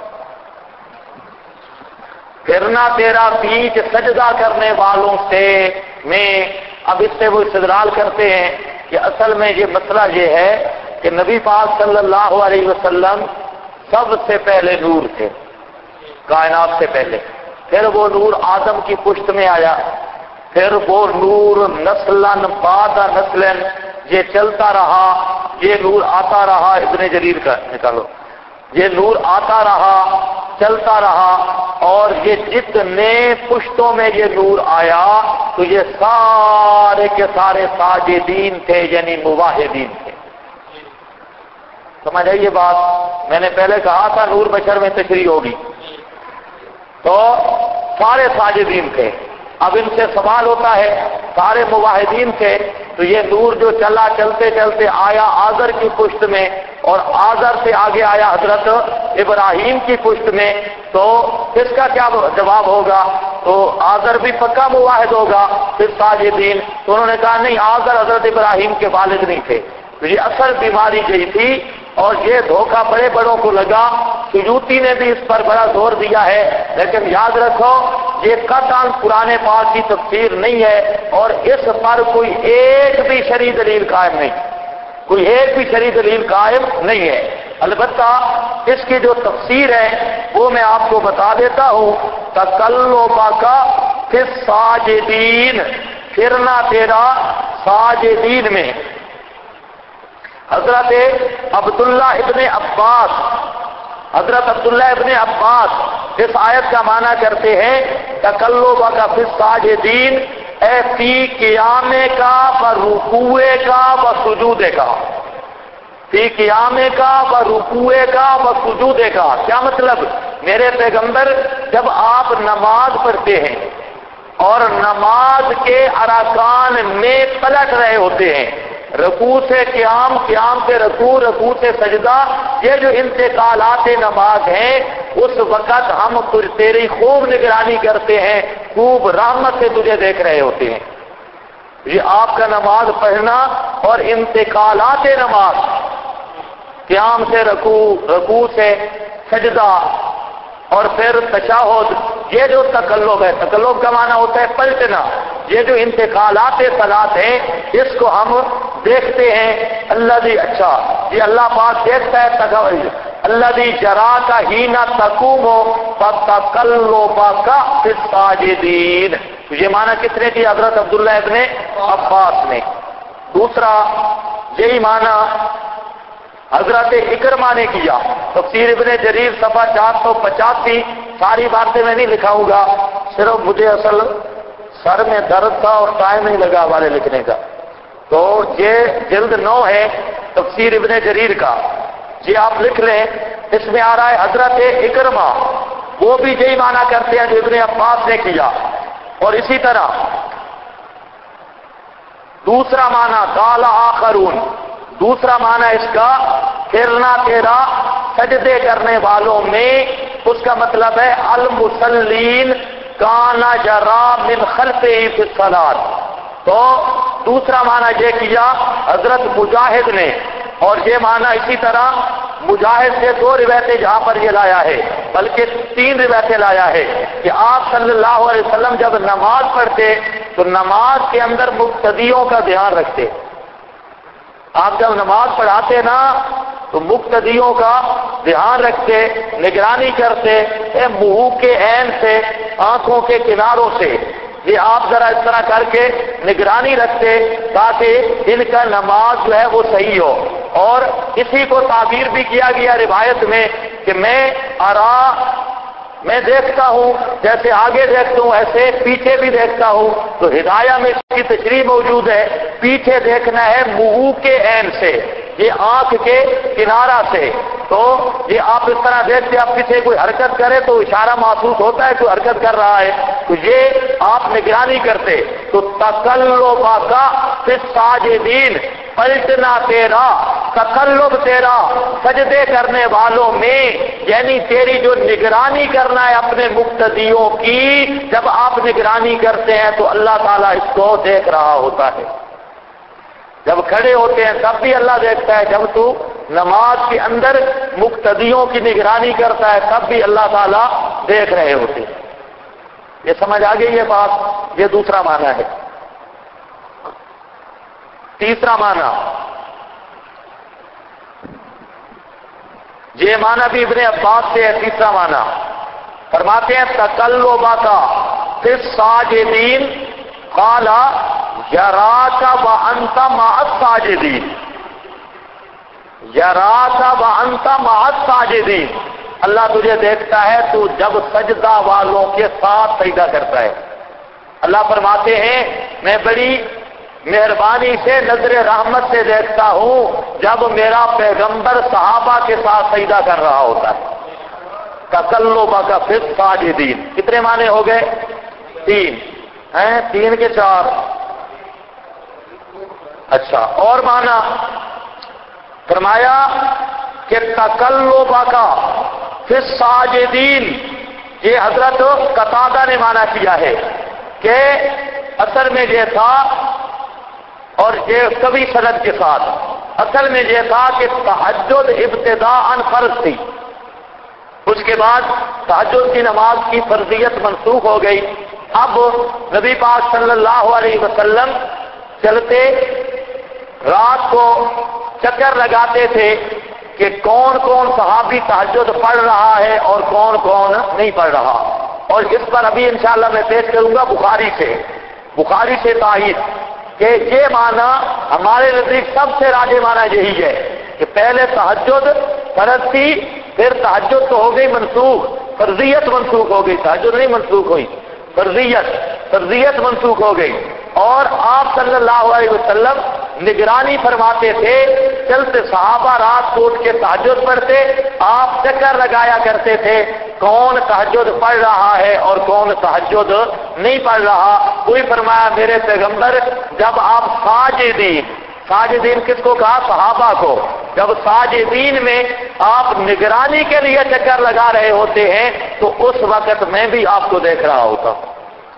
S1: پھرنا تیرا پیچھ سجدہ کرنے والوں سے میں، اب اس سے وہ استدلال کرتے ہیں کہ اصل میں یہ مسئلہ یہ ہے کہ نبی پاک صلی اللہ علیہ وسلم سب سے پہلے نور تھے کائنات سے پہلے، پھر وہ نور آدم کی پشت میں آیا، پھر وہ نور نسلاً بعد نسلاً یہ چلتا رہا، یہ نور آتا رہا، ابن جریر کا نکالو، یہ نور آتا رہا چلتا رہا، اور یہ جتنے پشتوں میں یہ نور آیا تو یہ سارے کے سارے ساجدین تھے، یعنی موحدین تھے۔ سمجھ آئی یہ بات؟ میں نے پہلے کہا تھا نور بشر میں تشریح ہوگی، تو سارے ساجدین تھے، اب ان سے سوال ہوتا ہے سارے موحدین سے، تو یہ نور جو چلا چلتے چلتے آیا آذر کی پشت میں اور آذر سے آگے آیا حضرت ابراہیم کی پشت میں، تو اس کا کیا جواب ہوگا؟ تو آذر بھی پکا موحد ہوگا پھر ساجدین۔ تو انہوں نے کہا نہیں، آذر حضرت ابراہیم کے والد نہیں تھے، تو یہ اصل بیماری یہی تھی اور یہ دھوکہ بڑے بڑوں کو لگا۔ سیوطی نے بھی اس پر بڑا زور دیا ہے، لیکن یاد رکھو یہ قطعاً قرآن پاک کی تفسیر نہیں ہے اور اس پر کوئی ایک بھی شرعی دلیل قائم نہیں، کوئی ایک بھی شرعی دلیل قائم نہیں ہے۔ البتہ اس کی جو تفسیر ہے وہ میں آپ کو بتا دیتا ہوں، تقلبک فی الساجدین، پھرنا تیرا ساجدین میں۔ حضرت عبداللہ ابن عباس اس آیت کا معنی کرتے ہیں تقلبک فی الساجدین، اے فی قیام کا و رکوع کا و سجود کا، فی قیام کا و رکوع کا و سجود کا۔ کیا مطلب؟ میرے پیغمبر جب آپ نماز پڑھتے ہیں اور نماز کے ارکان میں پلٹ رہے ہوتے ہیں، رکوع سے قیام، قیام سے رکوع، رکوع سے سجدہ، یہ جو انتقالات نماز ہیں، اس وقت ہم تیری خوب نگرانی کرتے ہیں، خوب رحمت سے تجھے دیکھ رہے ہوتے ہیں۔ یہ آپ کا نماز پڑھنا اور انتقالات نماز، قیام سے رکوع، رکوع سے سجدہ اور پھر تشہد، یہ جو تقلب ہے، تقلب کا معنی ہوتا ہے پلٹنا، یہ جو انتقالات صلاۃ ہیں اس کو ہم دیکھتے ہیں۔ اللہ دی، اچھا یہ اللہ پاک دیکھتا ہے اللہ دی جرا کا ہی نہ تقوم ہو فتقلبک فی الساجدین۔ تو یہ معنی کس نے کی؟ حضرت عبداللہ ابن عباس نے۔ دوسرا یہی معنی حضرت اکرمہ نے کیا، تفسیر ابن جریر صفحہ 485۔ ساری باتیں میں نہیں لکھاؤں گا، صرف مجھے اصل سر میں درد تھا اور ٹائم نہیں لگا ہمارے لکھنے کا۔ تو یہ جلد 9 ہے تفسیر ابن جریر کا، یہ آپ لکھ لیں۔ اس میں آ رہا ہے حضرت اکرمہ، وہ بھی یہی معنی کرتے ہیں جو ابن عباس نے کیا۔ اور اسی طرح دوسرا معنی قال آخرون، دوسرا معنی اس کا پھرنا تیرا سجدے کرنے والوں میں، اس کا مطلب ہے المصلین کانا جرا من خلفہ فی الصلاۃ۔ تو دوسرا معنی یہ کیا حضرت مجاہد نے، اور یہ معنی اسی طرح مجاہد سے 2 روایتیں جہاں پر یہ لایا ہے، بلکہ 3 روایتیں لایا ہے کہ آپ صلی اللہ علیہ وسلم جب نماز پڑھتے تو نماز کے اندر مقتدیوں کا دھیان رکھتے۔ آپ جب نماز پڑھاتے نا تو مقتدیوں کا دھیان رکھتے، نگرانی کرتے، منہ کے عین سے، آنکھوں کے کناروں سے، یہ آپ ذرا اس طرح کر کے نگرانی رکھتے تاکہ ان کا نماز جو ہے وہ صحیح ہو۔ اور اسی کو تعبیر بھی کیا گیا روایت میں کہ میں دیکھتا ہوں، جیسے آگے دیکھتا ہوں ایسے پیچھے بھی دیکھتا ہوں۔ تو ہدایہ میں اس کی تشریح موجود ہے، پیچھے دیکھنا ہے منہ کے عین سے، یہ آنکھ کے کنارہ سے۔ تو یہ آپ اس طرح دیکھتے، آپ پیچھے کوئی حرکت کرے تو اشارہ محسوس ہوتا ہے کوئی حرکت کر رہا ہے، تو یہ آپ نگرانی کرتے۔ تو تقلبک فی الساجدین، پلٹنا تیرا، تقلب تیرا سجدے کرنے والوں میں، یعنی تیری جو نگرانی کرنا ہے اپنے مقتدیوں کی، جب آپ نگرانی کرتے ہیں تو اللہ تعالیٰ اس کو دیکھ رہا ہوتا ہے۔ جب کھڑے ہوتے ہیں تب بھی اللہ دیکھتا ہے، جب تو نماز کے اندر مقتدیوں کی نگرانی کرتا ہے تب بھی اللہ تعالیٰ دیکھ رہے ہوتے ہیں۔ یہ سمجھ آ گئی یہ بات؟ یہ دوسرا معنی ہے۔ تیسرا معنی، یہ معنی بھی ابن عباس سے ہے۔ تیسرا معنی فرماتے ہیں تقلبک فی الساجدین قال یراک وانت مع الساجدین، یراک وانت مع الساجدین، اللہ تجھے دیکھتا ہے تو جب سجدہ والوں کے ساتھ سجدہ کرتا ہے۔ اللہ فرماتے ہیں میں بڑی مہربانی سے نظر رحمت سے دیکھتا ہوں جب میرا پیغمبر صحابہ کے ساتھ سجدہ کر رہا ہوتا ہے۔ تقلبک فی الساجدین، کتنے معنی ہو گئے؟ 3۔ ہیں 3 کے 4. اچھا، اور مانا فرمایا کہ تقلبا کا فی الساجدین، یہ حضرت قتادہ نے مانا کیا ہے کہ اصل میں یہ تھا، اور یہ کبھی سند کے ساتھ، اصل میں یہ تھا کہ تہجد ابتداءً فرض تھی، اس کے بعد تہجد کی نماز کی فرضیت منسوخ ہو گئی. اب نبی پاک صلی اللہ علیہ وسلم چلتے رات کو چکر لگاتے تھے کہ کون کون صحابی تہجد پڑھ رہا ہے اور کون کون نہیں پڑھ رہا. اور اس پر ابھی انشاءاللہ میں پیش کروں گا بخاری سے تائید کہ یہ معنی ہمارے نزدیک سب سے راجح معنی یہی ہے کہ پہلے تہجد فرض تھی، پھر تہجد تو ہو گئی منسوخ، فرضیت منسوخ ہو گئی، تہجد نہیں منسوخ ہوئی، فرضیت منسوخ ہو گئی. اور آپ صلی اللہ علیہ وسلم نگرانی فرماتے تھے، چلتے صحابہ رات کو اٹھ کے تہجد پڑھتے، آپ چکر لگایا کرتے تھے کون تہجد پڑھ رہا ہے اور کون تہجد نہیں پڑھ رہا. کوئی فرمایا میرے پیغمبر جب آپ ساجدین کس کو کہا؟ صحابہ کو. جب ساجدین میں آپ نگرانی کے لیے چکر لگا رہے ہوتے ہیں تو اس وقت میں بھی آپ کو دیکھ رہا ہوتا ہوں.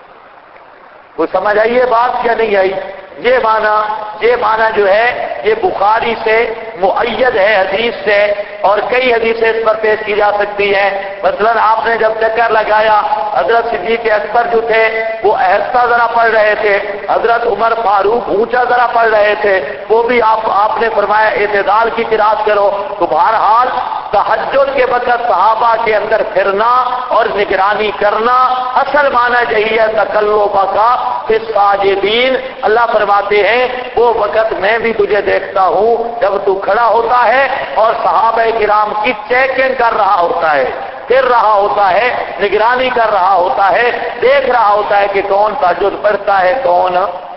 S1: کوئی سمجھ آئی یہ بات کیا نہیں آئی؟ یہ معنی جو ہے یہ بخاری سے مؤید ہے حدیث سے، اور کئی حدیثیں اس پر پیش کی جا سکتی ہیں. مثلا آپ نے جب چکر لگایا، حضرت صدیق اکبر جو تھے وہ آہستہ ذرا پڑھ رہے تھے، حضرت عمر فاروق اونچا ذرا پڑھ رہے تھے، وہ بھی آپ نے فرمایا اعتدال کی قرات کرو. تو بہرحال تہجد کے وقت صحابہ کے اندر پھرنا اور نگرانی کرنا اصل معنی یہی ہے تقلبا کا فی الساجدین. اللہ فرماتے ہیں وہ وقت میں بھی تجھے دیکھتا ہوں جب تو کھڑا ہوتا ہے اور صحابہ کرام کی چیکنگ کر رہا ہوتا ہے، پھر رہا ہوتا ہے، نگرانی کر رہا ہوتا ہے، دیکھ رہا ہوتا ہے کہ کون تہجد پڑھتا ہے کون.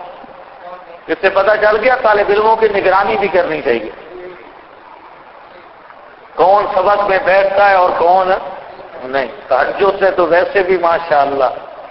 S1: اس سے پتہ چل گیا طالب علموں کی نگرانی بھی کرنی چاہیے، کون سبق میں بیٹھتا ہے اور کون نہیں. تہجد سے تو ویسے بھی ماشاءاللہ.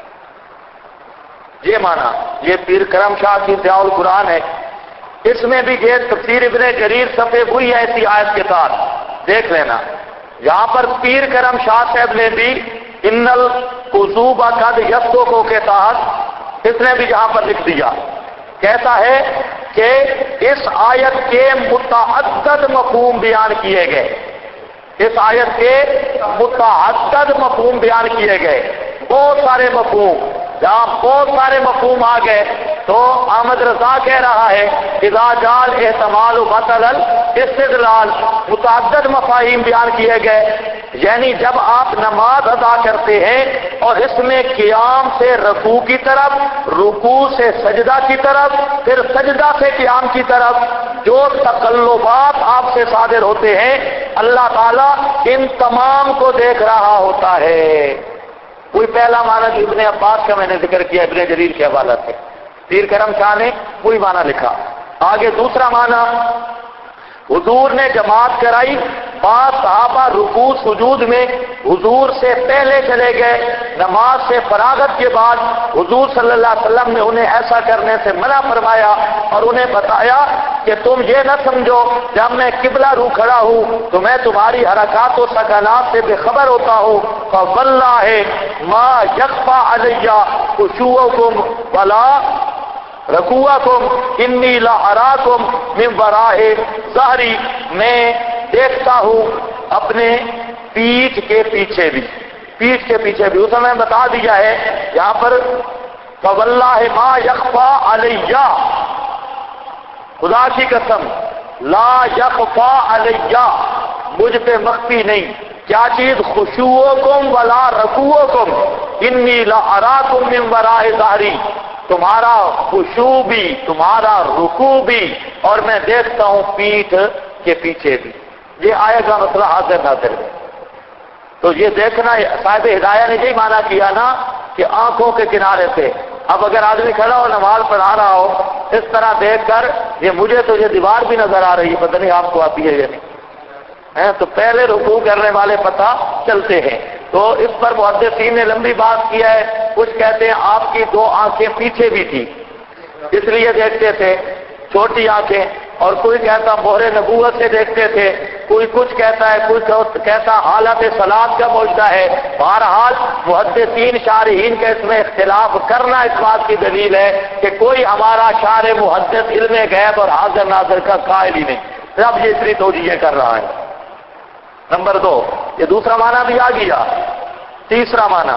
S1: یہ مانا یہ پیر کرم شاہ کی ضیاء القرآن ہے، اس میں بھی یہ تفسیر ابن جریر صفحے وہی ہے اسی آیت کے ساتھ دیکھ لینا. یہاں پر پیر کرم شاہ صاحب نے بھی ان القذوب قد یسوکو کے تحت اس نے بھی یہاں پر لکھ دیا، کہتا ہے کہ اس آیت کے متعدد مفہوم بیان کیے گئے، اس آیت کے متعدد مفہوم بیان کیے گئے، بہت سارے مفہوم. جہاں بہت سارے مفہوم آ گئے تو احمد رضا کہہ رہا ہے اذا جال احتمال بطل استدلال، متعدد مفاہیم بیان کیے گئے. یعنی جب آپ نماز ادا کرتے ہیں اور اس میں قیام سے رکوع کی طرف، رکوع سے سجدہ کی طرف، پھر سجدہ سے قیام کی طرف جو تقلبات آپ سے صادر ہوتے ہیں، اللہ تعالیٰ ان تمام کو دیکھ رہا ہوتا ہے. کوئی پہلا معنی جو ابن عباس کا میں نے ذکر کیا ابن جریر کے حوالہ سے، پیر کرم شاہ نے کوئی معنی لکھا. آگے دوسرا معنی، حضور نے جماعت کرائی، بعض صحابہ رکوع سجود میں حضور سے پہلے چلے گئے، نماز سے فراغت کے بعد حضور صلی اللہ علیہ وسلم نے انہیں ایسا کرنے سے منع فرمایا اور انہیں بتایا کہ تم یہ نہ سمجھو جب میں قبلہ رو کھڑا ہوں تو میں تمہاری حرکات و سکنات سے بے خبر ہوتا ہوں. فواللہ ما یخفی علی خشوعکم ولا رکوعکم انی لا اراکم من وراء ظہری، میں دیکھتا ہوں اپنے پیٹھ کے پیچھے بھی، اس میں بتا دیا ہے یہاں پر فواللہ ما یخفی علی، خدا کی قسم لا یخفی علی، مجھ پہ مخفی نہیں. کیا چیز؟ خشوعکم ولا رکوعکم انی لا اراکم من وراء ظہری، تمہارا خشوع بھی، تمہارا رکوع بھی، اور میں دیکھتا ہوں پیٹھ کے پیچھے بھی. یہ آئے گا مسئلہ حاضر ناظر ہے. تو یہ دیکھنا صاحب ہدایہ نے یہی معنی کیا نا کہ آنکھوں کے کنارے سے. اب اگر آدمی کھڑا ہو نماز پڑھا رہا ہو اس طرح دیکھ کر، یہ مجھے تو یہ دیوار بھی نظر آ رہی ہے، پتہ نہیں آپ کو آتی ہے یا نہیں، تو پہلے رکوع کرنے والے پتہ چلتے ہیں. تو اس پر محدثین نے لمبی بات کیا ہے. کچھ کہتے ہیں آپ کی 2 آنکھیں پیچھے بھی تھی اس لیے دیکھتے تھے چھوٹی آنکھیں, اور کوئی کہتا مہر نبوت سے دیکھتے تھے, کوئی کچھ کہتا ہے, کوئی کہتا حالت صلات کا معجزہ ہے. بہرحال محدثین شارحین کا اس میں اختلاف کرنا اس بات کی دلیل ہے کہ کوئی ہمارا شارح محدث علم غیب اور حاضر ناظر کا قائل ہی نہیں. اب یہ اتنی توجیہ کر رہا ہے. نمبر 2, یہ دوسرا معنی بھی آ گیا. تیسرا معنی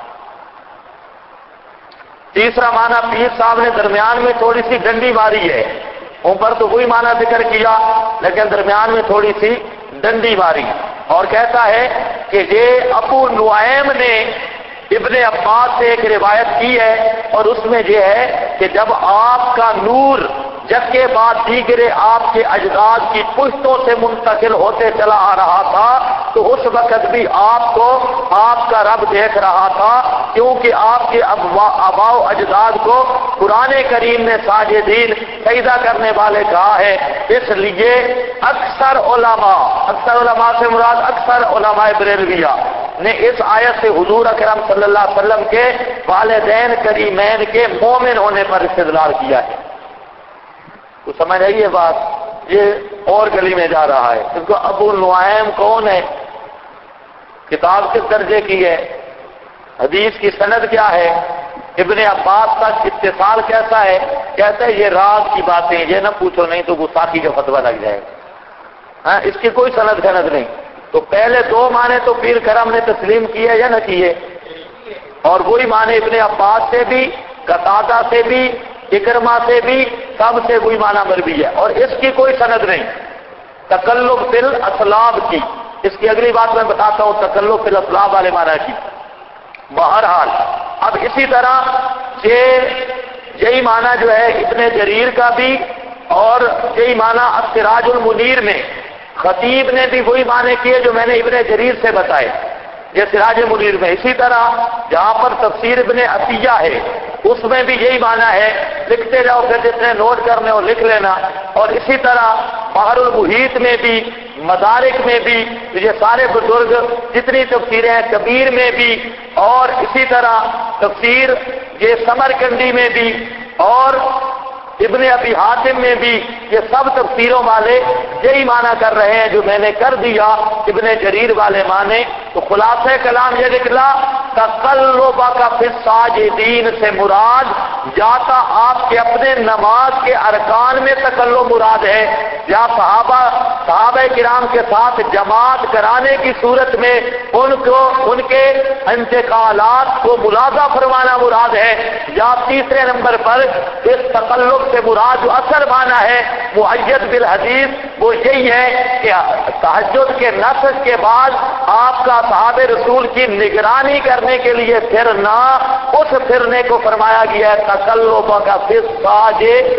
S1: پیر صاحب نے درمیان میں تھوڑی سی ڈنڈی ماری ہے. اوپر تو وہی معنی ذکر کیا لیکن درمیان میں تھوڑی سی ڈنڈی ماری, اور کہتا ہے کہ یہ ابو نعیم نے ابن عباس سے ایک روایت کی ہے, اور اس میں یہ ہے کہ جب آپ کا نور جب کے بعد دیگرے آپ کے اجداد کی پشتوں سے منتقل ہوتے چلا آ رہا تھا تو اس وقت بھی آپ کو آپ کا رب دیکھ رہا تھا, کیونکہ آپ کے آباء و اجداد کو قرآن کریم نے ساجدین سجدہ کرنے والے کہا ہے. اس لیے اکثر علماء سے مراد اکثر علماء بریلویہ نے اس آیت سے حضور اکرم صلی اللہ علیہ وسلم کے والدین کریمین کے مومن ہونے پر استدلال کیا ہے. تو سمجھ رہی ہے بات, یہ اور گلی میں جا رہا ہے. اس کو ابو نعیم کون ہے, کتاب کس درجے کی ہے, حدیث کی سند کیا ہے, ابن عباس تک اتصال کیسا ہے. کہتا ہے یہ راز کی باتیں, یہ نہ پوچھو نہیں تو گستاخی کا فتویٰ لگ جائے گا. اس کی کوئی سند نہیں. تو پہلے 2 معنی تو پیر کرم نے تسلیم کیے یا نہ کیے, اور وہی معنی ابن عباس سے بھی, قتادہ سے بھی, اکرمہ سے بھی, سب سے وہی معنی مروی ہے, اور اس کی کوئی سند نہیں. تکلف فی الاسلاب کی, اس کی اگلی بات میں بتاتا ہوں تکلف فی الاسلاب والے معنی کی. بہرحال اب اسی طرح یہی معنی جو ہے ابن جریر کا بھی, اور یہی معنی السراج المنیر میں خطیب نے بھی وہی معنی کیے جو میں نے ابن جریر سے بتائے یہ سراج منیر میں. اسی طرح جہاں پر تفسیر ابن عطیہ ہے اس میں بھی یہی معنی ہے, لکھتے جاؤ پھر جتنے نوٹ کرنے ہو لکھ لینا. اور اسی طرح بحر المحیط میں بھی, مدارک میں بھی, یہ سارے بزرگ جتنی تفسیریں ہیں, کبیر میں بھی, اور اسی طرح تفسیر یہ سمرقندی میں بھی, اور ابن ابی حاتم میں بھی, یہ سب تفسیروں والے یہی معنی کر رہے ہیں جو میں نے کر دیا ابن جریر والے معنی. تو خلاصہ کلام یہ نکلا تقلبک فی الساجدین سے مراد جاتا آپ کے اپنے نماز کے ارکان میں تقلب مراد ہے, یا صحابہ کرام کے ساتھ جماعت کرانے کی صورت میں ان کے انتقالات کو ملاحظہ فرمانا مراد ہے, یا تیسرے نمبر پر اس تقلب سے مراد جو اثر معنی ہے مؤید بالحدیث وہ یہی ہے کہ تہجد کے نفل کے بعد آپ کا صحابہ رسول کی نگرانی کرنے کے لیے پھرنا, اس پھرنے کو فرمایا گیا ہے تقلب کا فی الساجدین.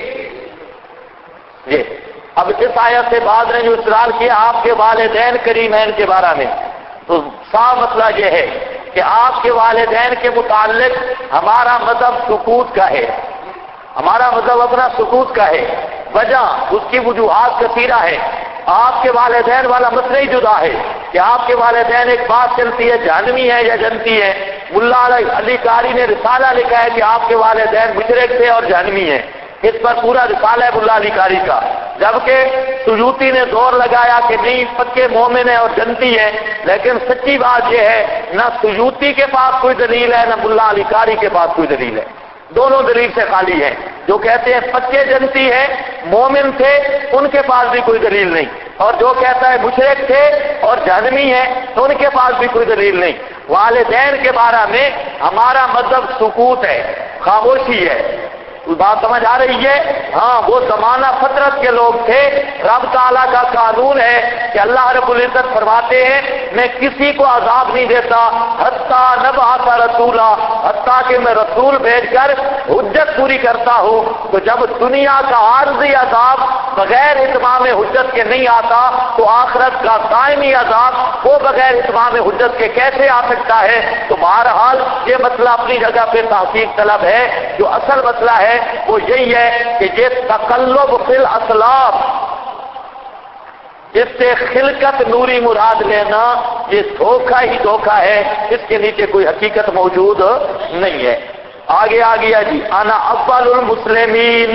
S1: اب اس آیت سے بعد نے جو استدلال کیا آپ کے والدین کریمین کے بارے میں, تو صاف مسئلہ یہ ہے کہ آپ کے والدین کے متعلق ہمارا مذہب سکوت کا ہے, ہمارا مذہب اپنا سکوت کا ہے. وجہ اس کی وجوہات کثیرہ ہے. آپ کے والدین والا مسئلہ ہی جدا ہے کہ آپ کے والدین ایک بات چلتی ہے جہنمی ہے یا جنتی ہے. ملا علی قاری نے رسالہ لکھا ہے کہ آپ کے والدین مشرک تھے اور جہنمی ہیں, اس پر پورا رسالہ ہے ملا علی قاری کا. جبکہ سیوطی نے زور لگایا کہ نہیں پکے مومن ہے اور جنتی ہے, لیکن سچی بات یہ ہے نہ سیوطی کے پاس کوئی دلیل ہے نہ ملا علی قاری کے پاس کوئی دلیل ہے, دونوں دلیل سے خالی ہیں. جو کہتے ہیں پکے جنتی ہے مومن تھے ان کے پاس بھی کوئی دلیل نہیں, اور جو کہتا ہے مشرک تھے اور جہنمی ہے تو ان کے پاس بھی کوئی دلیل نہیں. والدین کے بارے میں ہمارا مذہب سکوت ہے, خاموشی ہے. بات سمجھ آ رہی ہے؟ ہاں, وہ زمانہ فطرت کے لوگ تھے. رب تعالیٰ کا قانون ہے کہ اللہ رب العزت فرماتے ہیں میں کسی کو عذاب نہیں دیتا حتیٰ نبعث رسولا, حتیٰ کہ میں رسول بھیج کر حجت پوری کرتا ہوں. تو جب دنیا کا عارضی عذاب بغیر اتمام حجت کے نہیں آتا تو آخرت کا دائمی عذاب وہ بغیر اتمام حجت کے کیسے آ سکتا ہے؟ تو بہرحال یہ مسئلہ اپنی جگہ پہ تحقیق طلب ہے. جو اصل مسئلہ ہے وہ یہی ہے کہ یہ تقلب فی الاسلاب, اس سے خلقت نوری مراد لینا یہ دھوکہ ہی دھوکہ ہے، اس کے نیچے کوئی حقیقت موجود نہیں ہے۔ آگے آ گیا جی، انا اول المسلمین،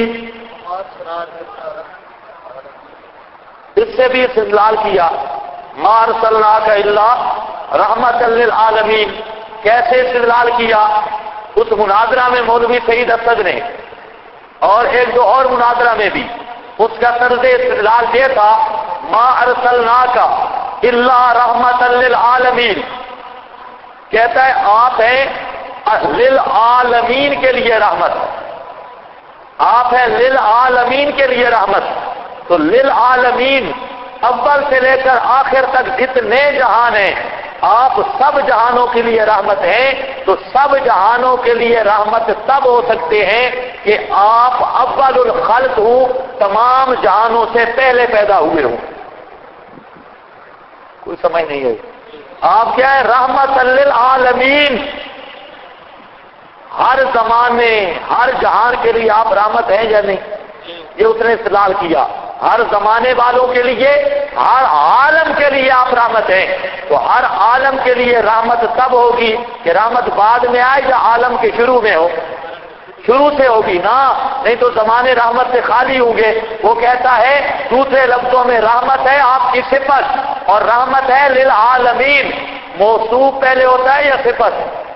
S1: اس سے بھی استدلال کیا، ما ارسلناک الا رحمت للعالمین۔ کیسے استدلال کیا؟ اس مناظرہ میں مولوی سعید اسد نے اور ایک دو اور مناظرہ میں بھی اس کا طرز استدلال یہ تھا، ما ارسلناک الا رحمت للعالمین، کہتا ہے آپ ہیں للعالمین کے لیے رحمت، آپ ہیں للعالمین کے لیے رحمت۔ تو للعالمین اول سے لے کر آخر تک جتنے جہان ہیں آپ سب جہانوں کے لیے رحمت ہیں۔ تو سب جہانوں کے لیے رحمت تب ہو سکتے ہیں کہ آپ اول الخلق ہوں، تمام جہانوں سے پہلے پیدا ہوئے ہوں۔ کوئی سمجھ نہیں ہے؟ آپ کیا ہے؟ رحمت للعالمین، ہر زمانے ہر جہان کے لیے آپ رحمت ہیں یا نہیں؟ یہ اس نے استدلال کیا، ہر زمانے والوں کے لیے، ہر عالم کے لیے آپ رحمت ہیں۔ تو ہر عالم کے لیے رحمت تب ہوگی کہ رحمت بعد میں آئے یا عالم کے شروع میں ہو؟ شروع سے ہوگی نا، نہیں تو زمانے رحمت سے خالی ہوں گے۔ وہ کہتا ہے دوسرے لفظوں میں رحمت ہے آپ کی صفت، اور رحمت ہے للعالمین۔ موصوف پہلے ہوتا ہے یا صفت؟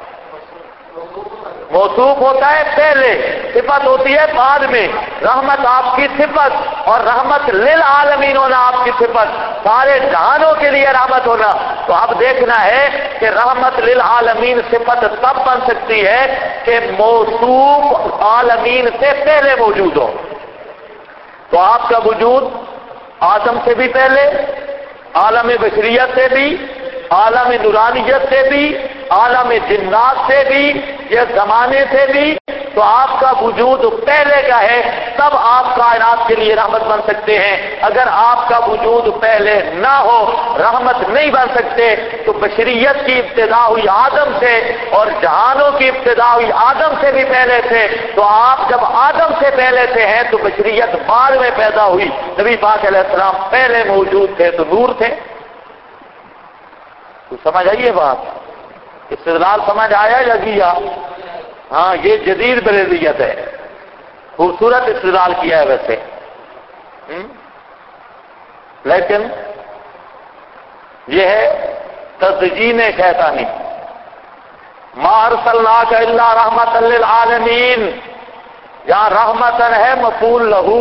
S1: موصوف ہوتا ہے پہلے، صفت ہوتی ہے بعد میں۔ رحمت آپ کی صفت اور رحمت للعالمین ہونا آپ کی صفت، سارے جہانوں کے لیے رحمت ہونا۔ تو اب دیکھنا ہے کہ رحمت للعالمین صفت تب بن سکتی ہے کہ موصوف عالمین سے پہلے موجود ہو۔ تو آپ کا وجود آدم سے بھی پہلے، عالم بشریت سے بھی، عالم نورانیت سے بھی، عالم جنات سے بھی، یہ زمانے سے بھی، تو آپ کا وجود پہلے کا ہے، تب آپ کائنات کے لیے رحمت بن سکتے ہیں۔ اگر آپ کا وجود پہلے نہ ہو رحمت نہیں بن سکتے۔ تو بشریت کی ابتدا ہوئی آدم سے اور جہانوں کی ابتدا ہوئی آدم سے بھی پہلے تھے۔ تو آپ جب آدم سے پہلے سے ہیں تو بشریت بعد میں پیدا ہوئی، نبی پاک علیہ السلام پہلے موجود تھے تو نور تھے۔ تو سمجھ آئیے بات؟ استدلال سمجھ آیا یا گیا؟ ہاں، یہ جدید بریلویت ہے، خوبصورت استدلال کیا ہے ویسے، لیکن یہ ہے تزیین شیطانی۔ ما ارسلناک الا رحمت للعالمین، یہاں رحمتن ہے مفعول لہو،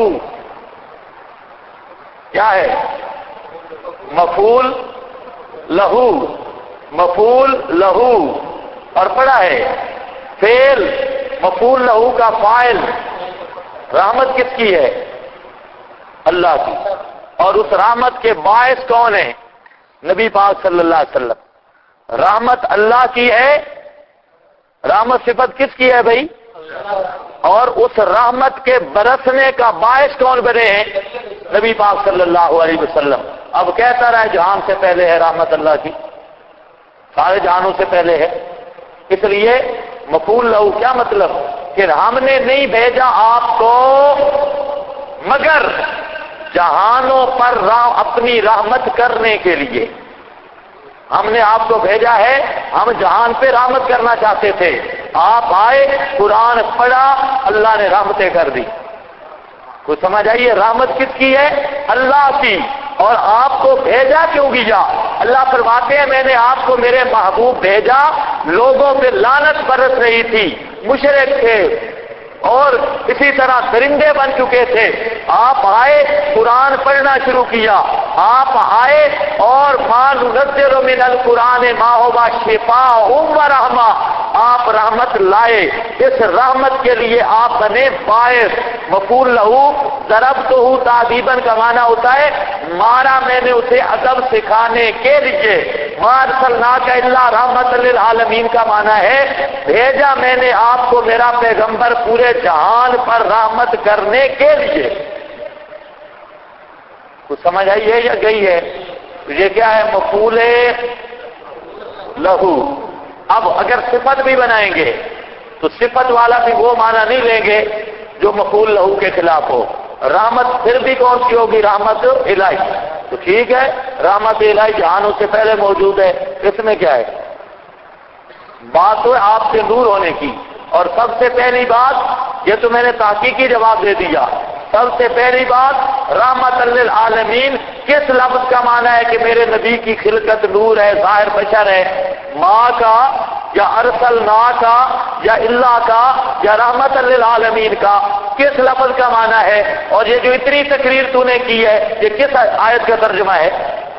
S1: کیا ہے؟ مفعول لہو، مفعول لہو، اور پڑا ہے فعل مفعول لہو کا فاعل۔ رحمت کس کی ہے؟ اللہ کی، اور اس رحمت کے باعث کون ہے؟ نبی پاک صلی اللہ علیہ وسلم۔ رحمت اللہ کی ہے، رحمت صفت کس کی ہے بھائی؟ اور اس رحمت کے برسنے کا باعث کون بنے ہیں؟ نبی پاک صلی اللہ علیہ وسلم۔ اب کہتا رہا جہان سے پہلے ہے رحمت اللہ کی، سارے جہانوں سے پہلے ہے، اس لیے مفعول لہو کیا مطلب؟ کہ ہم نے نہیں بھیجا آپ کو مگر جہانوں پر اپنی رحمت کرنے کے لیے۔ ہم نے آپ کو بھیجا ہے، ہم جہان پہ رحمت کرنا چاہتے تھے، آپ آئے، قرآن پڑھا، اللہ نے رحمتیں کر دی۔ کوئی سمجھ آئیے؟ رحمت کس کی ہے؟ اللہ کی۔ اور آپ کو بھیجا کیوں گیا؟ اللہ فرماتے ہیں میں نے آپ کو میرے محبوب بھیجا، لوگوں پہ لعنت برس رہی تھی، مشرک تھے اور اسی طرح درندے بن چکے تھے، آپ آئے، قرآن پڑھنا شروع کیا، آپ آئے اور ما ننزل من القرآن ما هو شفاء ورحمہ، آپ رحمت لائے، اس رحمت کے لیے آپ بنے باعث۔ مفعول لہو ضربتہ تعذیباً کا معنی ہوتا ہے مارا میں نے اسے ادب سکھانے کے لیے۔ ما ارسلناک الا رحمت للعالمین کا معنی ہے بھیجا میں نے آپ کو میرا پیغمبر پورے جہان پر رحمت کرنے کے لیے۔ کچھ سمجھ آئی ہے یا گئی ہے؟ یہ کیا ہے؟ مفعول لہو۔ اب اگر صفت بھی بنائیں گے تو صفت والا بھی وہ معنی نہیں لیں گے جو مفعول لہو کے خلاف ہو۔ رحمت پھر بھی کون سی ہوگی؟ رحمت الہی۔ تو ٹھیک ہے، رحمت الہی جہان اس سے پہلے موجود ہے، اس میں کیا ہے؟ بات تو ہے آپ سے دور ہونے کی۔ اور سب سے پہلی بات، یہ تو میں نے تحقیقی جواب دے دیا، سب سے پہلی بات رحمت للعالمین کس لفظ کا معنی ہے کہ میرے نبی کی خلقت نور ہے، ظاہر بشر ہے؟ ماں کا یا ارسلنا کا یا اللہ کا یا رحمت للعالمین کا، کس لفظ کا معنی ہے؟ اور یہ جو اتنی تقریر تو نے کی ہے، یہ کس آیت کا ترجمہ ہے؟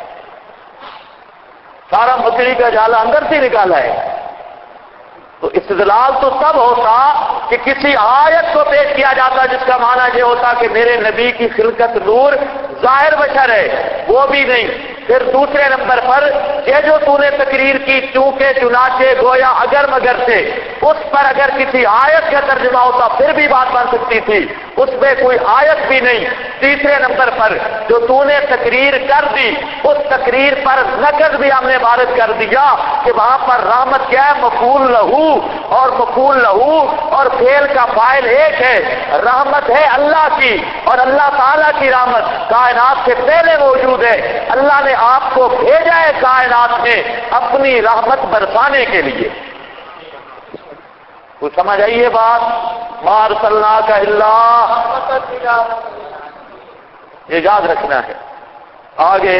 S1: سارا مچھلی کا جالا اندر سے نکالا ہے۔ تو استدلال تو تب ہوتا کہ کسی آیت کو پیش کیا جاتا جس کا معنی یہ ہوتا کہ میرے نبی کی خلقت نور ظاہر بشر ہے، وہ بھی نہیں۔ پھر دوسرے نمبر پر یہ جو تو نے تقریر کی چونکہ چنانچہ گویا اگر مگر سے، اس پر اگر کسی آیت کا ترجمہ ہوتا پھر بھی بات بن سکتی تھی، اس میں کوئی آیت بھی نہیں۔ تیسرے نمبر پر جو تو نے تقریر کر دی، اس تقریر پر نقد بھی ہم نے وارد کر دیا کہ وہاں پر رحمت کیا ہے؟ مفعول لہو، اور مفعول لہو اور فعل کا فاعل ایک ہے۔ رحمت ہے اللہ کی، اور اللہ تعالیٰ کی رحمت کائنات سے پہلے موجود ہے۔ اللہ نے آپ کو بھیجا ہے کائنات میں اپنی رحمت برسانے کے لیے۔ کچھ سمجھ آئیے بات؟ ما ارسلناک الا، یہ یاد رکھنا ہے۔ آگے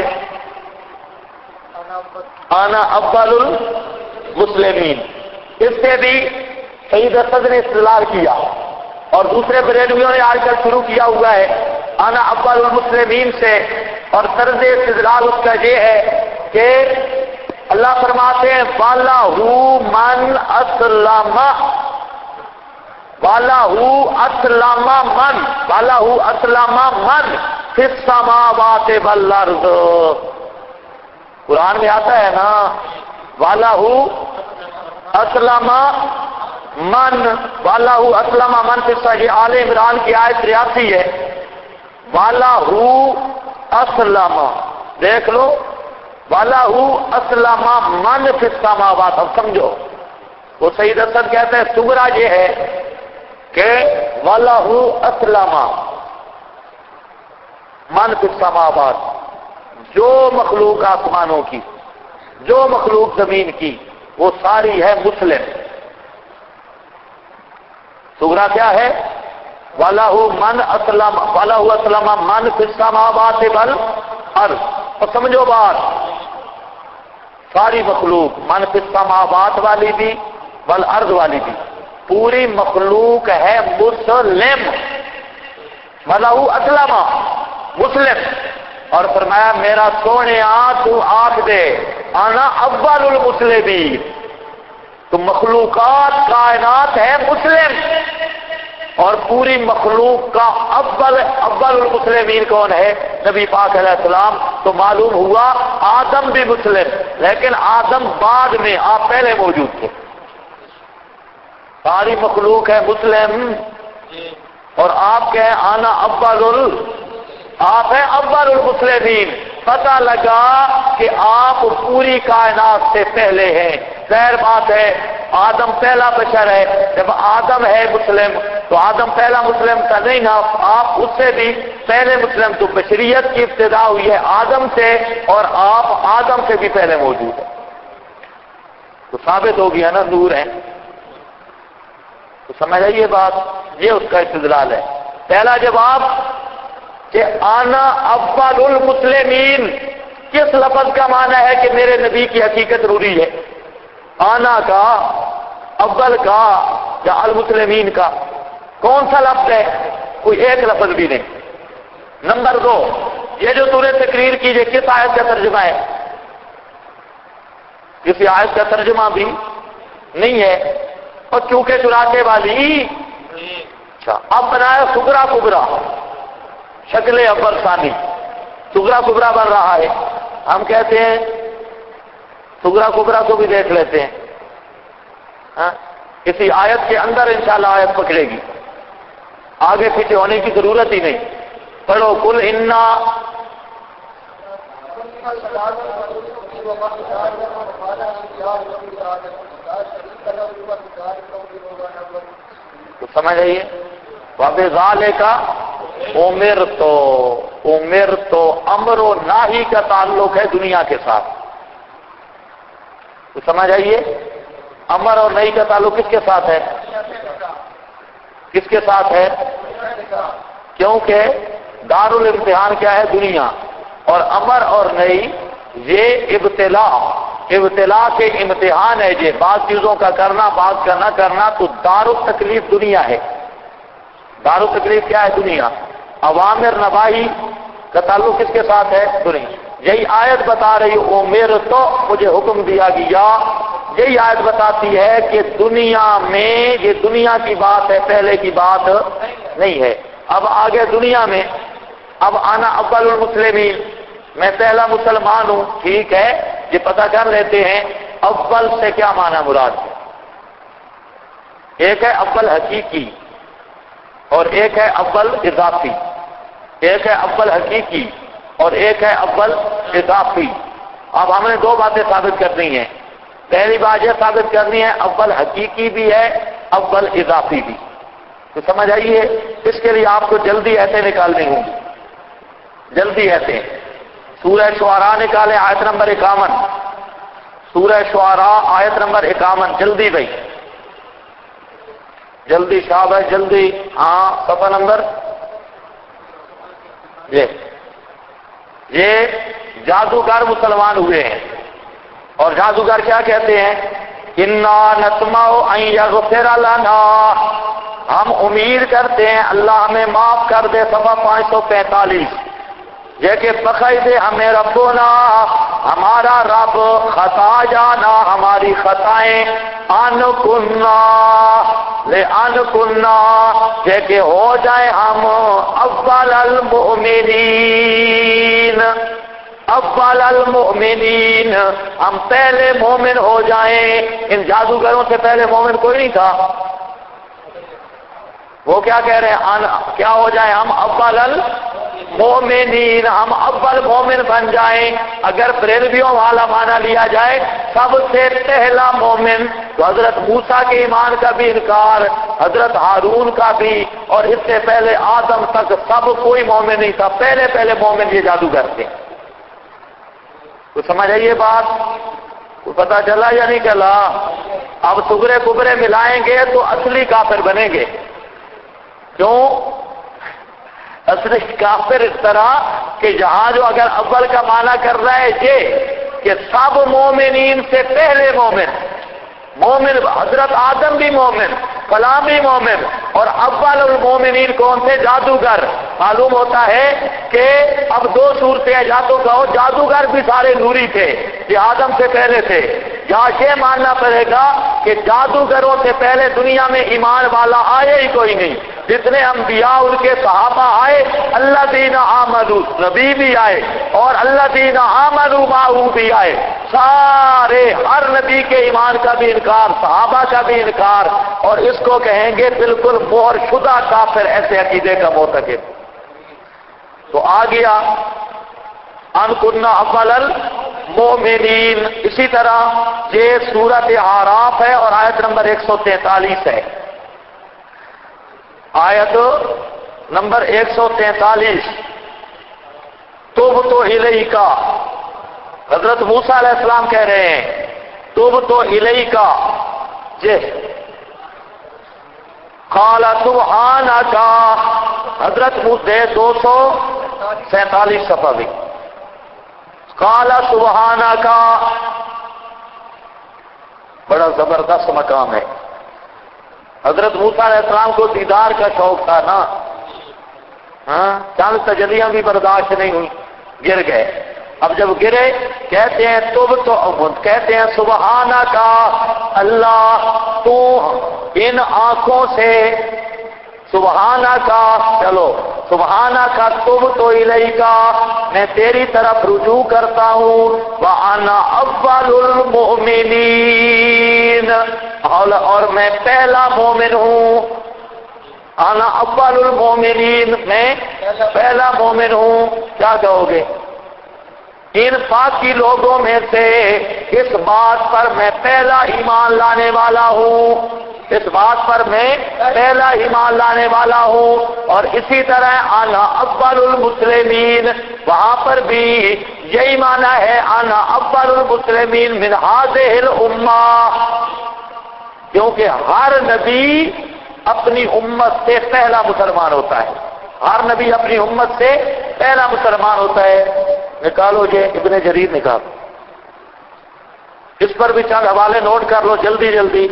S1: انا اول المسلمین، اس سے بھی سید اسد نے استدلال کیا، اور دوسرے بریلویوں نے آج کل شروع کیا ہوا ہے انا اول المسلمین سے، اور طرز استدلال اس کا یہ ہے کہ اللہ فرماتے ہیں وَلَهُ مَنْ أَسْلَمَ، وَلَهُ أَسْلَمَ مَنْ، وَلَهُ أَسْلَمَ مَنْ فِي السَّمَاوَاتِ وَالْأَرْضِ، قرآن میں آتا ہے نا وَلَهُ أَسْلَمَ من، وَلَهُ أَسْلَمَ مَنْ فِي السَّمَاوَاتِ، یہ آل عمران کی آیت 83 ہے۔ وَلَهُ أَسْلَمَ، دیکھ لو وَلَهُ أَسْلَمَ مَنْ فِي السَّمَاوَاتِ، اب سمجھو وہ سید اسد کہتے ہیں صغرا یہ ہے کہ وَلَهُ أَسْلَمَ مَنْ فِي السَّمَاوَاتِ، جو مخلوق آسمانوں کی، جو مخلوق زمین کی، وہ ساری ہے مسلم۔ صغرا کیا ہے؟ وَلَهُ مَنْ أَسْلَمَ، وَلَهُ أَسْلَمَ مَنْ فِي السَّمَاوَاتِ وَالْأَرْضِ، اور سمجھو بات، ساری مخلوق، من فی السماوات والی بھی والارض والی بھی، پوری مخلوق ہے مسلم۔ وَلَهُ أَسْلَمَ مسلم، اور فرمایا میرا سونے تو آنکھ دے انا اول المسلمین، تو مخلوقات کائنات ہے مسلم، اور پوری مخلوق کا اول المسلمین کون ہے؟ نبی پاک علیہ السلام۔ تو معلوم ہوا آدم بھی مسلم، لیکن آدم بعد میں، آپ پہلے موجود تھے۔ ساری مخلوق ہے مسلم، اور آپ کے ہیں آنا آپ ہیں اول المسلمین۔ پتہ لگا کہ آپ پوری کائنات سے پہلے ہیں۔ ظاہر بات ہے آدم پہلا بشر ہے، جب آدم ہے مسلم تو آدم پہلا مسلم کا نہیں نا، آپ اس سے بھی پہلے مسلم، تو بشریت کی ابتدا ہوئی ہے آدم سے، اور آپ آدم سے بھی پہلے موجود ہیں، تو ثابت ہو گیا نا نور ہے۔ تو سمجھ آئیے بات، یہ اس کا استدلال ہے۔ پہلا جواب کہ آنا اول المسلمین کس لفظ کا معنی ہے کہ میرے نبی کی حقیقت روری ہے؟ آنا کا، اول کا، یا المسلمین کا؟ کون سا لفظ ہے؟ کوئی ایک لفظ بھی نہیں۔ نمبر 2، یہ جو تو نے تقریر کی یہ کس آیت کا ترجمہ ہے؟ کسی آیت کا ترجمہ بھی نہیں ہے، اور چونکہ چراتے والی، اچھا اب بنایا صغرا کبرا، شکل اول ثانی، صغرا کبرا بن رہا ہے۔ ہم کہتے ہیں صغرا کبرا کو بھی دیکھ لیتے ہیں، کسی آیت کے اندر انشاءاللہ آیت پکڑے گی، آگے پیچھے ہونے کی ضرورت ہی نہیں۔ پڑھو قل انا، تو سمجھ آئیے وَبِذَالِكَ أُمِرْتُ تو امر و ناہی کا تعلق ہے دنیا کے ساتھ. تو سمجھ آئیے امر اور نہی کا تعلق کس کے ساتھ ہے؟ کس کے ساتھ ہے؟ کیونکہ دار الامتحان کیا ہے؟ دنیا. اور امر اور نہی یہ ابتلا کے امتحان ہے. یہ بعض چیزوں کا کرنا بعض کا نہ کرنا تو دار التکلیف دنیا ہے. دار التکلیف کیا ہے؟ دنیا. اوامر نواہی کا تعلق کس کے ساتھ ہے؟ دنیا. یہی آیت بتا رہی امر تو مجھے حکم دیا گیا. یہی آیت بتاتی ہے کہ دنیا میں یہ دنیا کی بات ہے، پہلے کی بات نہیں ہے. اب آگے دنیا میں اب انا اول المسلمین، میں پہلا مسلمان ہوں. ٹھیک ہے، یہ پتہ کر لیتے ہیں اول سے کیا معنی مراد ہے. ایک ہے اول حقیقی اور ایک ہے اول اضافی. ایک ہے اول حقیقی اور ایک ہے اول اضافی. اب ہم نے دو باتیں ثابت کرنی ہیں. پہلی بات یہ ثابت کرنی ہے اول حقیقی بھی ہے اول اضافی بھی. تو سمجھ آئیے اس کے لیے آپ کو جلدی ایسے نکالنی ہوں گی. جلدی ایسے سورہ شعراء نکالیں آیت نمبر 51. سورہ شعراء آیت نمبر 51. جلدی بھائی جلدی شاباش جلدی. ہاں صفحہ نمبر یہ جادوگر مسلمان ہوئے ہیں اور جادوگر کیا کہتے ہیں؟ انا نطمع ان یغفر لنا، ہم امید کرتے ہیں اللہ ہمیں معاف کر دے. صفحہ 545. یہ کہ بقید ہمیں ربنا، ہمارا رب، خطا جانا، ہماری خطائیں، ان کننا یہ کہ ہو جائے ہم اول المؤمنین، اول المؤمنین، ہم پہلے مومن ہو جائیں. ان جادوگروں سے پہلے مومن کوئی نہیں تھا. وہ کیا کہہ رہے ہیں؟ کیا ہو جائے ہم اول المؤمنین، ہم اول مومن بن جائیں. اگر بریلویوں والا معنی لیا جائے سب سے پہلا مومن، تو حضرت موسیٰ کے ایمان کا بھی انکار، حضرت ہارون کا بھی، اور اس سے پہلے آدم تک سب کوئی مومن نہیں تھا. پہلے مومن یہ جادوگر تھے. تو سمجھ آئیے بات کو پتا چلا یا نہیں چلا؟ اب صغرے کبرے ملائیں گے تو اصلی کافر بنیں گے. کیوں؟ اصلی کافر اس طرح کہ جہاں جو اگر اول کا معنی کر رہا ہے یہ کہ سب مومنین سے پہلے مومن، حضرت آدم بھی مومن، کلام بھی مومن، اور اول المومنین کون تھے؟ جادوگر. معلوم ہوتا ہے کہ اب دو صورتیں ہیں. یا تو کہو جادوگر بھی سارے نوری تھے، یہ آدم سے پہلے تھے، یا یہ ماننا پڑے گا کہ جادوگروں سے پہلے دنیا میں ایمان والا آئے ہی کوئی نہیں. جتنے انبیاء ان کے صحابہ آئے، اللہ دین آمنو نبی بھی آئے اور اللہ دین آمنو معہو بھی آئے. سارے ہر نبی کے ایمان کا بھی انکار، صحابہ کا بھی انکار، اور اس کو کہیں گے بالکل مہر شدہ کافر، ایسے عقیدے کا مرتکب. تو آ گیا ان کننا اول المؤمنین. اسی طرح یہ سورۃ اعراف ہے اور آیت نمبر 143 ہے. آیت نمبر 143. تبت الیک، حضرت موسیٰ علیہ السلام کہہ رہے ہیں تبت الیک. قال سبحانک، حضرت موسیٰ 247 صفحہ بھی. قال سبحانک، بڑا زبردست مقام ہے. حضرت موسیٰ علیہ السلام کو دیدار کا شوق تھا نا، چند تجلیاں بھی برداشت نہیں ہوئی، گر گئے. اب جب گرے کہتے ہیں کہتے ہیں سبحانک، اللہ تو ان آنکھوں سے، سبحانک، چلو سبحانک تبت الیک، میں تیری طرف رجوع کرتا ہوں، وانا اول المؤمنین، اور میں پہلا مومن ہوں. انا اول المؤمنین، میں پہلا مومن ہوں. کیا کہو گے؟ ان پاکی لوگوں میں سے اس بات پر میں پہلا ایمان لانے والا ہوں اس بات پر میں پہلا ایمان لانے والا ہوں، اور اسی طرح انا اول المسلمین، وہاں پر بھی یہی معنی ہے انا اول المسلمین من هذه الامہ، کیونکہ ہر نبی اپنی امت سے پہلا مسلمان ہوتا ہے، ہر نبی اپنی امت سے پہلا مسلمان ہوتا ہے۔ نکالو یہ ابن جریر نکالو، اس پر بھی چند حوالے نوٹ کر لو جلدی جلدی،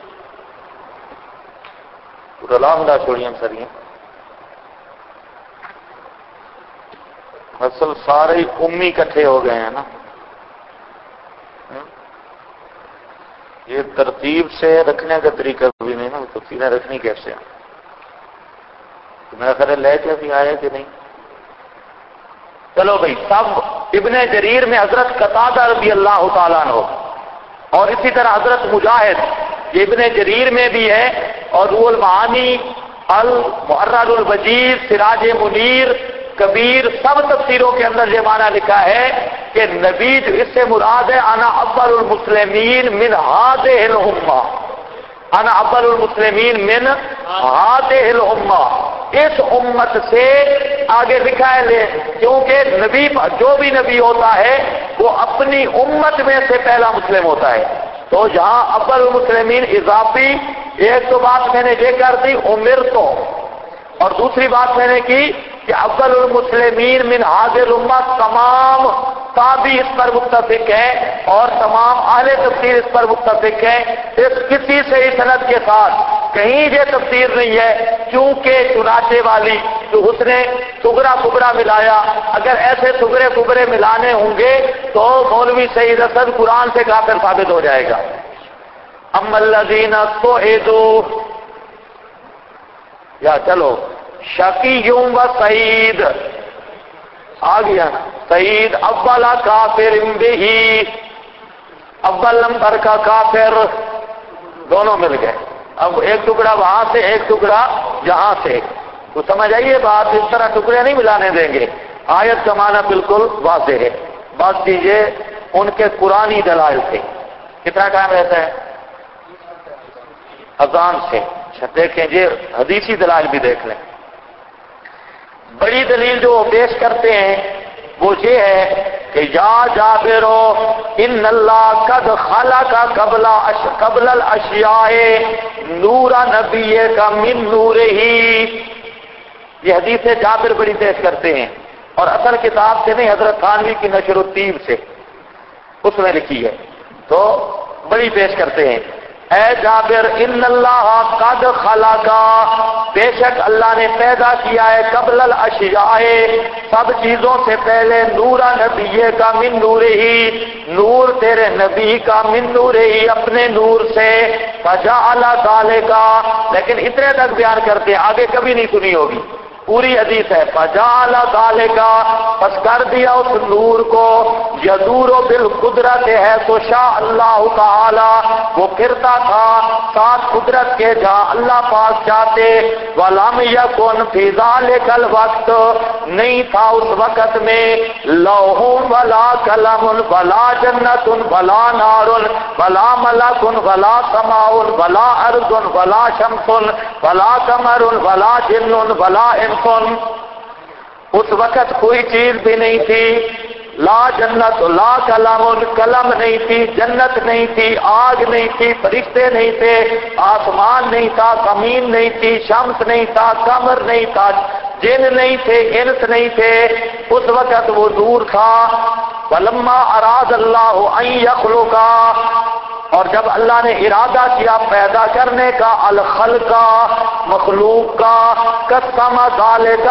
S1: رلا چھوڑیے ہم سر، اصل سارے امی اکٹھے ہو گئے ہیں نا، یہ ترتیب سے رکھنے کا طریقہ بھی نہیں نا، تفصیلیں رکھنی کیسے ہیں؟ میرا خیال لے کے بھی آئے کہ نہیں؟ چلو بھائی، سب ابن جریر میں حضرت قتادہ رضی اللہ تعالیٰ عنہ، اور اسی طرح حضرت مجاہد، یہ ابن جریر میں بھی ہے، اور روح المعانی، المحرر الوجیز، سراج منیر، کبیر، سب تفسیروں کے اندر یہ معنی لکھا ہے کہ نبی جو اس سے مراد ہے انا اول المسلمین من هذه الامہ، انا اول المسلمین من هذه الامہ، اس امت سے آگے لکھا ہے، کیونکہ نبی جو بھی نبی ہوتا ہے وہ اپنی امت میں سے پہلا مسلم ہوتا ہے، تو جہاں اول المسلمین اضافی، ایک تو بات میں نے یہ کر دی عمر تو، اور دوسری بات میں نے کی کہ اول المسلمین من هذه الامہ، تمام تابعی اس پر متفق ہیں اور تمام اہل تفسیر اس پر متفق ہیں، اس کسی سے ہی سند کے ساتھ کہیں یہ تفسیر نہیں ہے، کیونکہ چنانچہ والی جو حسن صغرا کبرا ملایا، اگر ایسے صغرے کبرے ملانے ہوں گے تو مولوی سعید اسد قرآن سے کافر ثابت ہو جائے گا۔ اما الذین سعدوا، یا چلو شقیٌ و سعید آ گیا نا، سعید اول کافر بہی، اول نمبر کا کافر، دونوں مل گئے، اب ایک ٹکڑا وہاں سے ایک ٹکڑا یہاں سے، تو سمجھ آئیے بات، اس طرح ٹکڑے نہیں ملانے دیں گے، آیت کا معنی بالکل واضح ہے۔ بات کیجئے ان کے قرآنی دلائل سے کتنا ٹائم رہتا ہے؟ اذان سے، دیکھیں یہ حدیثی دلائل بھی دیکھ لیں۔ بڑی دلیل جو وہ پیش کرتے ہیں وہ یہ ہے کہ یا جابرو ان اللہ قد خلق قبل الاشیاء نور نبی کا من نور ہی، یہ حدیث جابر بڑی پیش کرتے ہیں، اور اصل کتاب سے نہیں، حضرت تھانوی کی نشر الطیب سے اس میں لکھی ہے، تو بڑی پیش کرتے ہیں، اے جابر ان اللہ قد خلقا، بے شک اللہ نے پیدا کیا ہے، قبل الاشیاء، سب چیزوں سے پہلے، نور نبی کا من نور ہی، نور تیرے نبی کا من نور ہی، اپنے نور سے، فجعل ذالک، لیکن اتنے تک بیان کرتے ہیں، آگے کبھی نہیں سنی ہوگی، پوری حدیث ہے، فجعل ذالک، پس کر دیا اس نور کو، یدور بالقدرت ہے تو شاء اللہ تعالی، وہ پھرتا تھا ساتھ قدرت کے جہاں اللہ پاک چاہتے، ولم یکن فی ذالک الوقت، نہیں تھا اس وقت میں، لوح ولا قلم ولا جنت ولا نار ولا ملک ولا سماء ولا ارض ولا شمس ولا قمر ولا جن ولا انس، اس وقت کوئی چیز بھی نہیں تھی، لا جنت لا قلم نہیں تھی، جنت نہیں تھی، آگ نہیں تھی، فرشتے نہیں تھے، آسمان نہیں تھا، زمین نہیں تھی، شمس نہیں تھا، قمر نہیں تھا، جن نہیں تھے، انس نہیں تھے، اس وقت وہ نور تھا۔ فلما اراد اللہ ان یخلق، اور جب اللہ نے ارادہ کیا پیدا کرنے کا، الخلق مخلوق کا، قسم ذالک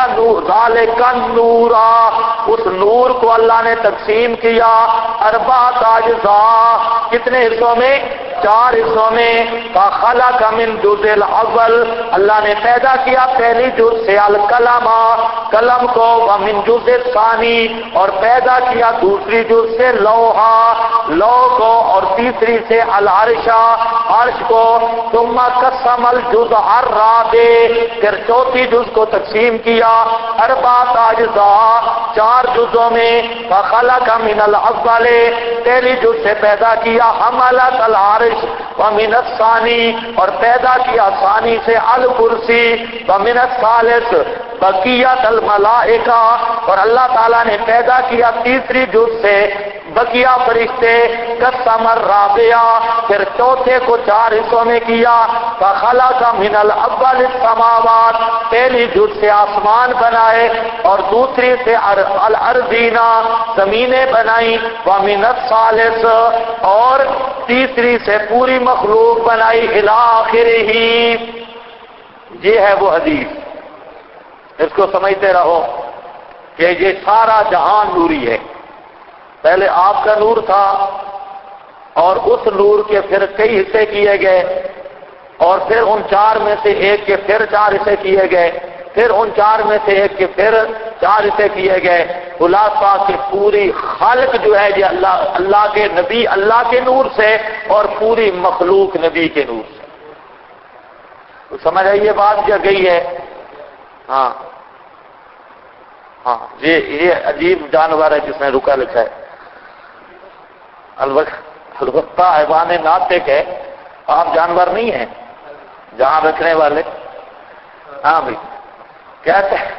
S1: النور، اس نور کو اللہ نے تقسیم کیا، اربعۃ اجزاء، کتنے حصوں میں؟ 4 حصوں میں، فخلق من جزء الاول، اللہ نے پیدا کیا پہلی جز سے، القلم، قلم کو، ومن جزء الثانی، اور پیدا کیا دوسری جز سے، لوح کو، اور تیسری سے العرش، عرش کو، ثم قسم الجزء الرابع، پھر چوتھی جز کو تقسیم کیا، اربعۃ اجزاء، 4 جزوں میں، فخلق من الاول پہلی جز سے پیدا کیا حملت العرش ومن الثانی اور پیدا کیا ثانی سے الکرسی ومن الثالث بقیت الملائکہ اور اللہ تعالیٰ نے پیدا کیا تیسری جز سے بقیہ فرشتے قسم الرابعہ پھر چوتھے کو 4 حصوں میں کیا فخلق من الاول السماوات پہلی جز سے آسمان بنائے اور دوسری سے الارضینا زمینیں بنائی ومن الثالث اور تیسری سے پوری مخلوق بنائی الی آخرہ. یہ ہے وہ حدیث، اس کو سمجھتے رہو کہ یہ سارا جہان نوری ہے. پہلے آپ کا نور تھا اور اس نور کے پھر کئی حصے کیے گئے اور پھر ان 4 میں سے ایک کے پھر 4 حصے کیے گئے، پھر ان 4 میں سے ایک کے پھر 4 حصے کیے گئے. خلاصہ کہ پوری خالق جو ہے یہ اللہ کے نبی اللہ کے نور سے اور پوری مخلوق نبی کے نور سے. تو سمجھ آئیے بات کیا گئی ہے. ہاں یہ عجیب جانور ہے جس نے رکا لکھا ہے. البتہ حیوان ناطق ہے، آپ جانور نہیں ہیں جہاں رکھنے والے. ہاں بھائی کہتے ہیں.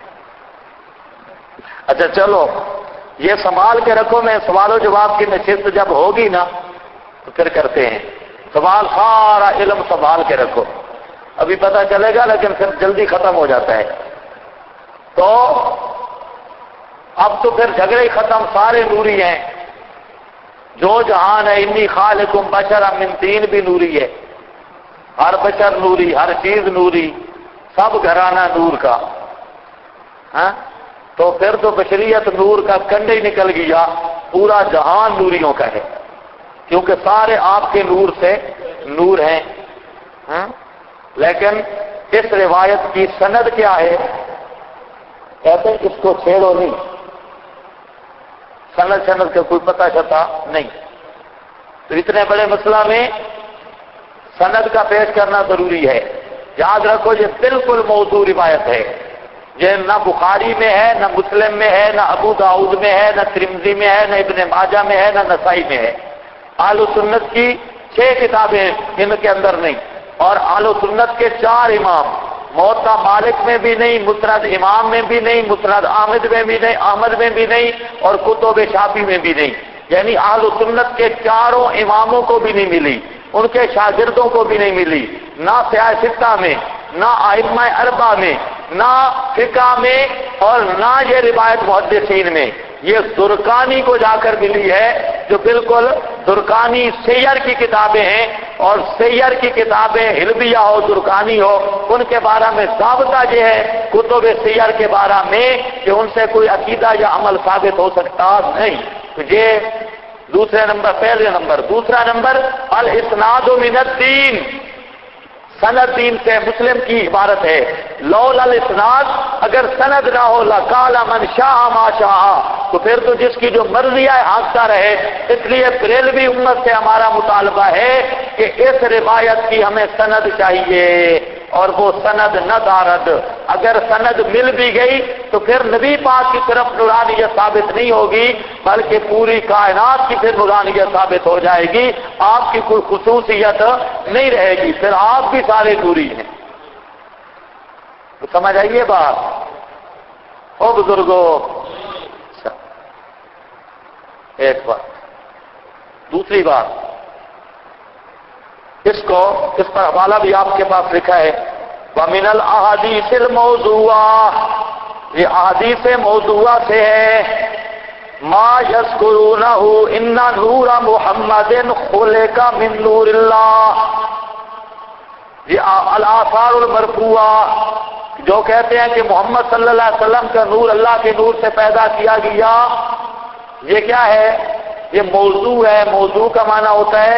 S1: اچھا چلو یہ سنبھال کے رکھو، میں سوال و جواب کی نشست جب ہوگی نا تو پھر کرتے ہیں. سوال سارا علم سنبھال کے رکھو، ابھی پتہ چلے گا لیکن پھر جلدی ختم ہو جاتا ہے. تو اب تو پھر جھگڑے ختم، سارے نوری ہیں. جو جہان ہے انی خالقکم بشرا من طین بھی نوری ہے، ہر بشر نوری، ہر چیز نوری، سب گھرانہ نور کا. ہاں تو پھر تو بشریت نور کا کنڈے ہی نکل گیا، پورا جہان نوریوں کا ہے کیونکہ سارے آپ کے نور سے نور ہیں. ہاں لیکن اس روایت کی سند کیا ہے؟ کہتے ہیں اس کو چھیڑو نہیں، سند کا کوئی پتہ چلتا نہیں. تو اتنے بڑے مسئلہ میں سند کا پیش کرنا ضروری ہے. یاد رکھو یہ بالکل موضوع روایت ہے، یہ نہ بخاری میں ہے، نہ مسلم میں ہے، نہ ابو داؤد میں ہے، نہ ترمذی میں ہے، نہ ابن ماجہ میں ہے، نہ نسائی میں ہے. اہل سنت کی 6 کتابیں ان کے اندر نہیں، اور اہل سنت کے 4 امام، موطا مالک میں بھی نہیں، مسند امام میں بھی نہیں، مسند احمد میں بھی نہیں، احمد میں بھی نہیں، اور کتب شافعی میں بھی نہیں. یعنی اہل سنت کے 4 اماموں کو بھی نہیں ملی، ان کے شاگردوں کو بھی نہیں ملی، نہ سیاستہ میں، نہ ائمہ اربعہ میں، نہ فقہ میں، اور نہ یہ روایت محدثین میں. یہ زرقانی کو جا کر ملی ہے، جو بالکل زرقانی سیر کی کتابیں ہیں، اور سیر کی کتابیں حلبیہ ہو زرقانی ہو، ان کے بارے میں ضابطہ یہ ہے کتب سیر کے بارے میں کہ ان سے کوئی عقیدہ یا عمل ثابت ہو سکتا نہیں. تو یہ دوسرے نمبر، پہلے نمبر. دوسرا نمبر الاسناد من الدین، سند دین سے مسلم کی عبارت ہے. لولا الاسناد، اگر سند نہ ہو لقال من شاء ما شاء، تو پھر تو جس کی جو مرضی ہے ہانکتا رہے. اس لیے بریلوی امت سے ہمارا مطالبہ ہے کہ اس روایت کی ہمیں سند چاہیے، اور وہ سند نہ دارد. اگر سند مل بھی گئی تو پھر نبی پاک کی طرف نورانیت ثابت نہیں ہوگی، بلکہ پوری کائنات کی پھر نورانیت ثابت ہو جائے گی. آپ کی کوئی خصوصیت نہیں رہے گی، پھر آپ بھی سارے نوری ہیں. تو سمجھ آئیے بات. او بزرگوں، ایک بات. دوسری بات، اس پر حوالہ بھی آپ کے پاس لکھا ہے. وَمِنَ الْأَحَادِيثِ الْمَوْضُوعَةِ، یہ احادیث موضوعہ سے ہے. مَا يَذْكُرُونَهُ إِنَّ نُورَ مُحَمَّدٍ خُلِقَ مِن نُورِ اللَّهِ، یہ الآثار المرفوعہ جو کہتے ہیں کہ محمد صلی اللہ علیہ وسلم کا نور اللہ کے نور سے پیدا کیا گیا. یہ کیا ہے؟ یہ موضوع ہے. موضوع کا معنی ہوتا ہے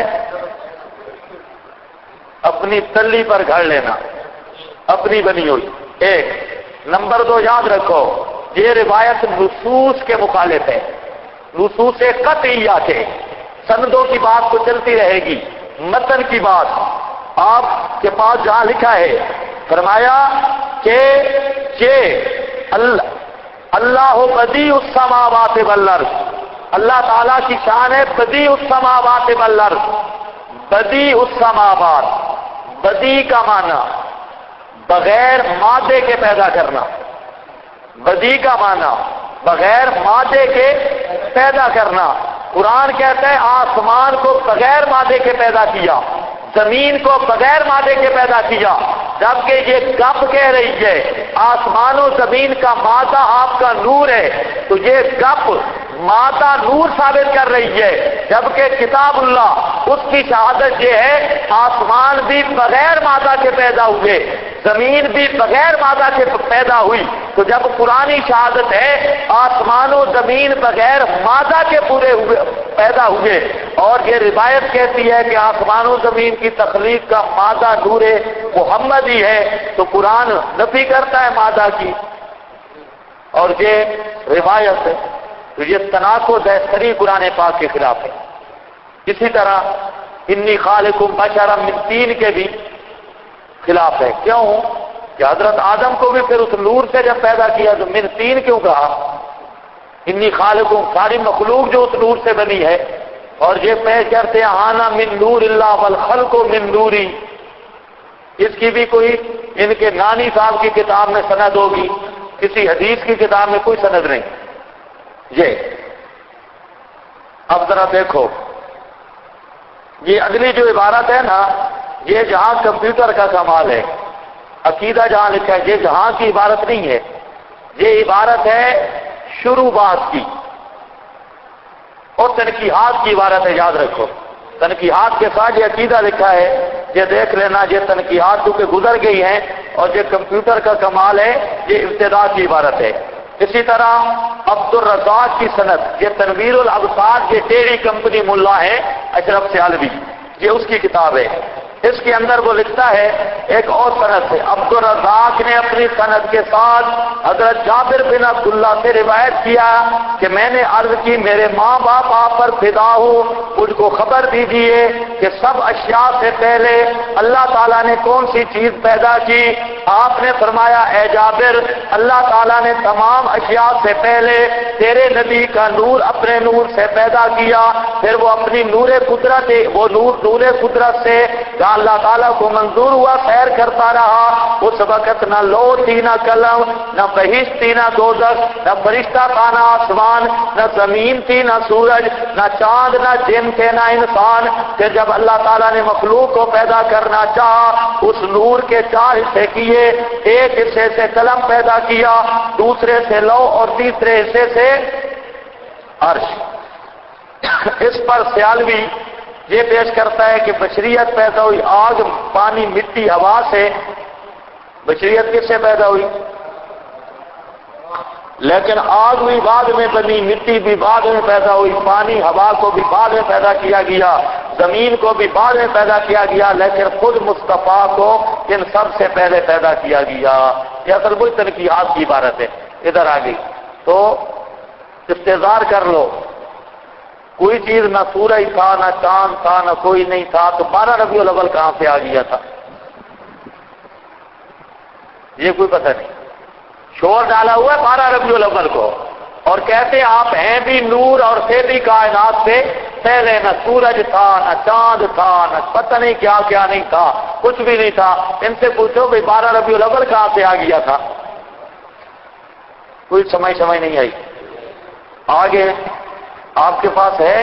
S1: اپنی تلی پر گھڑ لینا، اپنی بنی ہوئی. ایک نمبر 2 یاد رکھو، یہ روایت نصوص کے مخالف ہے، نصوص قطعیہ کے. سندوں کی بات تو چلتی رہے گی، متن کی بات آپ کے پاس جہاں لکھا ہے فرمایا کہ اللہ بدیع السماوات والارض، اللہ تعالیٰ کی شان ہے بدیع السماوات والارض۔ بدیع السماوات، بدیع کا معنی بغیر مادے کے پیدا کرنا، بدیع کا معنی بغیر مادے کے پیدا کرنا۔ قرآن کہتا ہے آسمان کو بغیر مادے کے پیدا کیا، زمین کو بغیر مادے کے پیدا کیا، جبکہ یہ گپ کہہ رہی ہے آسمان و زمین کا مادہ آپ کا نور ہے، تو یہ گپ مادہ نور ثابت کر رہی ہے، جبکہ کتاب اللہ اس کی شہادت یہ ہے آسمان بھی بغیر مادہ کے پیدا ہوئے، زمین بھی بغیر مادہ کے پیدا ہوئی۔ تو جب قرآنی شہادت ہے آسمان و زمین بغیر مادہ کے پورے ہوئے پیدا ہوئے، اور یہ روایت کہتی ہے کہ آسمان و زمین کی تخلیق کا مادہ نور محمد ہی ہے، تو قرآن نفی کرتا ہے مادہ کی، اور یہ روایت ہے، تو یہ تناقض ہے، صریح قرآن پاک کے خلاف ہے۔ اسی طرح انی خالق بشرا من طین کے بھی خلاف ہے۔ کیوں کہ حضرت آدم کو بھی پھر اس نور سے جب پیدا کیا تو من طین کیوں کہا؟ انی خالق، ساری مخلوق جو اس نور سے بنی ہے، اور یہ پیش کرتے ہیں آنا من نور اللہ والخلق من نوری، اس کی بھی کوئی ان کے نانی صاحب کی کتاب میں سند ہوگی، کسی حدیث کی کتاب میں کوئی سند نہیں۔ یہ اب ذرا دیکھو، یہ اگلی جو عبارت ہے نا، یہ جہاں کمپیوٹر کا کمال ہے، عقیدہ جہاں لکھا ہے، یہ جہاں کی عبارت نہیں ہے، یہ عبارت ہے شروع بات کی اور تنقیحات کی عبارت ہے، یاد رکھو۔ تنقیحات کے ساتھ یہ عقیدہ لکھا ہے، یہ دیکھ لینا، یہ تنقیحات کیونکہ گزر گئی ہیں، اور یہ کمپیوٹر کا کمال ہے، یہ ابتدا کی عبارت ہے۔ اسی طرح عبد الرزاق کی سند، یہ تنویر الابصار، یہ ٹیڑھی کمپنی ملا ہے اشرف سیالوی، یہ اس کی کتاب ہے۔ اس کے اندر وہ لکھتا ہے ایک اور سند سے، عبد الرزاق نے اپنی سند کے ساتھ حضرت جابر بن عبداللہ سے روایت کیا کہ میں نے عرض کی میرے ماں باپ آپ پر فدا ہو، مجھ کو خبر دیجیے کہ سب اشیاء سے پہلے اللہ تعالیٰ نے کون سی چیز پیدا کی؟ آپ نے فرمایا اے جابر، اللہ تعالیٰ نے تمام اشیاء سے پہلے تیرے نبی کا نور اپنے نور سے پیدا کیا، پھر وہ اپنی نور قدرت، وہ نور قدرت سے اللہ تعالیٰ کو منظور ہوا سیر کرتا رہا۔ اس وقت نہ لو تھی، نہ قلم، نہ بہشت تھی، نہ دوزخ، نہ فرشتہ تھا، نہ آسمان، نہ زمین تھی، نہ سورج، نہ چاند، نہ جن تھے، نہ انسان۔ کہ جب اللہ تعالیٰ نے مخلوق کو پیدا کرنا چاہا، اس نور کے 4 حصے کیے، ایک حصے سے قلم پیدا کیا، دوسرے سے لو، اور تیسرے حصے سے عرش۔ اس پر سیالوی یہ پیش کرتا ہے کہ بشریت پیدا ہوئی آگ، پانی، مٹی، ہوا سے۔ بشریت کس سے پیدا ہوئی؟ لیکن آگ بھی بعد میں بنی، مٹی بھی بعد میں پیدا ہوئی، پانی، ہوا کو بھی بعد میں پیدا کیا گیا، زمین کو بھی بعد میں پیدا کیا گیا، لیکن خود مصطفیٰ کو ان سب سے پہلے پیدا کیا گیا۔ یہ اصل کوئی تنقیحات کی عبارت ہے، ادھر آ گئی تو استظہار کر لو۔ کوئی چیز نہ سورج تھا، نہ چاند تھا، نہ کوئی نہیں تھا، تو 12 ربیع الاول کہاں سے آ گیا تھا؟ یہ کوئی پتہ نہیں، شور ڈالا ہوا ہے 12 ربیع الاول کو، اور کہتے آپ ہیں بھی نور اور سے بھی کائنات سے پہلے، نہ سورج تھا، نہ چاند تھا، نہ پتہ نہیں کیا کیا نہیں تھا، کچھ بھی نہیں تھا۔ ان سے پوچھو بھائی 12 ربیع الاول کہاں سے آ گیا تھا؟ کوئی سمجھ نہیں آئی۔ آگے آپ کے پاس ہے؟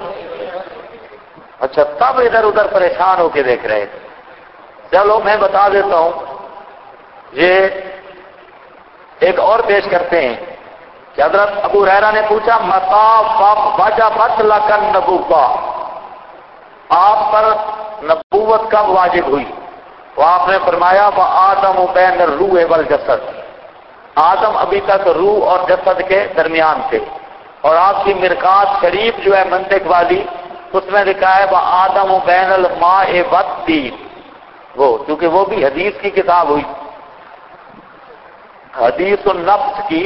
S1: اچھا، تب ادھر ادھر پریشان ہو کے دیکھ رہے تھے۔ چلو میں بتا دیتا ہوں، یہ ایک اور پیش کرتے ہیں کہ حضرت ابو ہریرہ نے پوچھا متا وجبت لک النبوۃ، آپ پر نبوت کب واجب ہوئی؟ تو آپ نے فرمایا وآدم بین الروح والجسد، آدم ابھی تک روح اور جسد کے درمیان تھے، اور آپ کی مرقات شریف جو ہے منطق والی، اس میں لکھا ہے وآدم بین الماء والطین، وہ کیونکہ وہ بھی حدیث کی کتاب ہوئی، حدیث النفس کی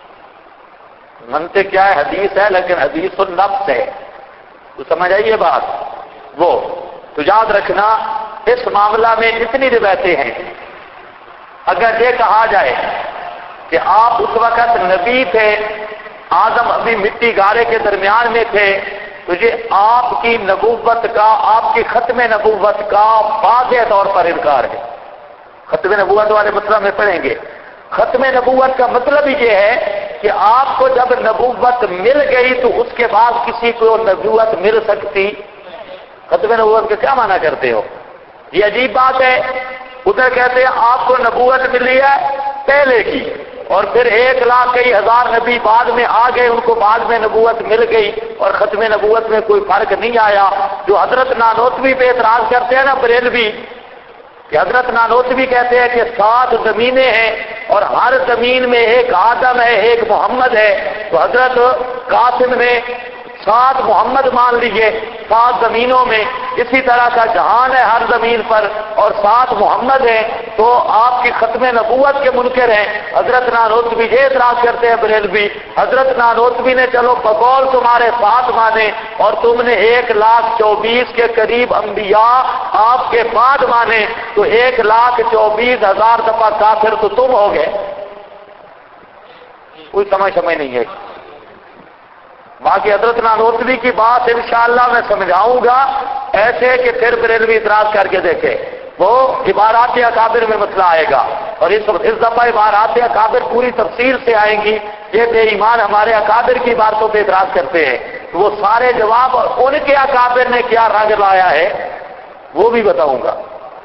S1: منطق کیا ہے؟ حدیث ہے لیکن حدیث النفس ہے، تو سمجھ آئیے بات وہ۔ تو یاد رکھنا اس معاملہ میں اتنی روایتیں ہیں، اگر یہ کہا جائے کہ آپ اس وقت نبی تھے، آدم ابھی مٹی گارے کے درمیان میں تھے، تو یہ آپ کی نبوت کا، آپ کی ختم نبوت کا واضح طور پر انکار ہے۔ ختم نبوت والے مطلب میں پڑھیں گے۔ ختم نبوت کا مطلب یہ ہے کہ آپ کو جب نبوت مل گئی تو اس کے بعد کسی کو نبوت مل سکتی؟ ختم نبوت کا کیا معنی کرتے ہو؟ یہ عجیب بات ہے۔ ادھر کہتے ہیں آپ کو نبوت ملی ہے پہلے کی، اور پھر 1,00,000 کئی ہزار نبی بعد میں آ گئے، ان کو بعد میں نبوت مل گئی اور ختم نبوت میں کوئی فرق نہیں آیا۔ جو حضرت نانوتوی پہ اعتراض کرتے ہیں نا بریلوی، کہ حضرت نانوتوی کہتے ہیں کہ 7 زمینیں ہیں اور ہر زمین میں ایک آدم ہے، ایک محمد ہے، تو حضرت قاسم نے 7 محمد مان لیے 7 زمینوں میں، اسی طرح کا جہان ہے ہر زمین پر اور 7 محمد ہیں، تو آپ کی ختم نبوت کے منکر ہیں۔ حضرت نانوتوی یہ اعتراض کرتے ہیں بریلوی، حضرت نانوتوی نے چلو بقول تمہارے 7 مانے اور تم نے 1,24,000 کے قریب انبیاء آپ کے بعد مانے، تو 1,24,000 دفعہ کافر تو تم ہو گئے۔ کوئی سمجھ نہیں ہے۔ باقی حضرت نانوتوی کی بات انشاءاللہ میں سمجھاؤں گا، ایسے کہ پھر بریلوی اعتراض کر کے دیکھے، وہ عبارات اکابر میں مسئلہ آئے گا، اور اس دفعہ عبارات اکابر پوری تفصیل سے آئیں گی۔ یہ بے ایمان ہمارے اکابر کی باتوں پہ اعتراض کرتے ہیں، تو وہ سارے جواب اور ان کے اکابر نے کیا رنگ لایا ہے وہ بھی بتاؤں گا۔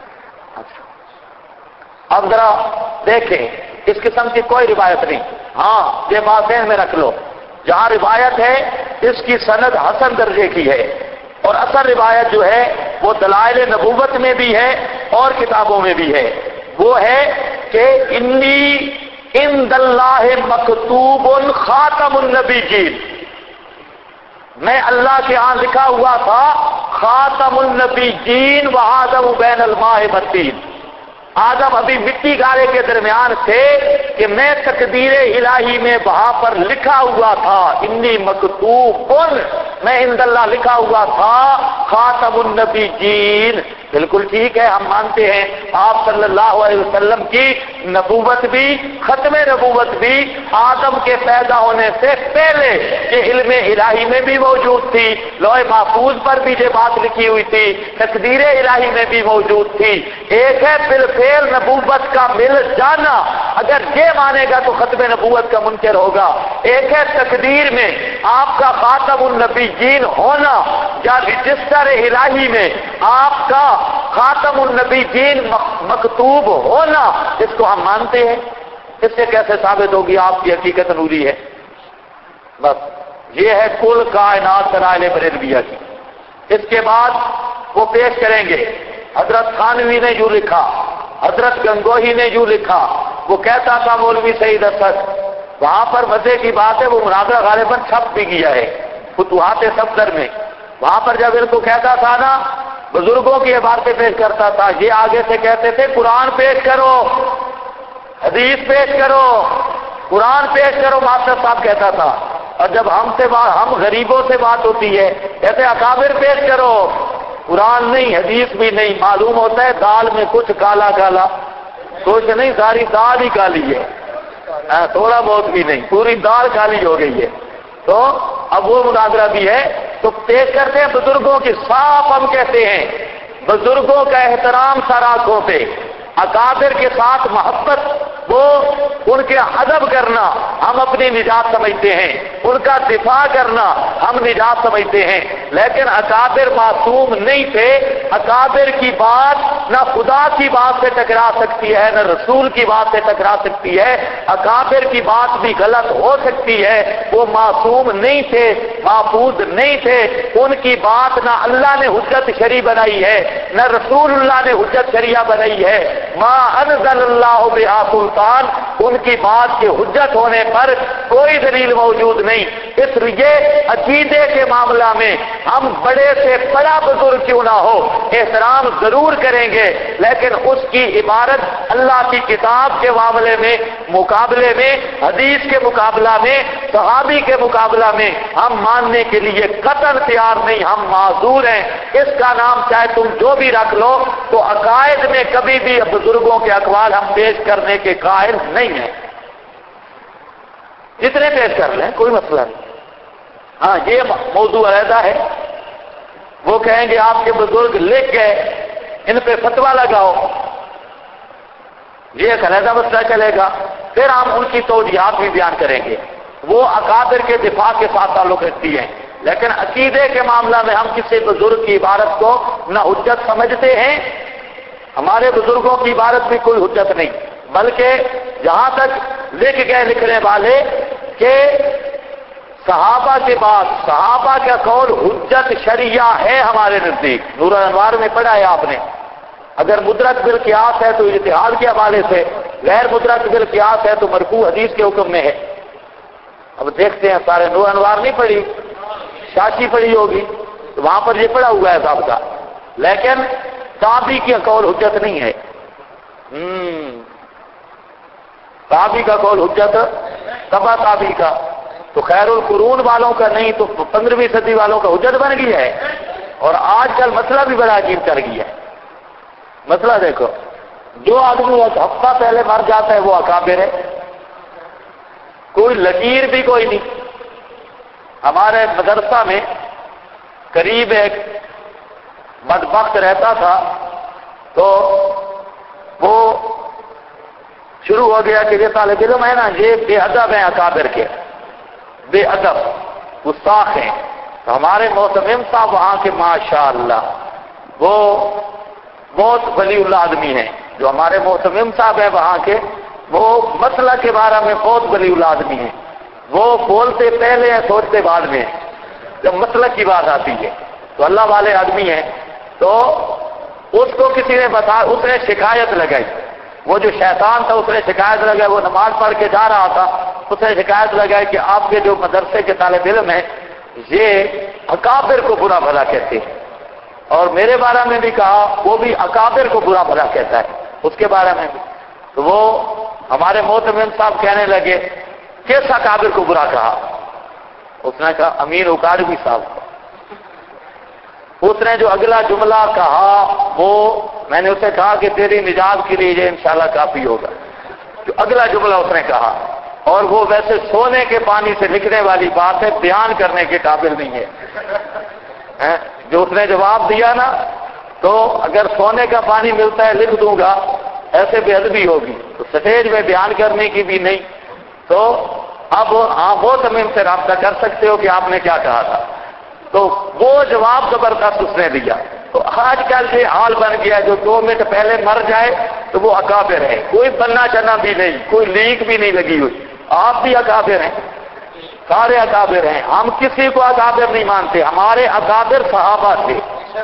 S1: اب ذرا دیکھیں، اس قسم کی کوئی روایت نہیں، ہاں یہ بات ذہن میں رکھ لو، جہاں روایت ہے اس کی سند حسن درجے کی ہے، اور اصل روایت جو ہے وہ دلائل نبوت میں بھی ہے اور کتابوں میں بھی ہے۔ وہ ہے کہ انی عند اللہ مکتوب خاتم النبیین، میں اللہ کے ہاں لکھا ہوا تھا خاتم النبیین وآدم بین الماء والطین، آدم ابھی مٹی گارے کے درمیان تھے کہ میں تقدیر الہی میں وہاں پر لکھا ہوا تھا، انی مکتوب، میں عند اللہ لکھا ہوا تھا خاتم النبیین۔ بالکل ٹھیک ہے، ہم مانتے ہیں آپ صلی اللہ علیہ وسلم کی نبوت بھی، ختم نبوت بھی آدم کے پیدا ہونے سے پہلے یہ علم الہی میں بھی موجود تھی، لوح محفوظ پر بھی یہ بات لکھی ہوئی تھی، تقدیر الہی میں بھی موجود تھی۔ ایک ہے بالفعل نبوت کا مل جانا، اگر یہ مانے گا تو ختم نبوت کا منکر ہوگا۔ ایک ہے تقدیر میں آپ کا خاتم النبیین ہونا، یا رجسٹر الہی میں آپ کا خاتم النبیین مکتوب ہونا، اس کو ہم مانتے ہیں۔ اس سے کیسے ثابت ہوگی آپ کی حقیقت نوری ہے؟ بس یہ ہے کل کائنات دلائل بریلویہ کی۔ اس کے بعد وہ پیش کریں گے، حضرت تھانوی نے یوں لکھا، حضرت گنگوہی نے یوں لکھا، وہ کہتا تھا مولوی سعید اسد، وہاں پر مزے کی بات ہے وہ مناظرہ غالباً چھپ بھی گیا ہے فتوحات صفدر میں، وہاں پر جب ان کو کہتا تھا نا بزرگوں کی عبارتیں پیش کرتا تھا، یہ آگے سے کہتے تھے قرآن پیش کرو، حدیث پیش کرو، قرآن پیش کرو، ماسٹر صاحب کہتا تھا، اور جب ہم غریبوں سے بات ہوتی ہے کہتے اکابر پیش کرو، قرآن نہیں حدیث بھی نہیں، معلوم ہوتا ہے دال میں کچھ کالا کالا، کچھ نہیں ساری دال ہی کالی ہے، تھوڑا بہت بھی نہیں، پوری دال کالی ہو گئی ہے۔ تو اب وہ مناظرہ بھی ہے، تو پیش کرتے ہیں بزرگوں کی، صاف ہم کہتے ہیں بزرگوں کا احترام سر آنکھوں پہ، اکابر کے ساتھ محبت، وہ ان کے ادب کرنا ہم اپنی نجات سمجھتے ہیں، ان کا دفاع کرنا ہم نجات سمجھتے ہیں، لیکن اکابر معصوم نہیں تھے۔ اکابر کی بات نہ خدا کی بات سے ٹکرا سکتی ہے نہ رسول کی بات سے ٹکرا سکتی ہے، اکابر کی بات بھی غلط ہو سکتی ہے، وہ معصوم نہیں تھے، محفوظ نہیں تھے، ان کی بات نہ اللہ نے حجت شرعی بنائی ہے نہ رسول اللہ نے حجت شریعہ بنائی ہے، ما انزل اللہ بہا سلطان، ان کی بات کے حجت ہونے پر کوئی دلیل موجود نہیں۔ اس لیے عقیدے کے معاملہ میں ہم بڑے سے بڑا بزرگ کیوں نہ ہو احترام ضرور کریں گے، لیکن اس کی عبارت اللہ کی کتاب کے معاملے میں، مقابلے میں، حدیث کے مقابلہ میں، صحابی کے مقابلہ میں ہم ماننے کے لیے قطعاً تیار نہیں، ہم معذور ہیں۔ اس کا نام چاہے تم جو بھی رکھ لو، تو عقائد میں کبھی بھی بزرگوں کے اقوال ہم پیش کرنے کے قائل نہیں ہیں۔ جتنے پیش کر لیں کوئی مسئلہ نہیں. ہاں یہ موضوع علیحدہ ہے. وہ کہیں گے آپ کے بزرگ لکھ گئے ان پہ فتویٰ لگاؤ، یہ ایک علیحدہ مسئلہ چلے گا. پھر ہم ان کی توجیہات بھی بیان کریں گے. وہ اکابر کے دفاع کے ساتھ تعلق رکھتی ہیں، لیکن عقیدے کے معاملہ میں ہم کسی بزرگ کی عبارت کو نہ حجت سمجھتے ہیں، ہمارے بزرگوں کی عبارت بھی کوئی حجت نہیں، بلکہ جہاں تک لکھ گئے لکھنے والے کہ صحابہ کے بعد صحابہ کا قول حجت شرعیہ ہے ہمارے نزدیک. نور الانوار میں پڑھا ہے آپ نے. اگر مدرک بالقیاس ہے تو اجتہاد کے حوالے سے، غیر مدرک بالقیاس ہے تو مرفوع حدیث کے حکم میں ہے. اب دیکھتے ہیں سارے. نور انوار نہیں پڑھی، شاشی پڑھی ہوگی تو وہاں پر یہ پڑھا ہوا ہے صاحب کا، لیکن تابعی کی قول حجت نہیں ہے. تابعی کا قول حجت تبع تابعی کا، تو خیر القرون والوں کا نہیں تو 15ویں صدی والوں کا حجت بن گیا ہے. اور آج کل مسئلہ بھی بڑا عجیب کر گیا ہے. مسئلہ دیکھو، جو آدمی ایک ہفتہ پہلے مر جاتا ہے وہ اکابر ہے، کوئی لکیر بھی کوئی نہیں. ہمارے مدرسہ میں قریب ایک بدبخت رہتا تھا، تو وہ شروع ہو گیا کہ یہ طالب علم ہے نا یہ بے ادب ہیں، اکابر کے بے ادب گستاخ ہیں. تو ہمارے معتمم صاحب وہاں کے ماشاءاللہ وہ بہت ولی اللہ آدمی ہیں. جو ہمارے معتمم صاحب ہیں وہاں کے، وہ مسئلہ کے بارے میں بہت ولی اللہ آدمی ہیں. وہ بولتے پہلے ہیں سوچتے بعد میں ہیں. جب مسئلہ کی بات آتی ہے تو اللہ والے آدمی ہیں. تو اس کو کسی نے اس نے شکایت لگائی. وہ جو شیطان تھا اس نے شکایت لگائی. وہ نماز پڑھ کے جا رہا تھا، اس نے شکایت لگائی کہ آپ کے جو مدرسے کے طالب علم ہیں یہ اکابر کو برا بھلا کہتے ہیں، اور میرے بارے میں بھی کہا وہ بھی اکابر کو برا بھلا کہتا ہے اس کے بارے میں بھی. تو وہ ہمارے معتمم صاحب کہنے لگے کس اکابر کو برا کہا؟ اس نے کہا امین اکاڑوی صاحب کو. اس نے جو اگلا جملہ کہا وہ میں نے اسے کہا کہ تیری نجات کے لیے یہ انشاءاللہ کافی ہوگا. جو اگلا جملہ اس نے کہا، اور وہ ویسے سونے کے پانی سے لکھنے والی بات ہے، بیان کرنے کے قابل نہیں ہے. جو اس نے جواب دیا نا، تو اگر سونے کا پانی ملتا ہے لکھ دوں گا، ایسے بے ادبی ہوگی تو سٹیج میں بیان کرنے کی بھی نہیں. تو اب آپ وہ تمیم سے رابطہ کر سکتے ہو کہ آپ نے کیا کہا تھا. تو وہ جواب زبردست اس نے دیا. تو آج کل یہ حال بن گیا جو 2 منٹ پہلے مر جائے تو وہ اکابر ہے، کوئی بننا چنا بھی نہیں، کوئی لیک بھی نہیں لگی ہوئی. آپ بھی اکابر ہیں، سارے اکابر ہیں. ہم کسی کو اکابر نہیں مانتے. ہمارے اکابر صحابہ تھے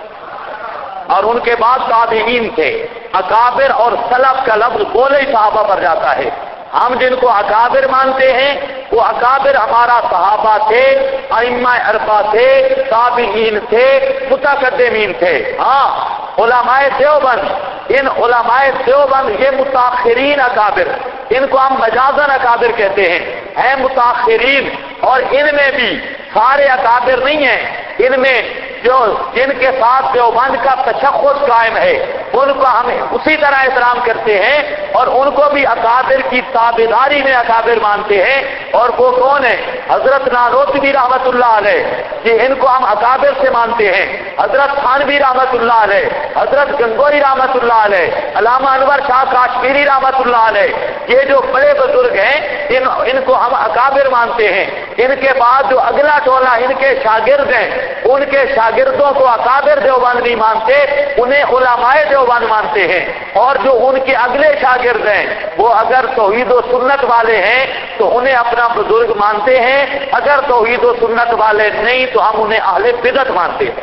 S1: اور ان کے بعد تابعین تھے. اکابر اور سلف کا لفظ بولے ہی صحابہ پر جاتا ہے. ہم جن کو اکابر مانتے ہیں وہ اکابر ہمارا صحابہ تھے، ائمہ اربعہ تھے، تابعین تھے، متقدمین تھے. ہاں علماء دیوبند، ان علماء دیوبند یہ متاخرین اکابر، ان کو ہم مجازن اکابر کہتے ہیں متاخرین. اور ان میں بھی سارے اکابر نہیں ہیں. ان میں جو جن کے ساتھ دیوبند کا تشخص قائم ہے ان کو ہم اسی طرح احترام کرتے ہیں، اور ان کو بھی اکابر کی تابعداری میں اکابر مانتے ہیں. اور وہ کون ہے؟ حضرت نانوتوی رحمت اللہ علیہ، کہ ان کو ہم اکابر سے مانتے ہیں. حضرت تھانوی رحمت اللہ علیہ، حضرت گنگوئی رحمت اللہ علیہ، علامہ انور شاہ کاشمیری رحمت اللہ علیہ، یہ جو بڑے بزرگ ہیں ان کو ہم اکابر مانتے ہیں. ان کے بعد جو اگلا ٹولہ ان کے شاگرد ہیں، ان کے شاگردوں کو اکابر دیوبند نہیں مانتے، انہیں علماء دیوبند مانتے ہیں. اور جو ان کے اگلے شاگرد ہیں وہ اگر توحید و سنت والے ہیں تو انہیں اپنا بزرگ مانتے ہیں، اگر توحید و سنت والے نہیں تو ہم انہیں اہل بدعت مانتے ہیں.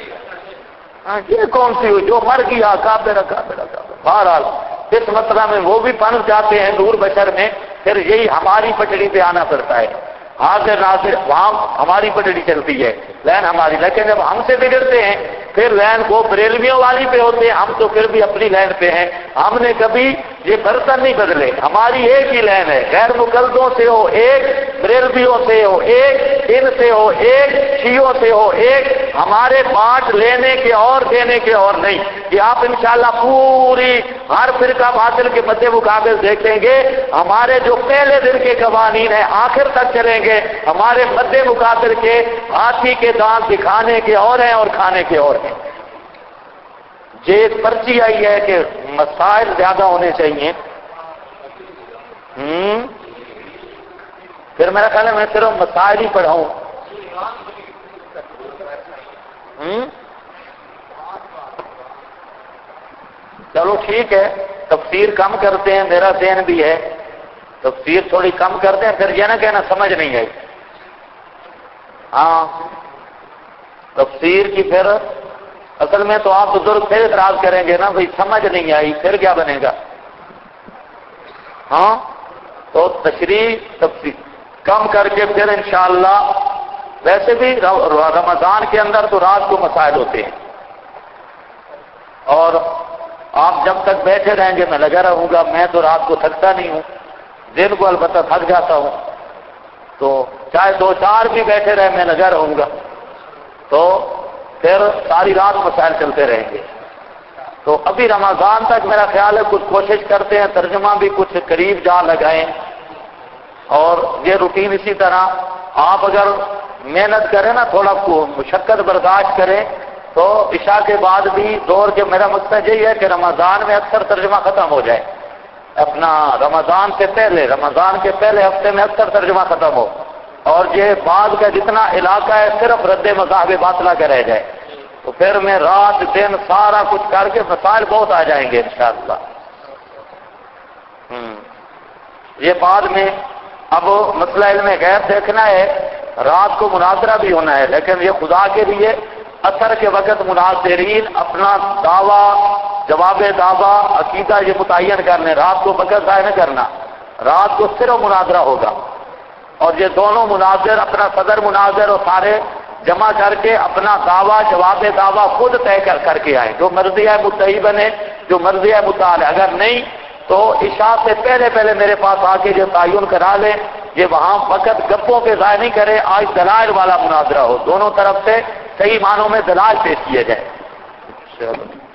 S1: یہ کون سی ہوئی جو مر گیا اکابر اکابر اکابر. بہرحال اس مسئلہ میں وہ بھی پنپ جاتے ہیں نور بشر میں، پھر یہی ہماری پٹڑی پہ آنا پڑتا ہے. حاضر ناظر وہاں ہماری پٹڑی چلتی ہے، لین ہماری. لیکن جب ہم سے بگڑتے ہیں پھر لین کو بریلویوں والی پہ ہوتے ہیں، ہم تو پھر بھی اپنی لین پہ ہیں. ہم نے کبھی یہ برتن نہیں بدلے، ہماری ایک ہی لائن ہے، غیر مقلدوں سے ہو ایک، بریلویوں سے ہو ایک، ان سے ہو ایک، شیعوں سے ہو ایک، ہمارے بانٹ لینے کے اور دینے کے اور نہیں۔ کہ آپ انشاءاللہ پوری ہر فرقہ باطل کے مد مقابل دیکھیں گے، ہمارے جو پہلے دن کے قوانین ہیں آخر تک چلیں گے، ہمارے مد مقابل کے ہاتھی کے دانت دکھانے کے اور ہیں اور کھانے کے اور ہیں۔ یہ ایک پرچی آئی ہے کہ مسائل زیادہ ہونے چاہیے، پھر میرا خیال ہے میں صرف مسائل ہی پڑھاؤں۔ چلو ٹھیک ہے، تفسیر کم کرتے ہیں، میرا ذہن بھی ہے، تفسیر تھوڑی کم کرتے ہیں، پھر یہ نہ کہنا سمجھ نہیں آئی۔ ہاں تفسیر کی پھر اصل میں تو آپ بزرگ پھر اعتراض کریں گے نا بھئی سمجھ نہیں آئی، پھر کیا بنے گا؟ ہاں تو تشریح تفسیر کم کر کے پھر انشاءاللہ، ویسے بھی رمضان کے اندر تو رات کو مسائل ہوتے ہیں، اور آپ جب تک بیٹھے رہیں گے میں لگا رہوں گا، میں تو رات کو تھکتا نہیں ہوں، دن کو البتہ تھک جاتا ہوں، تو چاہے 2-4 بھی بیٹھے رہے میں لگا رہوں گا، تو پھر ساری رات مسائل چلتے رہیں گے۔ تو ابھی رمضان تک میرا خیال ہے کچھ کوشش کرتے ہیں، ترجمہ بھی کچھ قریب جا لگائیں، اور یہ روٹین اسی طرح آپ اگر محنت کریں نا، تھوڑا مشقت برداشت کریں، تو عشاء کے بعد بھی دور کے، میرا مقصد یہی ہے کہ رمضان میں اکثر ترجمہ ختم ہو جائے، اپنا رمضان کے پہلے ہفتے میں اکثر ترجمہ ختم ہو، اور یہ بعد کا جتنا علاقہ ہے صرف رد مذاہب باطلہ کا رہ جائے، تو پھر میں رات دن سارا کچھ کر کے مسائل بہت آ جائیں گے انشاءاللہ۔ یہ بعد میں اب مسئلہ علم غیب دیکھنا ہے، رات کو مناظرہ بھی ہونا ہے، لیکن یہ خدا کے لیے اثر کے وقت مناظرین اپنا دعویٰ، جواب دعویٰ، عقیدہ یہ متعین کر لیں، رات کو وقت ضائع نہ کرنا، رات کو صرف مناظرہ ہوگا، اور یہ دونوں مناظر اپنا صدر مناظر اور سارے جمع کر کے اپنا دعویٰ، جواب دعویٰ خود طے کر کے آئیں، جو مرضی ہے مدعی بنے، جو مرضی ہے مدعا ہے، اگر نہیں تو عشاء سے پہلے میرے پاس آ کے جو تعین کرا لیں، یہ وہاں وقت گپوں کے ضائع نہیں کرے، آج دلائل والا مناظرہ ہو، دونوں طرف سے صحیح معنوں میں دلائل پیش کیے جائیں۔